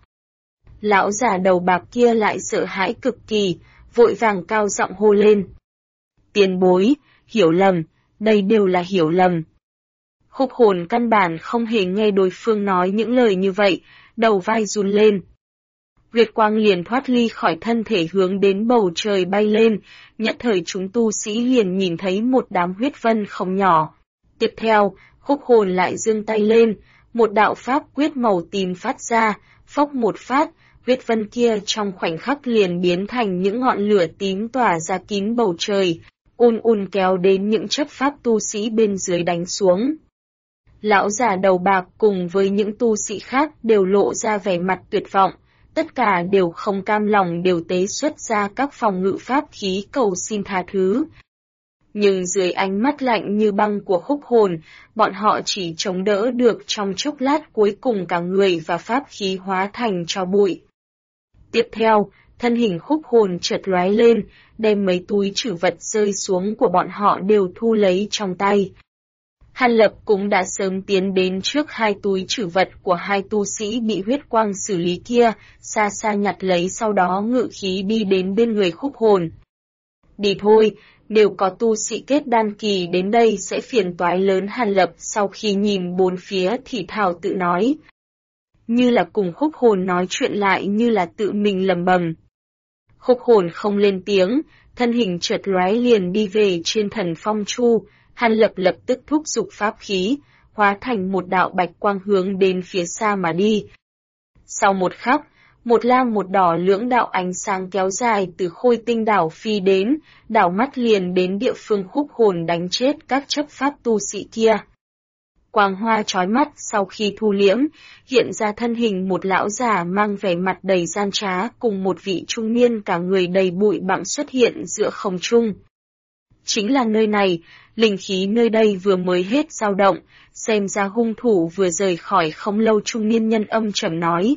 Lão già đầu bạc kia lại sợ hãi cực kỳ, vội vàng cao giọng hô lên. Tiền bối, hiểu lầm, đây đều là hiểu lầm. Khúc hồn căn bản không hề nghe đối phương nói những lời như vậy, đầu vai run lên. Nguyệt quang liền thoát ly khỏi thân thể hướng đến bầu trời bay lên, nhất thời chúng tu sĩ liền nhìn thấy một đám huyết vân không nhỏ. Tiếp theo, khúc hồn lại giương tay lên, một đạo pháp quyết màu tím phát ra, phốc một phát, huyết vân kia trong khoảnh khắc liền biến thành những ngọn lửa tím tỏa ra kín bầu trời, kéo đến những chấp pháp tu sĩ bên dưới đánh xuống. Lão già đầu bạc cùng với những tu sĩ khác đều lộ ra vẻ mặt tuyệt vọng, tất cả đều không cam lòng đều tế xuất ra các phòng ngự pháp khí cầu xin tha thứ. Nhưng dưới ánh mắt lạnh như băng của khúc hồn, bọn họ chỉ chống đỡ được trong chốc lát, cuối cùng cả người và pháp khí hóa thành tro bụi. Tiếp theo, thân hình khúc hồn chợt lóe lên, đem mấy túi trữ vật rơi xuống của bọn họ đều thu lấy trong tay. Hàn Lập cũng đã sớm tiến đến trước hai túi trữ vật của hai tu sĩ bị huyết quang xử lý kia, xa xa nhặt lấy sau đó ngự khí đi đến bên người khúc hồn. Đi thôi, nếu có tu sĩ kết đan kỳ đến đây sẽ phiền toái lớn. Hàn Lập sau khi nhìn bốn phía thì thào tự nói. Như là cùng khúc hồn nói chuyện lại như là tự mình lẩm bẩm. Khúc hồn không lên tiếng, thân hình chợt lóe liền đi về trên Thần Phong Chu. Hàn Lập lập tức thúc giục pháp khí, hóa thành một đạo bạch quang hướng đến phía xa mà đi. Sau một khắc, một lam một đỏ lưỡng đạo ánh sáng kéo dài từ Khôi Tinh đảo phi đến, đảo mắt liền đến địa phương khúc hồn đánh chết các chấp pháp tu sĩ kia. Quang hoa chói mắt sau khi thu liễm, hiện ra thân hình một lão già mang vẻ mặt đầy gian trá cùng một vị trung niên cả người đầy bụi bặm xuất hiện giữa không trung. Chính là nơi này, linh khí nơi đây vừa mới hết dao động, xem ra hung thủ vừa rời khỏi không lâu. Trung niên nhân âm trầm nói.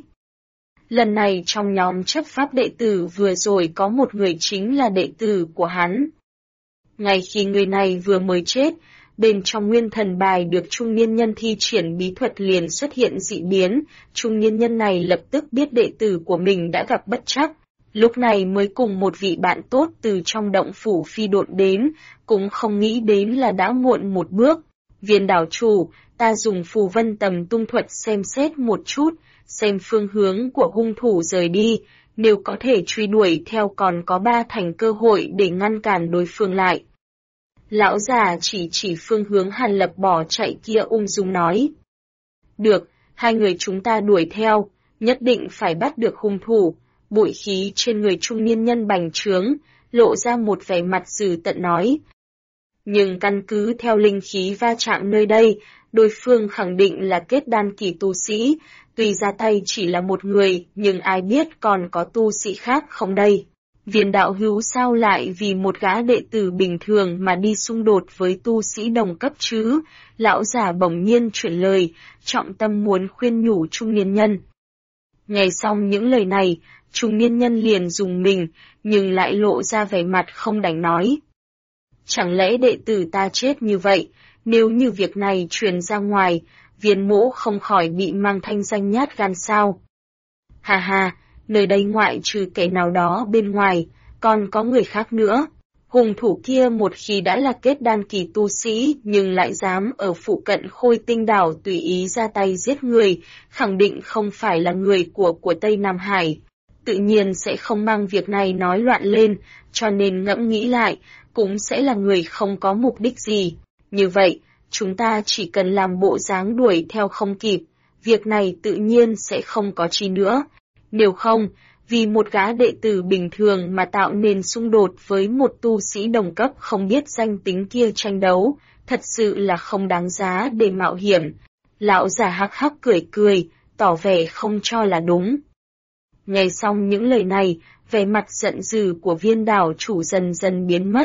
Lần này trong nhóm chấp pháp đệ tử vừa rồi có một người chính là đệ tử của hắn. Ngay khi người này vừa mới chết, bên trong nguyên thần bài được trung niên nhân thi triển bí thuật liền xuất hiện dị biến, trung niên nhân này lập tức biết đệ tử của mình đã gặp bất trắc, lúc này mới cùng một vị bạn tốt từ trong động phủ phi độn đến, cũng không nghĩ đến là đã muộn một bước. Viên đảo chủ, ta dùng phù vân tầm tung thuật xem xét một chút, xem phương hướng của hung thủ rời đi, nếu có thể truy đuổi theo còn có 3 thành cơ hội để ngăn cản đối phương lại. Lão già chỉ phương hướng Hàn Lập bỏ chạy kia ung dung nói. Được, hai người chúng ta đuổi theo, nhất định phải bắt được hung thủ. Bụi khí trên người trung niên nhân bành trướng, lộ ra một vẻ mặt dữ tợn nói. Nhưng căn cứ theo linh khí va chạm nơi đây, đối phương khẳng định là kết đan kỳ tu sĩ, tuy ra tay chỉ là một người, nhưng ai biết còn có tu sĩ khác không đây. Viên đạo hữu sao lại vì một gã đệ tử bình thường mà đi xung đột với tu sĩ đồng cấp chứ? Lão già bỗng nhiên chuyển lời, trọng tâm muốn khuyên nhủ trung niên nhân. Nghe xong những lời này, trung niên nhân liền dùng mình, nhưng lại lộ ra vẻ mặt không đành nói. Chẳng lẽ đệ tử ta chết như vậy, nếu như việc này truyền ra ngoài, Viên mỗ không khỏi bị mang thanh danh nhát gan sao? Hà hà, nơi đây ngoại trừ kẻ nào đó bên ngoài, còn có người khác nữa. Hung thủ kia một khi đã là kết đan kỳ tu sĩ nhưng lại dám ở phụ cận Khôi Tinh đảo tùy ý ra tay giết người, khẳng định không phải là người của Tây Nam Hải. Tự nhiên sẽ không mang việc này nói loạn lên, cho nên ngẫm nghĩ lại, cũng sẽ là người không có mục đích gì. Như vậy, chúng ta chỉ cần làm bộ dáng đuổi theo không kịp, việc này tự nhiên sẽ không có chi nữa. Nếu không, vì một gã đệ tử bình thường mà tạo nên xung đột với một tu sĩ đồng cấp không biết danh tính kia tranh đấu, thật sự là không đáng giá để mạo hiểm. Lão già hắc hắc cười cười, tỏ vẻ không cho là đúng. Nghe xong những lời này, vẻ mặt giận dữ của Viên đảo chủ dần dần biến mất,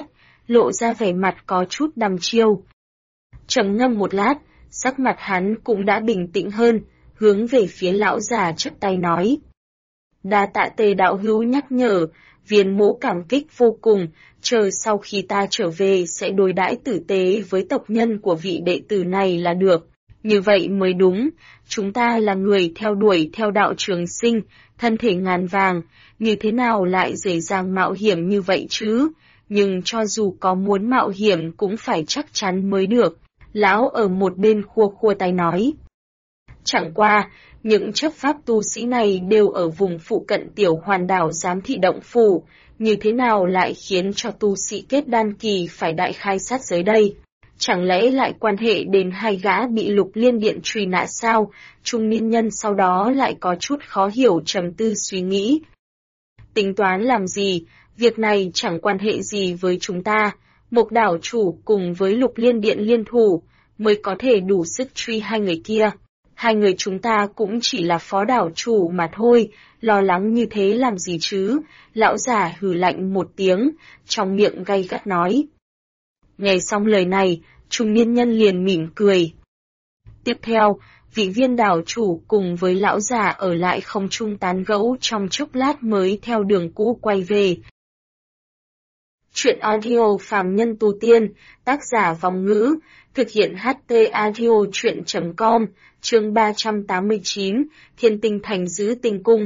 lộ ra vẻ mặt có chút đăm chiêu. Trầm ngâm một lát, sắc mặt hắn cũng đã bình tĩnh hơn, hướng về phía lão già chắp tay nói. Đa tạ Tề đạo hữu nhắc nhở, viên mỗ cảm kích vô cùng, chờ sau khi ta trở về sẽ đối đãi tử tế với tộc nhân của vị đệ tử này là được. Như vậy mới đúng, chúng ta là người theo đuổi theo đạo trường sinh, thân thể ngàn vàng, như thế nào lại dễ dàng mạo hiểm như vậy chứ? Nhưng cho dù có muốn mạo hiểm cũng phải chắc chắn mới được. Lão ở một bên khua khua tay nói. Chẳng qua, những chấp pháp tu sĩ này đều ở vùng phụ cận tiểu hoàn đảo giám thị động phủ, như thế nào lại khiến cho tu sĩ kết đan kỳ phải đại khai sát giới đây? Chẳng lẽ lại quan hệ đến hai gã bị Lục Liên Điện truy nã sao? Trung niên nhân sau đó lại có chút khó hiểu trầm tư suy nghĩ. Tính toán làm gì? Việc này chẳng quan hệ gì với chúng ta. Mộc đảo chủ cùng với Lục Liên Điện liên thủ mới có thể đủ sức truy hai người kia. Hai người chúng ta cũng chỉ là phó đảo chủ mà thôi, lo lắng như thế làm gì chứ? Lão già hừ lạnh một tiếng, trong miệng gay gắt nói. Nghe xong lời này, trung niên nhân liền mỉm cười. Tiếp theo, vị viên đảo chủ cùng với lão già ở lại không trung tán gẫu trong chốc lát mới theo đường cũ quay về. Chuyện audio phàm nhân tu tiên, tác giả Vong Ngữ, thực hiện HT audio chuyện.com, chương 389, Thiên Tinh Thành giữ tinh cung.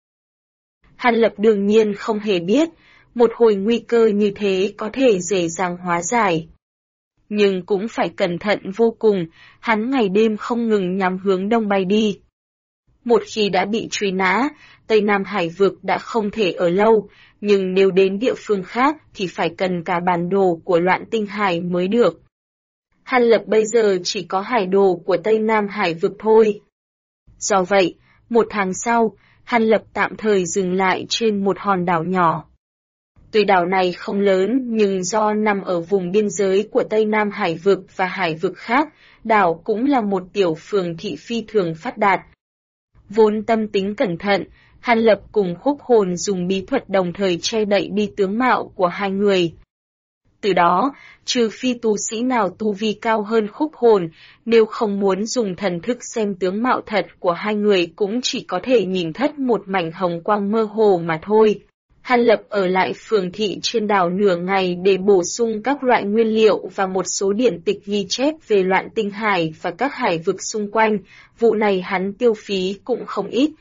Hàn Lập đương nhiên không hề biết, một hồi nguy cơ như thế có thể dễ dàng hóa giải. Nhưng cũng phải cẩn thận vô cùng, hắn ngày đêm không ngừng nhắm hướng đông bay đi. Một khi đã bị truy nã, Tây Nam Hải vực đã không thể ở lâu, nhưng nếu đến địa phương khác thì phải cần cả bản đồ của Loạn Tinh Hải mới được. Hàn Lập bây giờ chỉ có hải đồ của Tây Nam Hải vực thôi. Do vậy, một tháng sau, Hàn Lập tạm thời dừng lại trên một hòn đảo nhỏ. Tuy đảo này không lớn nhưng do nằm ở vùng biên giới của Tây Nam Hải vực và hải vực khác, đảo cũng là một tiểu phường thị phi thường phát đạt. Vốn tâm tính cẩn thận, Hàn Lập cùng Khúc Hồn dùng bí thuật đồng thời che đậy đi tướng mạo của hai người. Từ đó, trừ phi tu sĩ nào tu vi cao hơn Khúc Hồn, nếu không muốn dùng thần thức xem tướng mạo thật của hai người cũng chỉ có thể nhìn thất một mảnh hồng quang mơ hồ mà thôi. Hàn Lập ở lại phường thị trên đảo nửa ngày để bổ sung các loại nguyên liệu và một số điển tịch ghi chép về Loạn Tinh Hải và các hải vực xung quanh, vụ này hắn tiêu phí cũng không ít.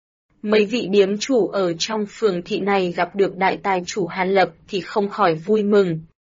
Mấy vị điếm chủ ở trong phường thị này gặp được đại tài chủ Hàn Lập thì không khỏi vui mừng.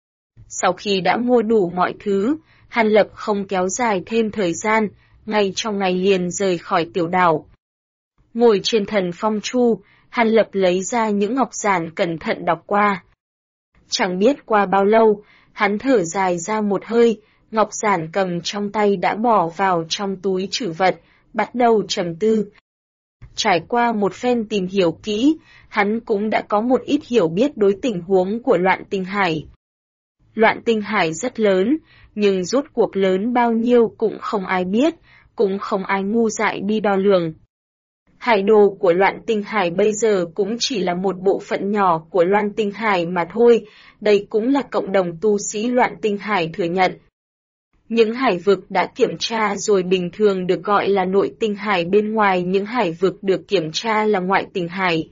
Sau khi đã mua đủ mọi thứ, Hàn Lập không kéo dài thêm thời gian, ngay trong ngày liền rời khỏi tiểu đảo. Ngồi trên thần phong chu, Hàn Lập lấy ra những ngọc giản cẩn thận đọc qua. Chẳng biết qua bao lâu, hắn thở dài ra một hơi, ngọc giản cầm trong tay đã bỏ vào trong túi trữ vật, bắt đầu trầm tư. Trải qua một phen tìm hiểu kỹ, hắn cũng đã có một ít hiểu biết đối tình huống của Loạn Tinh Hải. Loạn Tinh Hải rất lớn, nhưng rốt cuộc lớn bao nhiêu cũng không ai biết, cũng không ai ngu dại đi đo lường. Hải đồ của Loạn Tinh Hải bây giờ cũng chỉ là một bộ phận nhỏ của Loạn Tinh Hải mà thôi, đây cũng là cộng đồng tu sĩ Loạn Tinh Hải thừa nhận. Những hải vực đã kiểm tra rồi bình thường được gọi là nội tinh hải, bên ngoài những hải vực được kiểm tra là ngoại tinh hải.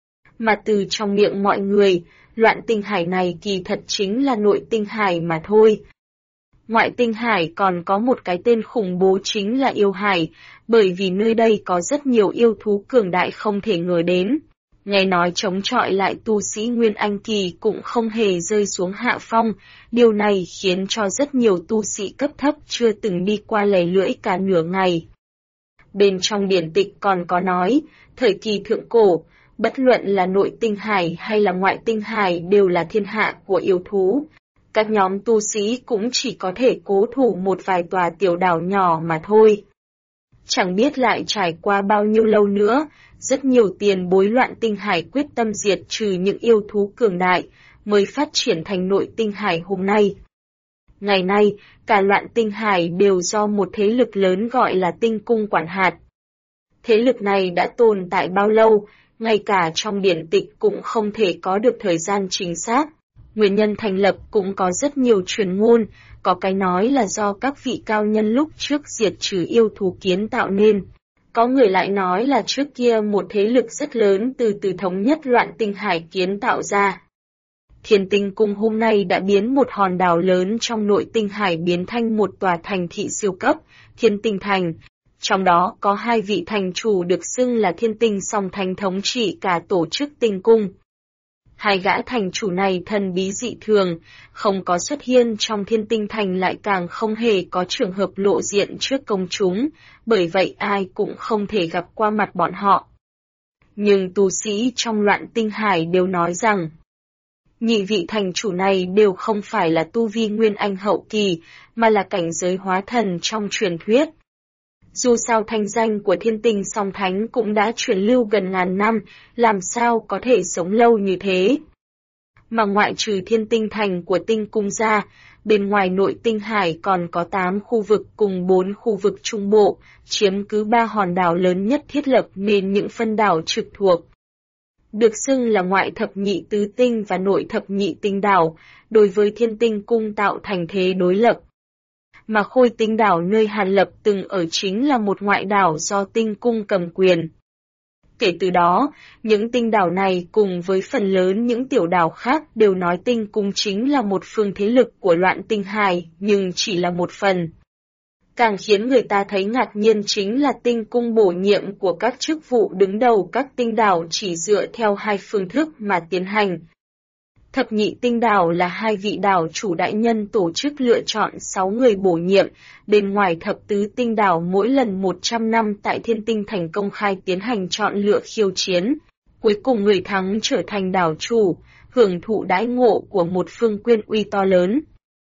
Mà từ trong miệng mọi người, Loạn Tinh Hải này kỳ thật chính là nội tinh hải mà thôi. Ngoại tinh hải còn có một cái tên khủng bố chính là yêu hải, bởi vì nơi đây có rất nhiều yêu thú cường đại không thể ngờ đến. Nghe nói chống chọi lại tu sĩ Nguyên Anh kỳ cũng không hề rơi xuống hạ phong, điều này khiến cho rất nhiều tu sĩ cấp thấp chưa từng đi qua lè lưỡi cả nửa ngày. Bên trong điển tịch còn có nói, thời kỳ thượng cổ, bất luận là nội tinh hải hay là ngoại tinh hải đều là thiên hạ của yêu thú. Các nhóm tu sĩ cũng chỉ có thể cố thủ một vài tòa tiểu đảo nhỏ mà thôi. Chẳng biết lại trải qua bao nhiêu lâu nữa, rất nhiều tiền bối Loạn Tinh Hải quyết tâm diệt trừ những yêu thú cường đại, mới phát triển thành nội tinh hải hôm nay. Ngày nay, cả Loạn Tinh Hải đều do một thế lực lớn gọi là Tinh Cung quản hạt. Thế lực này đã tồn tại bao lâu, ngay cả trong điển tịch cũng không thể có được thời gian chính xác. Nguyên nhân thành lập cũng có rất nhiều truyền ngôn, có cái nói là do các vị cao nhân lúc trước diệt trừ yêu thú kiến tạo nên. Có người lại nói là trước kia một thế lực rất lớn từ thống nhất loạn tinh hải kiến tạo ra. Thiên Tinh Cung hôm nay đã biến một hòn đảo lớn trong nội tinh hải biến thành một tòa thành thị siêu cấp, Thiên Tinh Thành. Trong đó có 2 vị thành chủ được xưng là Thiên Tinh Song Thánh thống trị cả tổ chức Tinh Cung. 2 gã thành chủ này thần bí dị thường, không có xuất hiện trong Thiên Tinh Thành lại càng không hề có trường hợp lộ diện trước công chúng, bởi vậy ai cũng không thể gặp qua mặt bọn họ. Nhưng tu sĩ trong loạn tinh hải đều nói rằng, nhị vị thành chủ này đều không phải là tu vi nguyên anh hậu kỳ, mà là cảnh giới hóa thần trong truyền thuyết. Dù sao thanh danh của Thiên Tinh Song Thánh cũng đã truyền lưu gần ngàn năm, làm sao có thể sống lâu như thế. Mà ngoại trừ Thiên Tinh Thành của Tinh Cung ra, bên ngoài nội tinh hải còn có 8 khu vực cùng 4 khu vực trung bộ, chiếm cứ 3 hòn đảo lớn nhất thiết lập nên những phân đảo trực thuộc. Được xưng là ngoại thập nhị tứ tinh và nội thập nhị tinh đảo, đối với Thiên Tinh Cung tạo thành thế đối lập. Mà Khôi Tinh đảo nơi Hàn Lập từng ở chính là một ngoại đảo do Tinh Cung cầm quyền. Kể từ đó, những tinh đảo này cùng với phần lớn những tiểu đảo khác đều nói Tinh Cung chính là một phương thế lực của loạn tinh hải, nhưng chỉ là một phần. Càng khiến người ta thấy ngạc nhiên chính là Tinh Cung bổ nhiệm của các chức vụ đứng đầu các tinh đảo chỉ dựa theo 2 phương thức mà tiến hành. Thập nhị tinh đảo là 2 vị đảo chủ đại nhân tổ chức lựa chọn 6 người bổ nhiệm, bên ngoài thập tứ tinh đảo mỗi lần 100 năm tại Thiên Tinh Thành công khai tiến hành chọn lựa khiêu chiến. Cuối cùng người thắng trở thành đảo chủ, hưởng thụ đãi ngộ của một phương quyên uy to lớn.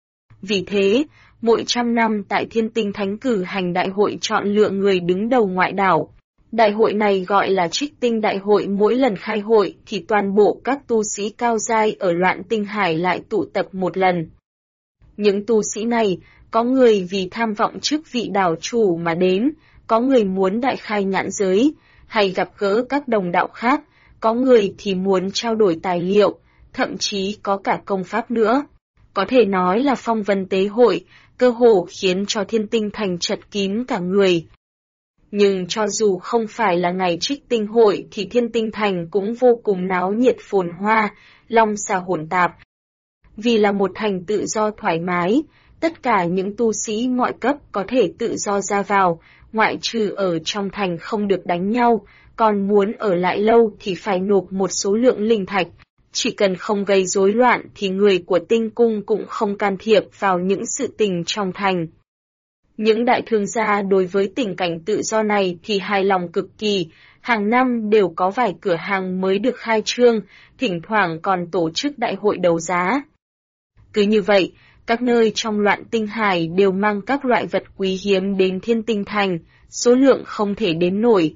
Vì thế, mỗi 100 năm tại Thiên Tinh Thánh cử hành đại hội chọn lựa người đứng đầu ngoại đảo. Đại hội này gọi là Trích Tinh Đại hội, mỗi lần khai hội thì toàn bộ các tu sĩ cao giai ở loạn tinh hải lại tụ tập một lần. Những tu sĩ này, có người vì tham vọng chức vị đảo chủ mà đến, có người muốn đại khai nhãn giới, hay gặp gỡ các đồng đạo khác, có người thì muốn trao đổi tài liệu, thậm chí có cả công pháp nữa. Có thể nói là phong vân tế hội, cơ hồ khiến cho Thiên Tinh Thành chật kín cả người. Nhưng cho dù không phải là ngày Trích Tinh hội thì Thiên Tinh Thành cũng vô cùng náo nhiệt phồn hoa, long xà hỗn tạp. Vì là một thành tự do thoải mái, tất cả những tu sĩ mọi cấp có thể tự do ra vào, ngoại trừ ở trong thành không được đánh nhau, còn muốn ở lại lâu thì phải nộp một số lượng linh thạch. Chỉ cần không gây rối loạn thì người của Tinh Cung cũng không can thiệp vào những sự tình trong thành. Những đại thương gia đối với tình cảnh tự do này thì hài lòng cực kỳ, hàng năm đều có vài cửa hàng mới được khai trương, thỉnh thoảng còn tổ chức đại hội đấu giá. Cứ như vậy, các nơi trong loạn tinh hải đều mang các loại vật quý hiếm đến Thiên Tinh Thành, số lượng không thể đếm nổi.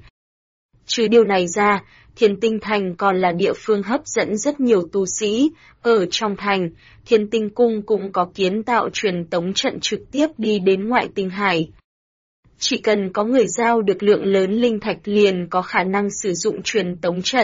Trừ điều này ra, Thiên Tinh Thành còn là địa phương hấp dẫn rất nhiều tu sĩ. Ở trong thành, Thiên Tinh Cung cũng có kiến tạo truyền tống trận trực tiếp đi đến ngoại tinh hải. Chỉ cần có người giao được lượng lớn linh thạch liền có khả năng sử dụng truyền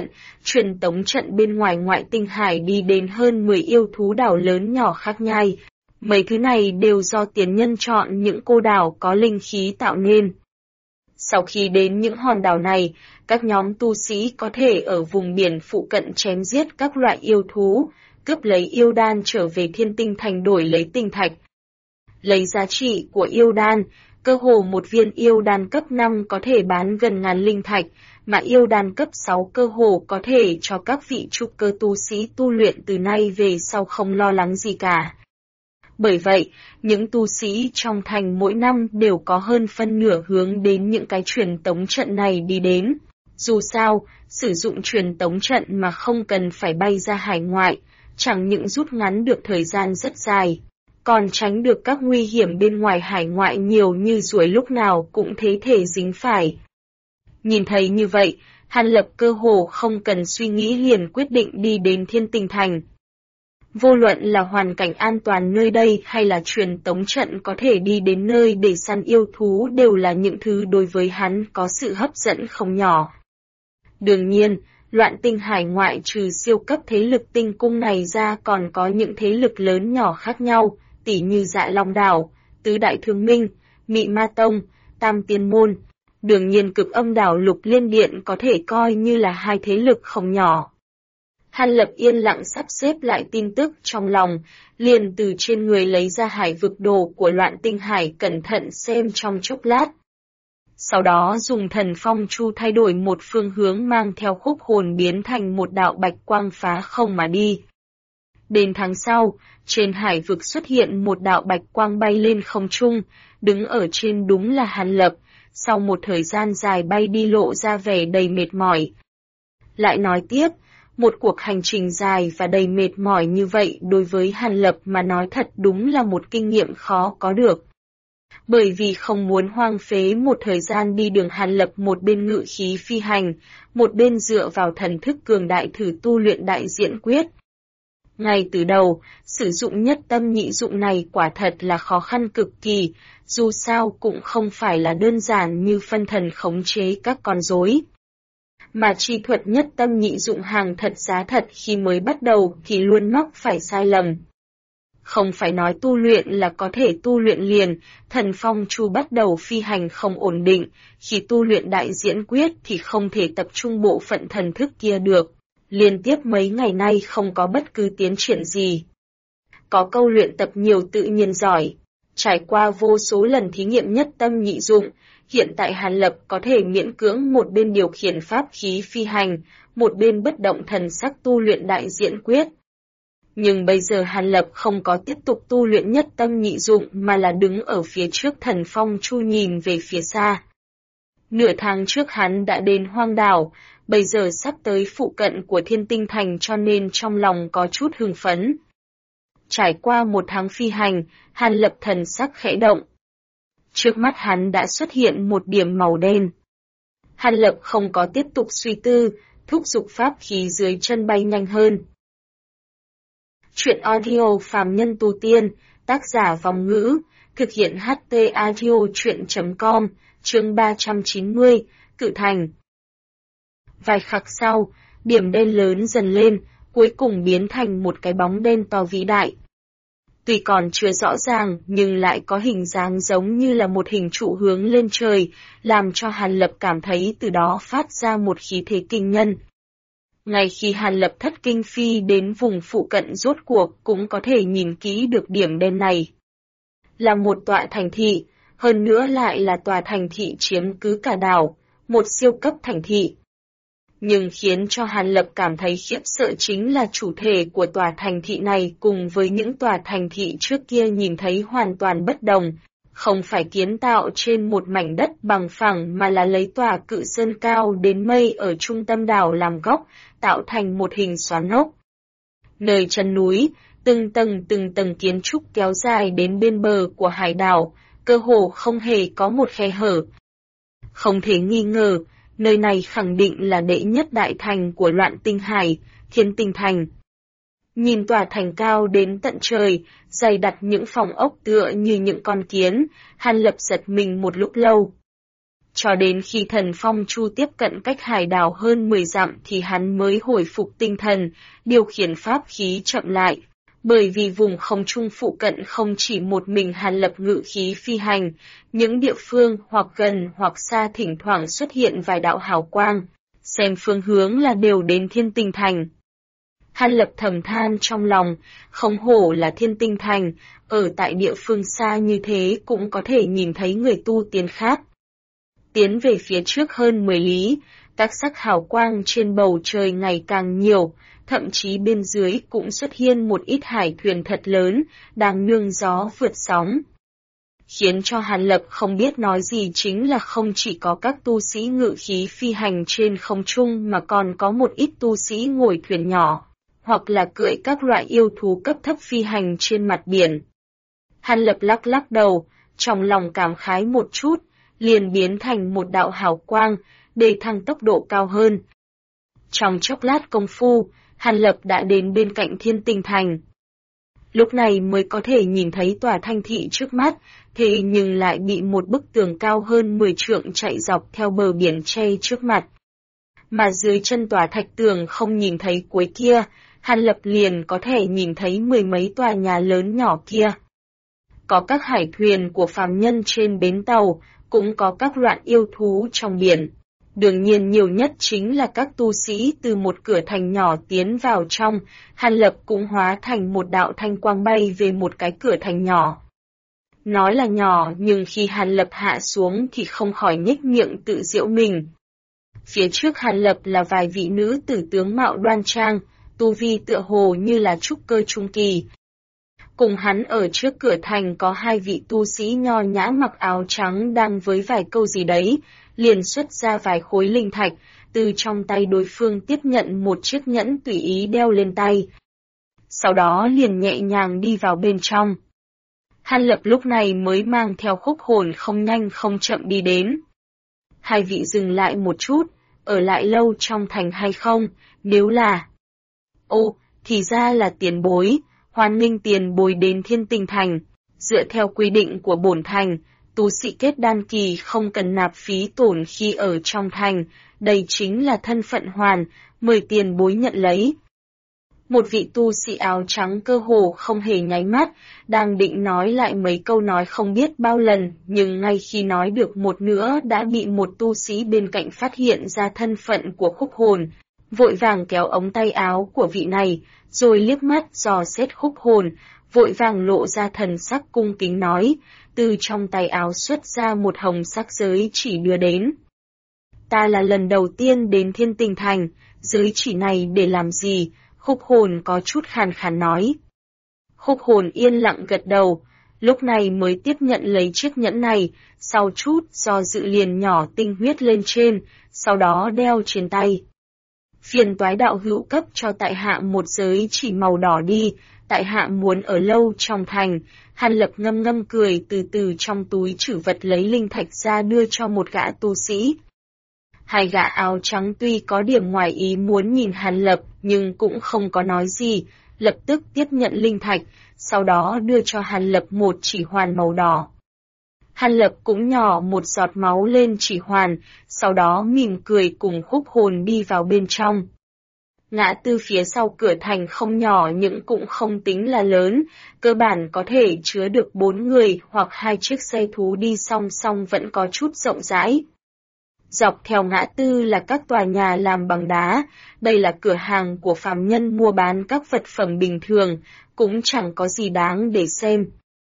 tống trận bên ngoài ngoại tinh hải đi đến hơn 10 yêu thú đảo lớn nhỏ khác nhau. Mấy thứ này đều do tiền nhân chọn những cô đảo có linh khí tạo nên. Sau khi đến những hòn đảo này, các nhóm tu sĩ có thể ở vùng biển phụ cận chém giết các loại yêu thú, cướp lấy yêu đan trở về Thiên Tinh Thành đổi lấy tinh thạch. Lấy giá trị của yêu đan, cơ hồ một viên yêu đan cấp 5 có thể bán gần ngàn linh thạch, mà yêu đan cấp 6 cơ hồ có thể cho các vị trúc cơ tu sĩ tu luyện từ nay về sau không lo lắng gì cả. Bởi vậy, những tu sĩ trong thành mỗi năm đều có hơn phân nửa hướng đến những cái truyền tống trận này đi đến. Dù sao, sử dụng truyền tống trận mà không cần phải bay ra hải ngoại, chẳng những rút ngắn được thời gian rất dài, còn tránh được các nguy hiểm bên ngoài hải ngoại nhiều như ruồi lúc nào cũng thế thể dính phải. Nhìn thấy như vậy, Hàn Lập cơ hồ không cần suy nghĩ liền quyết định đi đến Thiên Tinh Thành. Vô luận là hoàn cảnh an toàn nơi đây hay là truyền tống trận có thể đi đến nơi để săn yêu thú đều là những thứ đối với hắn có sự hấp dẫn không nhỏ. Đương nhiên, Loạn tinh hải ngoại trừ siêu cấp thế lực tinh cung này ra còn có những thế lực lớn nhỏ khác nhau, tỉ như Dạ Long Đảo, Tứ Đại Thương Minh, Mị Ma Tông, Tam Tiên Môn. Đương nhiên Cực Âm Đảo Lục Liên Điện có thể coi như là hai thế lực không nhỏ. Hàn Lập yên lặng sắp xếp lại tin tức trong lòng, liền từ trên người lấy ra hải vực đồ của Loạn Tinh Hải cẩn thận xem trong chốc lát. Sau đó dùng thần phong chu thay đổi một phương hướng mang theo khúc hồn biến thành một đạo bạch quang phá không mà đi. Đến tháng sau, trên hải vực xuất hiện một đạo bạch quang bay lên không trung, đứng ở trên đúng là Hàn Lập, sau một thời gian dài bay đi lộ ra vẻ đầy mệt mỏi. Lại nói tiếp, một cuộc hành trình dài và đầy mệt mỏi như vậy đối với Hàn Lập mà nói thật đúng là một kinh nghiệm khó có được. Bởi vì không muốn hoang phế một thời gian đi đường, Hàn Lập một bên ngự khí phi hành, một bên dựa vào thần thức cường đại thử tu luyện đại diễn quyết. Ngay từ đầu, sử dụng nhất tâm nhị dụng này quả thật là khó khăn cực kỳ, dù sao cũng không phải là đơn giản như phân thần khống chế các con rối. Mà chi thuật nhất tâm nhị dụng hàng thật giá thật khi mới bắt đầu thì luôn mắc phải sai lầm. Không phải nói tu luyện là có thể tu luyện liền, thần phong chu bắt đầu phi hành không ổn định, khi tu luyện đại diễn quyết thì không thể tập trung bộ phận thần thức kia được. Liên tiếp mấy ngày nay không có bất cứ tiến triển gì. Có câu luyện tập nhiều tự nhiên giỏi. Trải qua vô số lần thí nghiệm nhất tâm nhị dụng, hiện tại Hàn Lập có thể miễn cưỡng một bên điều khiển pháp khí phi hành, một bên bất động thần sắc tu luyện đại diễn quyết. Nhưng bây giờ Hàn Lập không có tiếp tục tu luyện nhất tâm nhị dụng mà là đứng ở phía trước thần phong chu nhìn về phía xa. Nửa tháng trước hắn đã đến hoang đảo, bây giờ sắp tới phụ cận của Thiên Tinh Thành cho nên trong lòng có chút hưng phấn. Trải qua một tháng phi hành, Hàn Lập thần sắc khẽ động. Trước mắt hắn đã xuất hiện một điểm màu đen. Hàn Lập không có tiếp tục suy tư, thúc giục pháp khí dưới chân bay nhanh hơn. Chuyện audio phàm nhân tu tiên, tác giả Vòng Ngữ, thực hiện HT audio chuyện.com, chương 390, Cự Thành. Vài khắc sau, điểm đen lớn dần lên, cuối cùng biến thành một cái bóng đen to vĩ đại. Tuy còn chưa rõ ràng nhưng lại có hình dáng giống như là một hình trụ hướng lên trời, làm cho Hàn Lập cảm thấy từ đó phát ra một khí thế kinh nhân. Ngay khi Hàn Lập thất kinh phi đến vùng phụ cận rốt cuộc cũng có thể nhìn kỹ được điểm đen này. Là một tọa thành thị, hơn nữa lại là tòa thành thị chiếm cứ cả đảo, một siêu cấp thành thị. Nhưng khiến cho Hàn Lập cảm thấy khiếp sợ chính là chủ thể của tòa thành thị này cùng với những tòa thành thị trước kia nhìn thấy hoàn toàn bất đồng, không phải kiến tạo trên một mảnh đất bằng phẳng mà là lấy tòa cự sơn cao đến mây ở trung tâm đảo làm góc, tạo thành một hình xoắn ốc. Nơi chân núi, từng tầng kiến trúc kéo dài đến bên bờ của hải đảo, cơ hồ không hề có một khe hở. Không thể nghi ngờ, nơi này khẳng định là đệ nhất đại thành của Loạn Tinh Hải, Thiên Tinh Thành. Nhìn tòa thành cao đến tận trời, dày đặt những phòng ốc tựa như những con kiến, Hàn Lập giật mình một lúc lâu. Cho đến khi thần phong chu tiếp cận cách hải đảo hơn 10 dặm thì hắn mới hồi phục tinh thần, điều khiển pháp khí chậm lại. Bởi vì vùng không trung phụ cận không chỉ một mình Hàn Lập ngự khí phi hành, những địa phương hoặc gần hoặc xa thỉnh thoảng xuất hiện vài đạo hào quang, xem phương hướng là đều đến Thiên Tinh Thành. Hàn Lập thầm than trong lòng, không hổ là Thiên Tinh Thành, ở tại địa phương xa như thế cũng có thể nhìn thấy người tu tiên khác. Tiến về phía trước hơn 10 lý, các sắc hào quang trên bầu trời ngày càng nhiều, thậm chí bên dưới cũng xuất hiện một ít hải thuyền thật lớn, đang nương gió vượt sóng. Khiến cho Hàn Lập không biết nói gì chính là không chỉ có các tu sĩ ngự khí phi hành trên không trung mà còn có một ít tu sĩ ngồi thuyền nhỏ, hoặc là cưỡi các loại yêu thú cấp thấp phi hành trên mặt biển. Hàn Lập lắc lắc đầu, trong lòng cảm khái một chút, liền biến thành một đạo hào quang, để thăng tốc độ cao hơn. Trong chốc lát công phu, Hàn Lập đã đến bên cạnh Thiên Tinh Thành. Lúc này mới có thể nhìn thấy tòa thành thị trước mắt, thế nhưng lại bị một bức tường cao hơn 10 trượng chạy dọc theo bờ biển che trước mặt. mà dưới chân tòa thạch tường không nhìn thấy cuối kia, Hàn Lập liền có thể nhìn thấy mười mấy tòa nhà lớn nhỏ kia. Có các hải thuyền của phàm nhân trên bến tàu, cũng có các loạn yêu thú trong biển. Đương nhiên nhiều nhất chính là các tu sĩ từ một cửa thành nhỏ tiến vào trong, Hàn Lập cũng hóa thành một đạo thanh quang bay về một cái cửa thành nhỏ. Nói là nhỏ nhưng khi Hàn Lập hạ xuống thì không khỏi nhếch miệng tự giễu mình. Phía trước Hàn Lập là vài vị nữ tử tướng mạo đoan trang, tu vi tựa hồ như là trúc cơ trung kỳ. Cùng hắn ở trước cửa thành có hai vị tu sĩ nho nhã mặc áo trắng đang với vài câu gì đấy, liền xuất ra vài khối linh thạch, từ trong tay đối phương tiếp nhận một chiếc nhẫn tùy ý đeo lên tay. Sau đó liền nhẹ nhàng đi vào bên trong. Hàn Lập lúc này mới mang theo Khúc Hồn không nhanh không chậm đi đến. Hai vị dừng lại một chút, ở lại lâu trong thành hay không, nếu là... Ô, thì ra là tiền bối, hoan nghênh tiền bối đến Thiên Tinh Thành. Dựa theo quy định của bổn thành, tu sĩ kết đan kỳ không cần nạp phí tổn khi ở trong thành, đây chính là thân phận hoàn, mời tiền bối nhận lấy. Một vị tu sĩ áo trắng cơ hồ không hề nháy mắt, đang định nói lại mấy câu nói không biết bao lần, nhưng ngay khi nói được một nửa đã bị một tu sĩ bên cạnh phát hiện ra thân phận của Khúc Hồn, vội vàng kéo ống tay áo của vị này, rồi liếc mắt dò xét Khúc Hồn, vội vàng lộ ra thần sắc cung kính nói, từ trong tay áo xuất ra một hồng sắc giới chỉ đưa đến. Ta là lần đầu tiên đến Thiên Tinh Thành, giới chỉ này để làm gì? Khúc Hồn có chút khàn khàn nói. Khúc Hồn yên lặng gật đầu, lúc này mới tiếp nhận lấy chiếc nhẫn này, sau chút do dự liền nhỏ tinh huyết lên trên, sau đó đeo trên tay. Phiền toái đạo hữu cấp cho tại hạ một giới chỉ màu đỏ đi, tại hạ muốn ở lâu trong thành. Hàn Lập ngâm ngâm cười từ từ trong túi trữ vật lấy linh thạch ra đưa cho một gã tu sĩ. Hai gã áo trắng tuy có điểm ngoài ý muốn nhìn Hàn Lập nhưng cũng không có nói gì, lập tức tiếp nhận linh thạch, sau đó đưa cho Hàn Lập một chỉ hoàn màu đỏ. Hàn Lập cũng nhỏ một giọt máu lên chỉ hoàn, sau đó mỉm cười cùng Khúc Hồn đi vào bên trong. Ngã tư phía sau cửa thành không nhỏ nhưng cũng không tính là lớn, cơ bản có thể chứa được 4 người hoặc 2 chiếc xe thú đi song song vẫn có chút rộng rãi. Dọc theo ngã tư là các tòa nhà làm bằng đá, đây là cửa hàng của phàm nhân mua bán các vật phẩm bình thường, cũng chẳng có gì đáng để xem.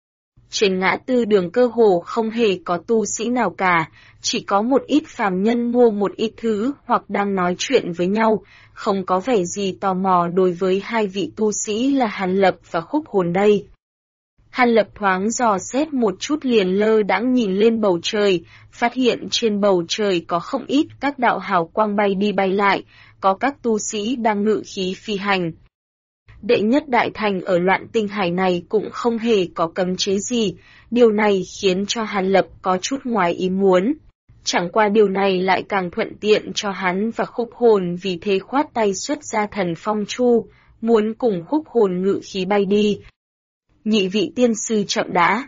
Trên ngã tư đường cơ hồ không hề có tu sĩ nào cả, chỉ có một ít phàm nhân mua một ít thứ hoặc đang nói chuyện với nhau, không có vẻ gì tò mò đối với hai vị tu sĩ là Hàn Lập và Khúc Hồn đây. Hàn Lập thoáng dò xét một chút liền lơ đãng nhìn lên bầu trời, phát hiện trên bầu trời có không ít các đạo hào quang bay đi bay lại, có các tu sĩ đang ngự khí phi hành. Đệ nhất đại thành ở Loạn Tinh Hải này cũng không hề có cấm chế gì, điều này khiến cho Hàn Lập có chút ngoài ý muốn. Chẳng qua điều này lại càng thuận tiện cho hắn và Khúc Hồn, vì thế khoát tay xuất ra thần phong chu, muốn cùng Khúc Hồn ngự khí bay đi. Nhị vị tiên sư chậm đã.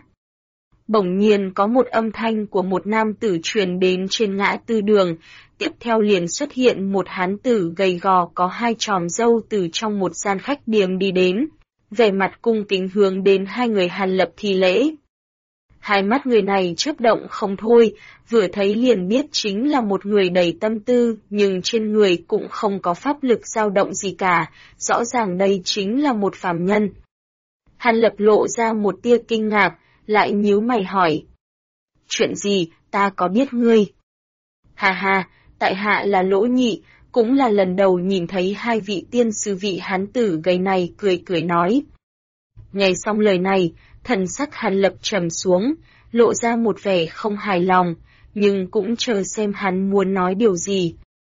Bỗng nhiên có một âm thanh của một nam tử truyền đến trên ngã tư đường, tiếp theo liền xuất hiện một hán tử gầy gò có 2 chòm râu từ trong một gian khách điếm đi đến, vẻ mặt cung kính hướng đến hai người Hàn Lập thi lễ. Hai mắt người này chớp động không thôi, vừa thấy liền biết chính là một người đầy tâm tư, nhưng trên người cũng không có pháp lực dao động gì cả, rõ ràng đây chính là một phàm nhân. Hàn Lập lộ ra một tia kinh ngạc, lại nhíu mày hỏi. Chuyện gì, ta có biết ngươi? Hà hà, tại hạ là Lỗ Nhị, cũng là lần đầu nhìn thấy hai vị tiên sư vị hán tử gầy này, cười cười nói. Nghe xong lời này, thần sắc Hàn Lập trầm xuống, lộ ra một vẻ không hài lòng, nhưng cũng chờ xem hắn muốn nói điều gì.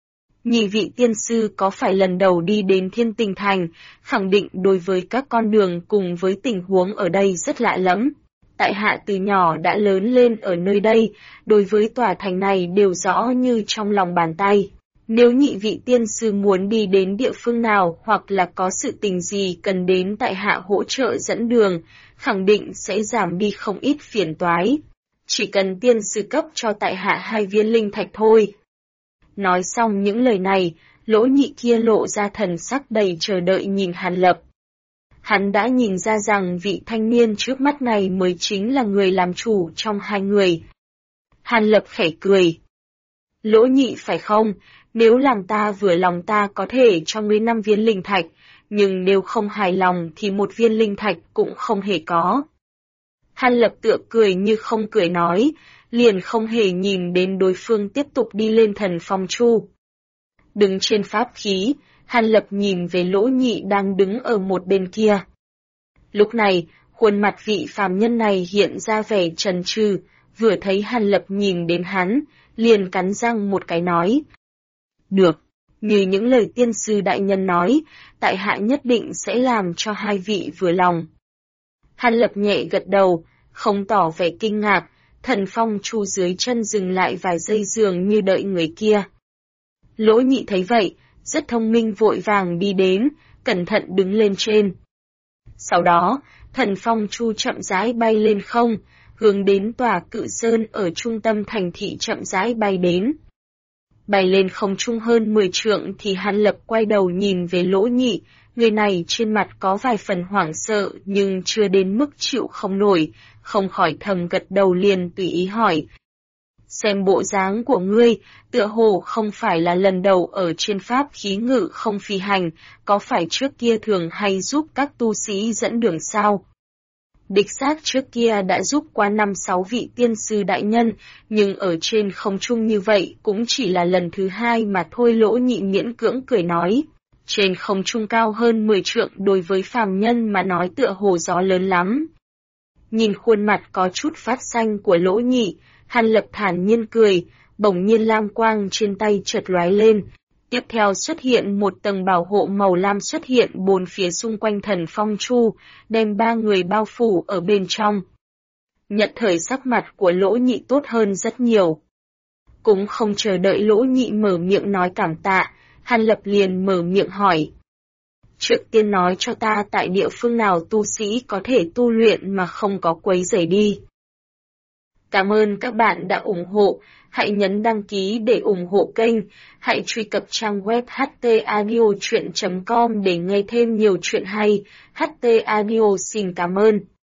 Nhị vị tiên sư có phải lần đầu đi đến Thiên Tinh Thành, khẳng định đối với các con đường cùng với tình huống ở đây rất lạ lẫm. Tại hạ từ nhỏ đã lớn lên ở nơi đây, đối với tòa thành này đều rõ như trong lòng bàn tay. Nếu nhị vị tiên sư muốn đi đến địa phương nào hoặc là có sự tình gì cần đến tại hạ hỗ trợ dẫn đường, khẳng định sẽ giảm đi không ít phiền toái. Chỉ cần tiên sư cấp cho tại hạ 2 viên linh thạch thôi. Nói xong những lời này, Lỗ Nhị kia lộ ra thần sắc đầy chờ đợi nhìn Hàn Lập. Hắn đã nhìn ra rằng vị thanh niên trước mắt này mới chính là người làm chủ trong hai người. Hàn Lập khẽ cười. Lỗ Nhị phải không, nếu làm ta vừa lòng ta có thể cho ngươi 5 viên linh thạch, nhưng nếu không hài lòng thì 1 viên linh thạch cũng không hề có. Hàn Lập tựa cười như không cười nói, liền không hề nhìn đến đối phương tiếp tục đi lên Thần Phong Chu. Đứng trên pháp khí, Hàn Lập nhìn về Lỗ Nhị đang đứng ở một bên kia. Lúc này, khuôn mặt vị phàm nhân này hiện ra vẻ chần chừ, vừa thấy Hàn Lập nhìn đến hắn, liền cắn răng một cái nói. Được, như những lời tiên sư đại nhân nói, tại hạ nhất định sẽ làm cho hai vị vừa lòng. Hàn Lập nhẹ gật đầu, không tỏ vẻ kinh ngạc, Thần Phong Chu dưới chân dừng lại vài giây dường như đợi người kia. Lỗ Nhị thấy vậy, rất thông minh vội vàng đi đến, cẩn thận đứng lên trên. Sau đó, Thần Phong Chu chậm rãi bay lên không, hướng đến tòa cự sơn ở trung tâm thành thị chậm rãi bay đến. Bay lên không trung hơn 10 trượng thì Hàn Lập quay đầu nhìn về Lỗ Nhị, người này trên mặt có vài phần hoảng sợ nhưng chưa đến mức chịu không nổi, không khỏi thầm gật đầu liền tùy ý hỏi. Xem bộ dáng của ngươi, tựa hồ không phải là lần đầu ở trên pháp khí ngự không phi hành, có phải trước kia thường hay giúp các tu sĩ dẫn đường sao? Đích xác trước kia đã giúp qua 5-6 vị tiên sư đại nhân, nhưng ở trên không trung như vậy cũng chỉ là lần thứ 2 mà thôi. Lỗ Nhị miễn cưỡng cười nói. Trên không trung cao hơn 10 trượng đối với phàm nhân mà nói tựa hồ gió lớn lắm. Nhìn khuôn mặt có chút phát xanh của Lỗ Nhị, Hàn Lập thản nhiên cười, bỗng nhiên lam quang trên tay chợt lóe lên. Tiếp theo xuất hiện một tầng bảo hộ màu lam xuất hiện bốn phía xung quanh Thần Phong Chu, đem 3 người bao phủ ở bên trong. Nhận thời sắc mặt của Lỗ Nhị tốt hơn rất nhiều. Cũng không chờ đợi Lỗ Nhị mở miệng nói cảm tạ, Hàn Lập liền mở miệng hỏi. Trước tiên nói cho ta tại địa phương nào tu sĩ có thể tu luyện mà không có quấy rầy đi. Cảm ơn các bạn đã ủng hộ, hãy nhấn đăng ký để ủng hộ kênh, hãy truy cập trang web htaudio.com để nghe thêm nhiều chuyện hay. HT Audio xin cảm ơn.